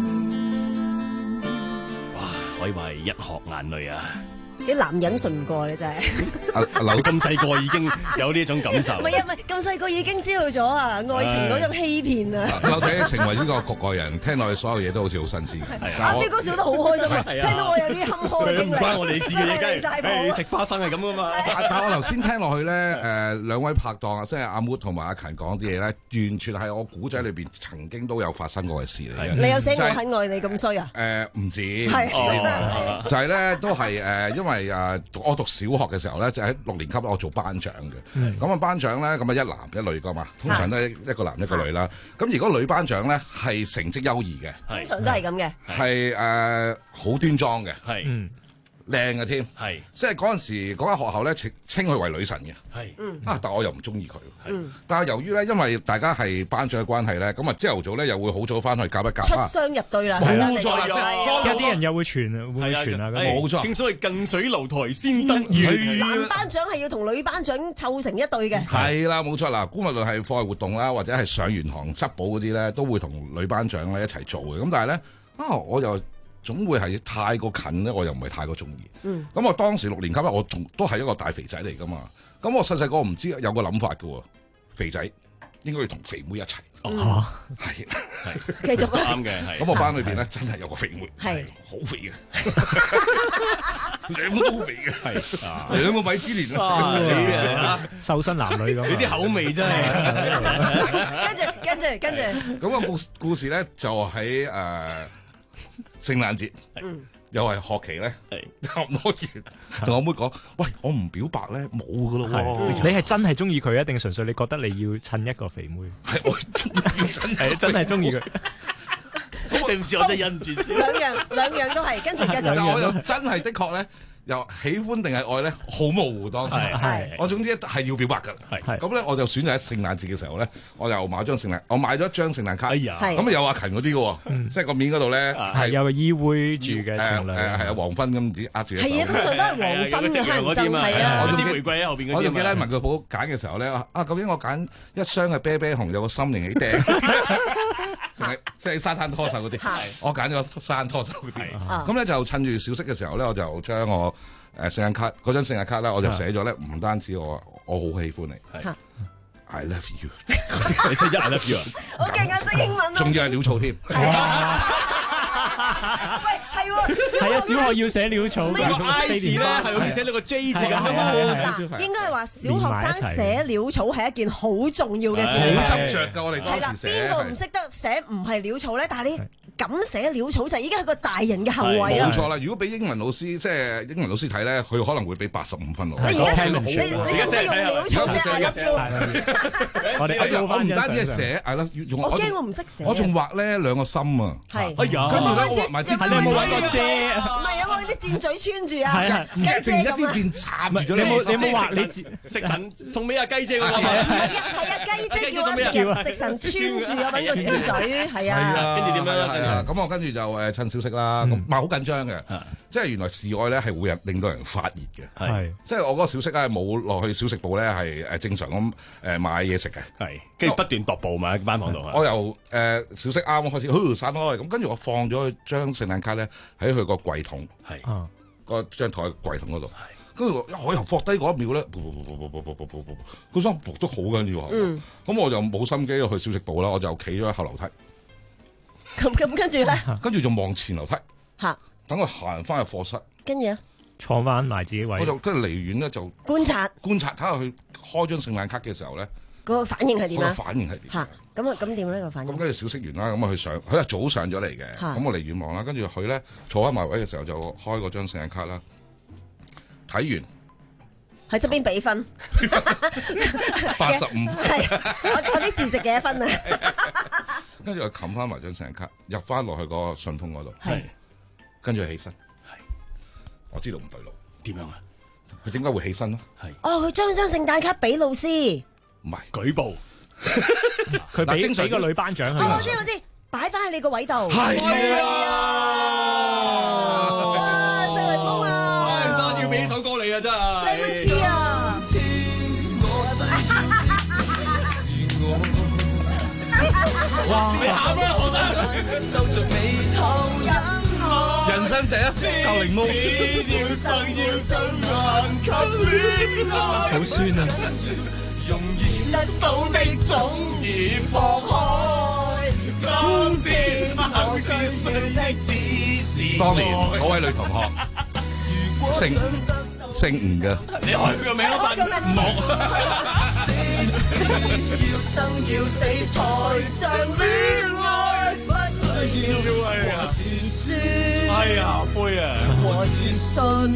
S12: 哇，可以話係一殼眼淚啊！
S15: 啲男人信唔過你真係。
S12: 阿劉咁細個已經有呢一種感受。
S15: 唔係啊，唔係咁細個已經知道咗啊，愛情嗰種欺騙啊。
S14: 劉仔成為呢個局外人，聽落去所有嘢都好似好新鮮。
S15: 阿飛哥笑得好開心啊，聽到我有啲坎坷嘅經歷。
S12: 唔關我哋事嘅嘢，梗
S15: 係
S12: 係食花生係咁噶嘛。
S14: 但係我頭先聽落去咧，誒兩位拍檔啊，即係阿 Mood 同埋阿勤講啲嘢咧，完全係我古仔裏邊曾經都有發生過嘅事嚟嘅。
S15: 你有寫我很愛你咁衰啊？
S14: 誒唔止，
S15: 係
S14: 就係咧都係誒，因為誒我讀小學嘅時候咧，就喺六年級我做班長嘅。咁啊班長咧，咁啊一男一女噶嘛，通常都係一個男一個女啦。咁如果女班長咧係成績優異嘅，
S15: 通常都係咁嘅，
S14: 係誒好端莊嘅，
S12: 係
S14: 靚嘅添，
S12: 係
S14: 即係嗰陣時嗰間學校咧稱稱佢為女神嘅，
S12: 係
S14: 啊，但我又唔中意佢。但係由於咧，因為大家係班長嘅關係咧，咁啊朝頭早咧又會好早翻去夾一夾。
S15: 出雙入對啦，
S14: 冇錯啦，
S17: 有啲人又會傳啊，會傳啊，
S14: 冇錯。
S12: 正所謂近水樓台先得月。
S15: 男班長係要同女班長湊成一對嘅。
S14: 係啦，冇錯啦。姑勿論係課外活動啦，或者係上完堂執簿嗰啲咧，都會同女班長咧一齊做嘅。咁但係咧，啊我又總會係太過近咧，我又唔係太過中意。嗯。咁我當時六年級咧，我仲都係一個大肥仔嚟噶嘛。咁我細細個唔知有個諗法嘅喎，肥仔應該要同肥妹一齊。
S12: 哦，
S14: 係
S15: 繼續
S12: 啱嘅，係。
S14: 咁我班裏邊咧真係有個肥妹，
S15: 係
S14: 好肥嘅，兩個都好肥嘅，係兩個米芝蓮啊！
S17: 瘦身男女咁，
S12: 你啲口味真係。
S15: 跟住跟住跟住。
S14: 咁個故故事咧就喺誒聖誕節。又係學期咧，差唔多完，同我妹講：喂，我唔表白咧，冇噶咯喎！
S17: 你係真係中意佢，一定純粹你覺得你要襯一個肥妹？
S14: 係我真
S17: 係真係中意佢。
S12: 對唔住，我真係忍唔住笑。
S15: 兩樣兩樣都係，跟住繼續。
S14: 但我又真係的確咧，又喜歡定係愛咧，好模糊當時。係我總之係要表白㗎。係咁咧，我就選擇喺聖誕節嘅時候咧，我又買張聖誕，我買咗一張聖誕卡。
S12: 哎呀，
S14: 咁啊有阿勤嗰啲嘅喎，即係個面嗰度咧
S17: 係有個依偎住嘅情侶，
S14: 誒係啊黃昏咁唔呃住。
S15: 係啊，通常都係黃昏嘅黑人憎，係啊。
S12: 我知玫瑰喺後邊嗰啲。
S14: 我仲記得文具鋪揀嘅時候咧，啊究竟我揀一箱嘅啤啤紅有個心形起釘，仲係即係沙灘拖手嗰啲。我揀咗沙灘拖手嗰啲。咁咧就趁住小息嘅時候咧，我就將我誒聖誕卡嗰張聖誕卡咧，我就寫咗咧，唔單止我我好喜歡你，I love you，
S12: 你識咗 I love you 啊？
S15: 好勁啊，識英文啊！
S14: 仲要係潦草添。
S15: 喂，係喎，
S17: 係啊，小學要寫潦草，
S12: 潦草 I 字咧係好似寫到個 J 字咁
S15: 嗱，應該係話小學生寫潦草係一件好重要嘅事，
S14: 好執着㗎，我哋當時寫。
S15: 邊個唔識得寫唔係潦草咧？但係你咁寫潦草就已經係個大人嘅行為啊！
S14: 冇錯啦，如果俾英文老師即係英文老師睇咧，佢可能會俾八十五分我。
S15: 你而家你你你識唔識用潦草寫 I love you？
S17: 我哋
S14: 我唔單止係寫 I love you，
S15: 我驚我唔識寫。
S14: 我仲畫咧兩個心啊！
S15: 係，
S14: 哎呀，跟住咧我畫埋支箭，
S17: 你有冇畫過遮？
S15: 唔係有冇啲箭嘴穿住啊？
S17: 係啊，
S14: 成一支箭插住咗。
S17: 你冇你冇畫你
S12: 食神送俾阿雞姐嗰個？
S15: 係啊係啊，雞姐叫我食神穿住啊，揾個箭嘴係啊。
S12: 跟住點樣咧？
S14: 咁我跟住就誒趁小息啦，咁唔係好緊張嘅，即係原來示愛咧係會令到人發熱嘅，
S17: 係
S14: 即係我嗰個小息咧冇落去小食部咧係誒正常咁誒買嘢食嘅，
S12: 係跟住不斷踱步埋喺班房度。
S14: 我由誒小息啱開始，呼散開咁，跟住我放咗張聖誕卡咧喺佢個櫃桶，
S12: 係
S14: 個張台櫃桶嗰度，跟住我又放低嗰一秒咧，嗰張簿都好緊要，咁我就冇心機去小食部啦，我就企咗喺後樓梯。
S15: 咁咁跟住咧，
S14: 跟住就望前樓梯，
S15: 嚇，
S14: 等佢行翻入課室，
S15: 跟住咧
S17: 坐翻埋自己位，
S14: 我就跟住離遠咧就
S15: 觀察
S14: 觀察睇下佢開張聖誕卡嘅時候咧，
S15: 個反應係點啊？
S14: 個反應係點？
S15: 嚇咁啊咁點呢個反應？
S14: 咁跟住小息完啦，咁啊佢上，佢係早上咗嚟嘅，咁我離遠望啦，跟住佢咧坐翻埋位嘅時候就開嗰張聖誕卡啦，睇完。
S15: 喺側邊俾分，
S14: 八十五分，
S15: 係我我啲字值幾多分啊？
S14: 跟住我冚翻埋張聖誕卡，入翻落去個信封嗰度，係跟住起身，係我知道唔對路，
S12: 點樣啊？
S14: 佢點解會起身咯？
S12: 係
S15: 哦，佢將張聖誕卡俾老師，
S14: 唔係
S12: 舉報，
S17: 佢俾俾個女班長。
S15: 哦，我知我知，擺翻喺你個位度。
S14: 係
S15: 啊！細檸檬啊！
S12: 要俾首歌你啊，真係。
S15: 你乜似啊？
S12: 哇！你喊啦，何生！皺着眉頭忍耐，
S14: 人生第一嚿檸檬，
S12: 要生要生難給戀愛，
S17: 好酸啊！
S12: 容易得到的總已放開，當天我是誰的只是
S14: 當年嗰位女同學，姓姓吳嘅，
S12: 你開佢個名都得，唔好。要生要死才像戀愛，不需要和自尊。哎呀，杯啊！和自信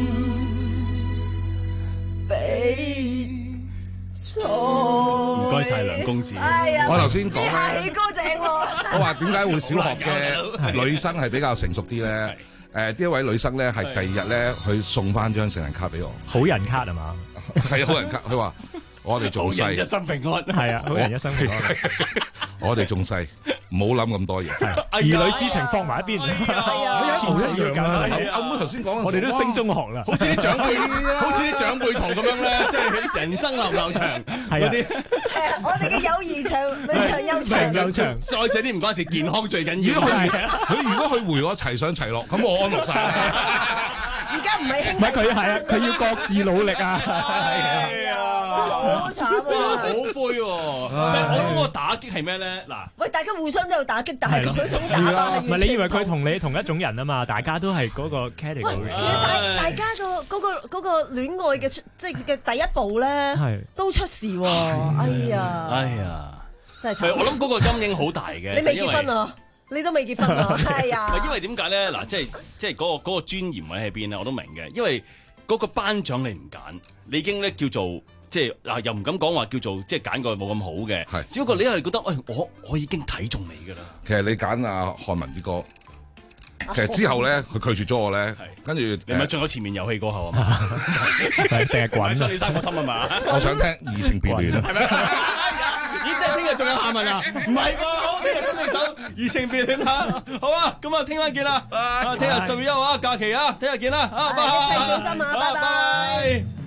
S12: 比賽。唔該晒梁公子。
S14: 我頭先講咧，
S15: 起歌正喎。
S14: 我話點解會小學嘅女生係比較成熟啲咧？誒，呢一位女生咧係第二日咧，佢送翻張聖誕卡俾我。
S17: 好人卡係嘛？
S14: 係好人卡，佢話。我哋仲細，
S12: 好人一生平安。
S17: 係啊，好人一生平安。
S14: 我哋仲細，唔好諗咁多嘢。
S17: 兒女私情放埋一邊。係
S14: 啊，一模一樣啊！阿妹頭先講，
S17: 我哋都升中學啦，
S12: 好似啲長輩，好似啲長輩圖咁樣咧，即係人生流流長嗰啲。
S15: 係啊，我哋嘅友誼長長又長
S17: 又長。
S12: 再寫啲唔關事，健康最緊要。
S14: 佢如果佢回我齊上齊落，咁我安樂晒。
S15: 而家唔係兄弟，
S17: 唔係佢係啊，佢要各自努力啊。
S12: 係啊。
S15: 好慘啊！
S12: 好灰喎！我諗個打擊係咩咧？嗱，
S15: 喂，大家互相都有打擊，但係嗰種打法係
S17: 唔係你以為佢同你同一種人啊嘛？大家都係嗰個 category。
S15: 大大家個嗰個嗰個戀愛嘅即係嘅第一步咧，都出事喎！哎呀，
S12: 哎呀，
S15: 真係慘！
S12: 我諗嗰個陰影好大嘅。
S15: 你未結婚啊？你都未結婚啊？係啊。
S12: 因為點解咧？嗱，即係即係嗰個嗰個尊嚴位喺邊咧？我都明嘅，因為嗰個頒獎你唔揀，你已經咧叫做。即係嗱，又唔敢講話叫做即係揀個冇咁好嘅，係只不過你係覺得，喂，我我已經睇中你㗎啦。
S14: 其實你揀阿漢文啲歌，其實之後咧，佢拒絕咗我咧，跟住
S12: 你咪進咗前面遊戲過後啊嘛，
S17: 定係滾
S12: 傷你三個心啊嘛。
S14: 我想聽移情別戀啊。
S12: 係咪？咦，即係聽日仲有下文啊？唔係喎，好，聽日準備首移情別戀啊。好啊，咁啊，聽晚見啦。啊，聽日十月一號啊，假期啊，聽日見啦。啊，
S15: 一齊小心啊，拜拜。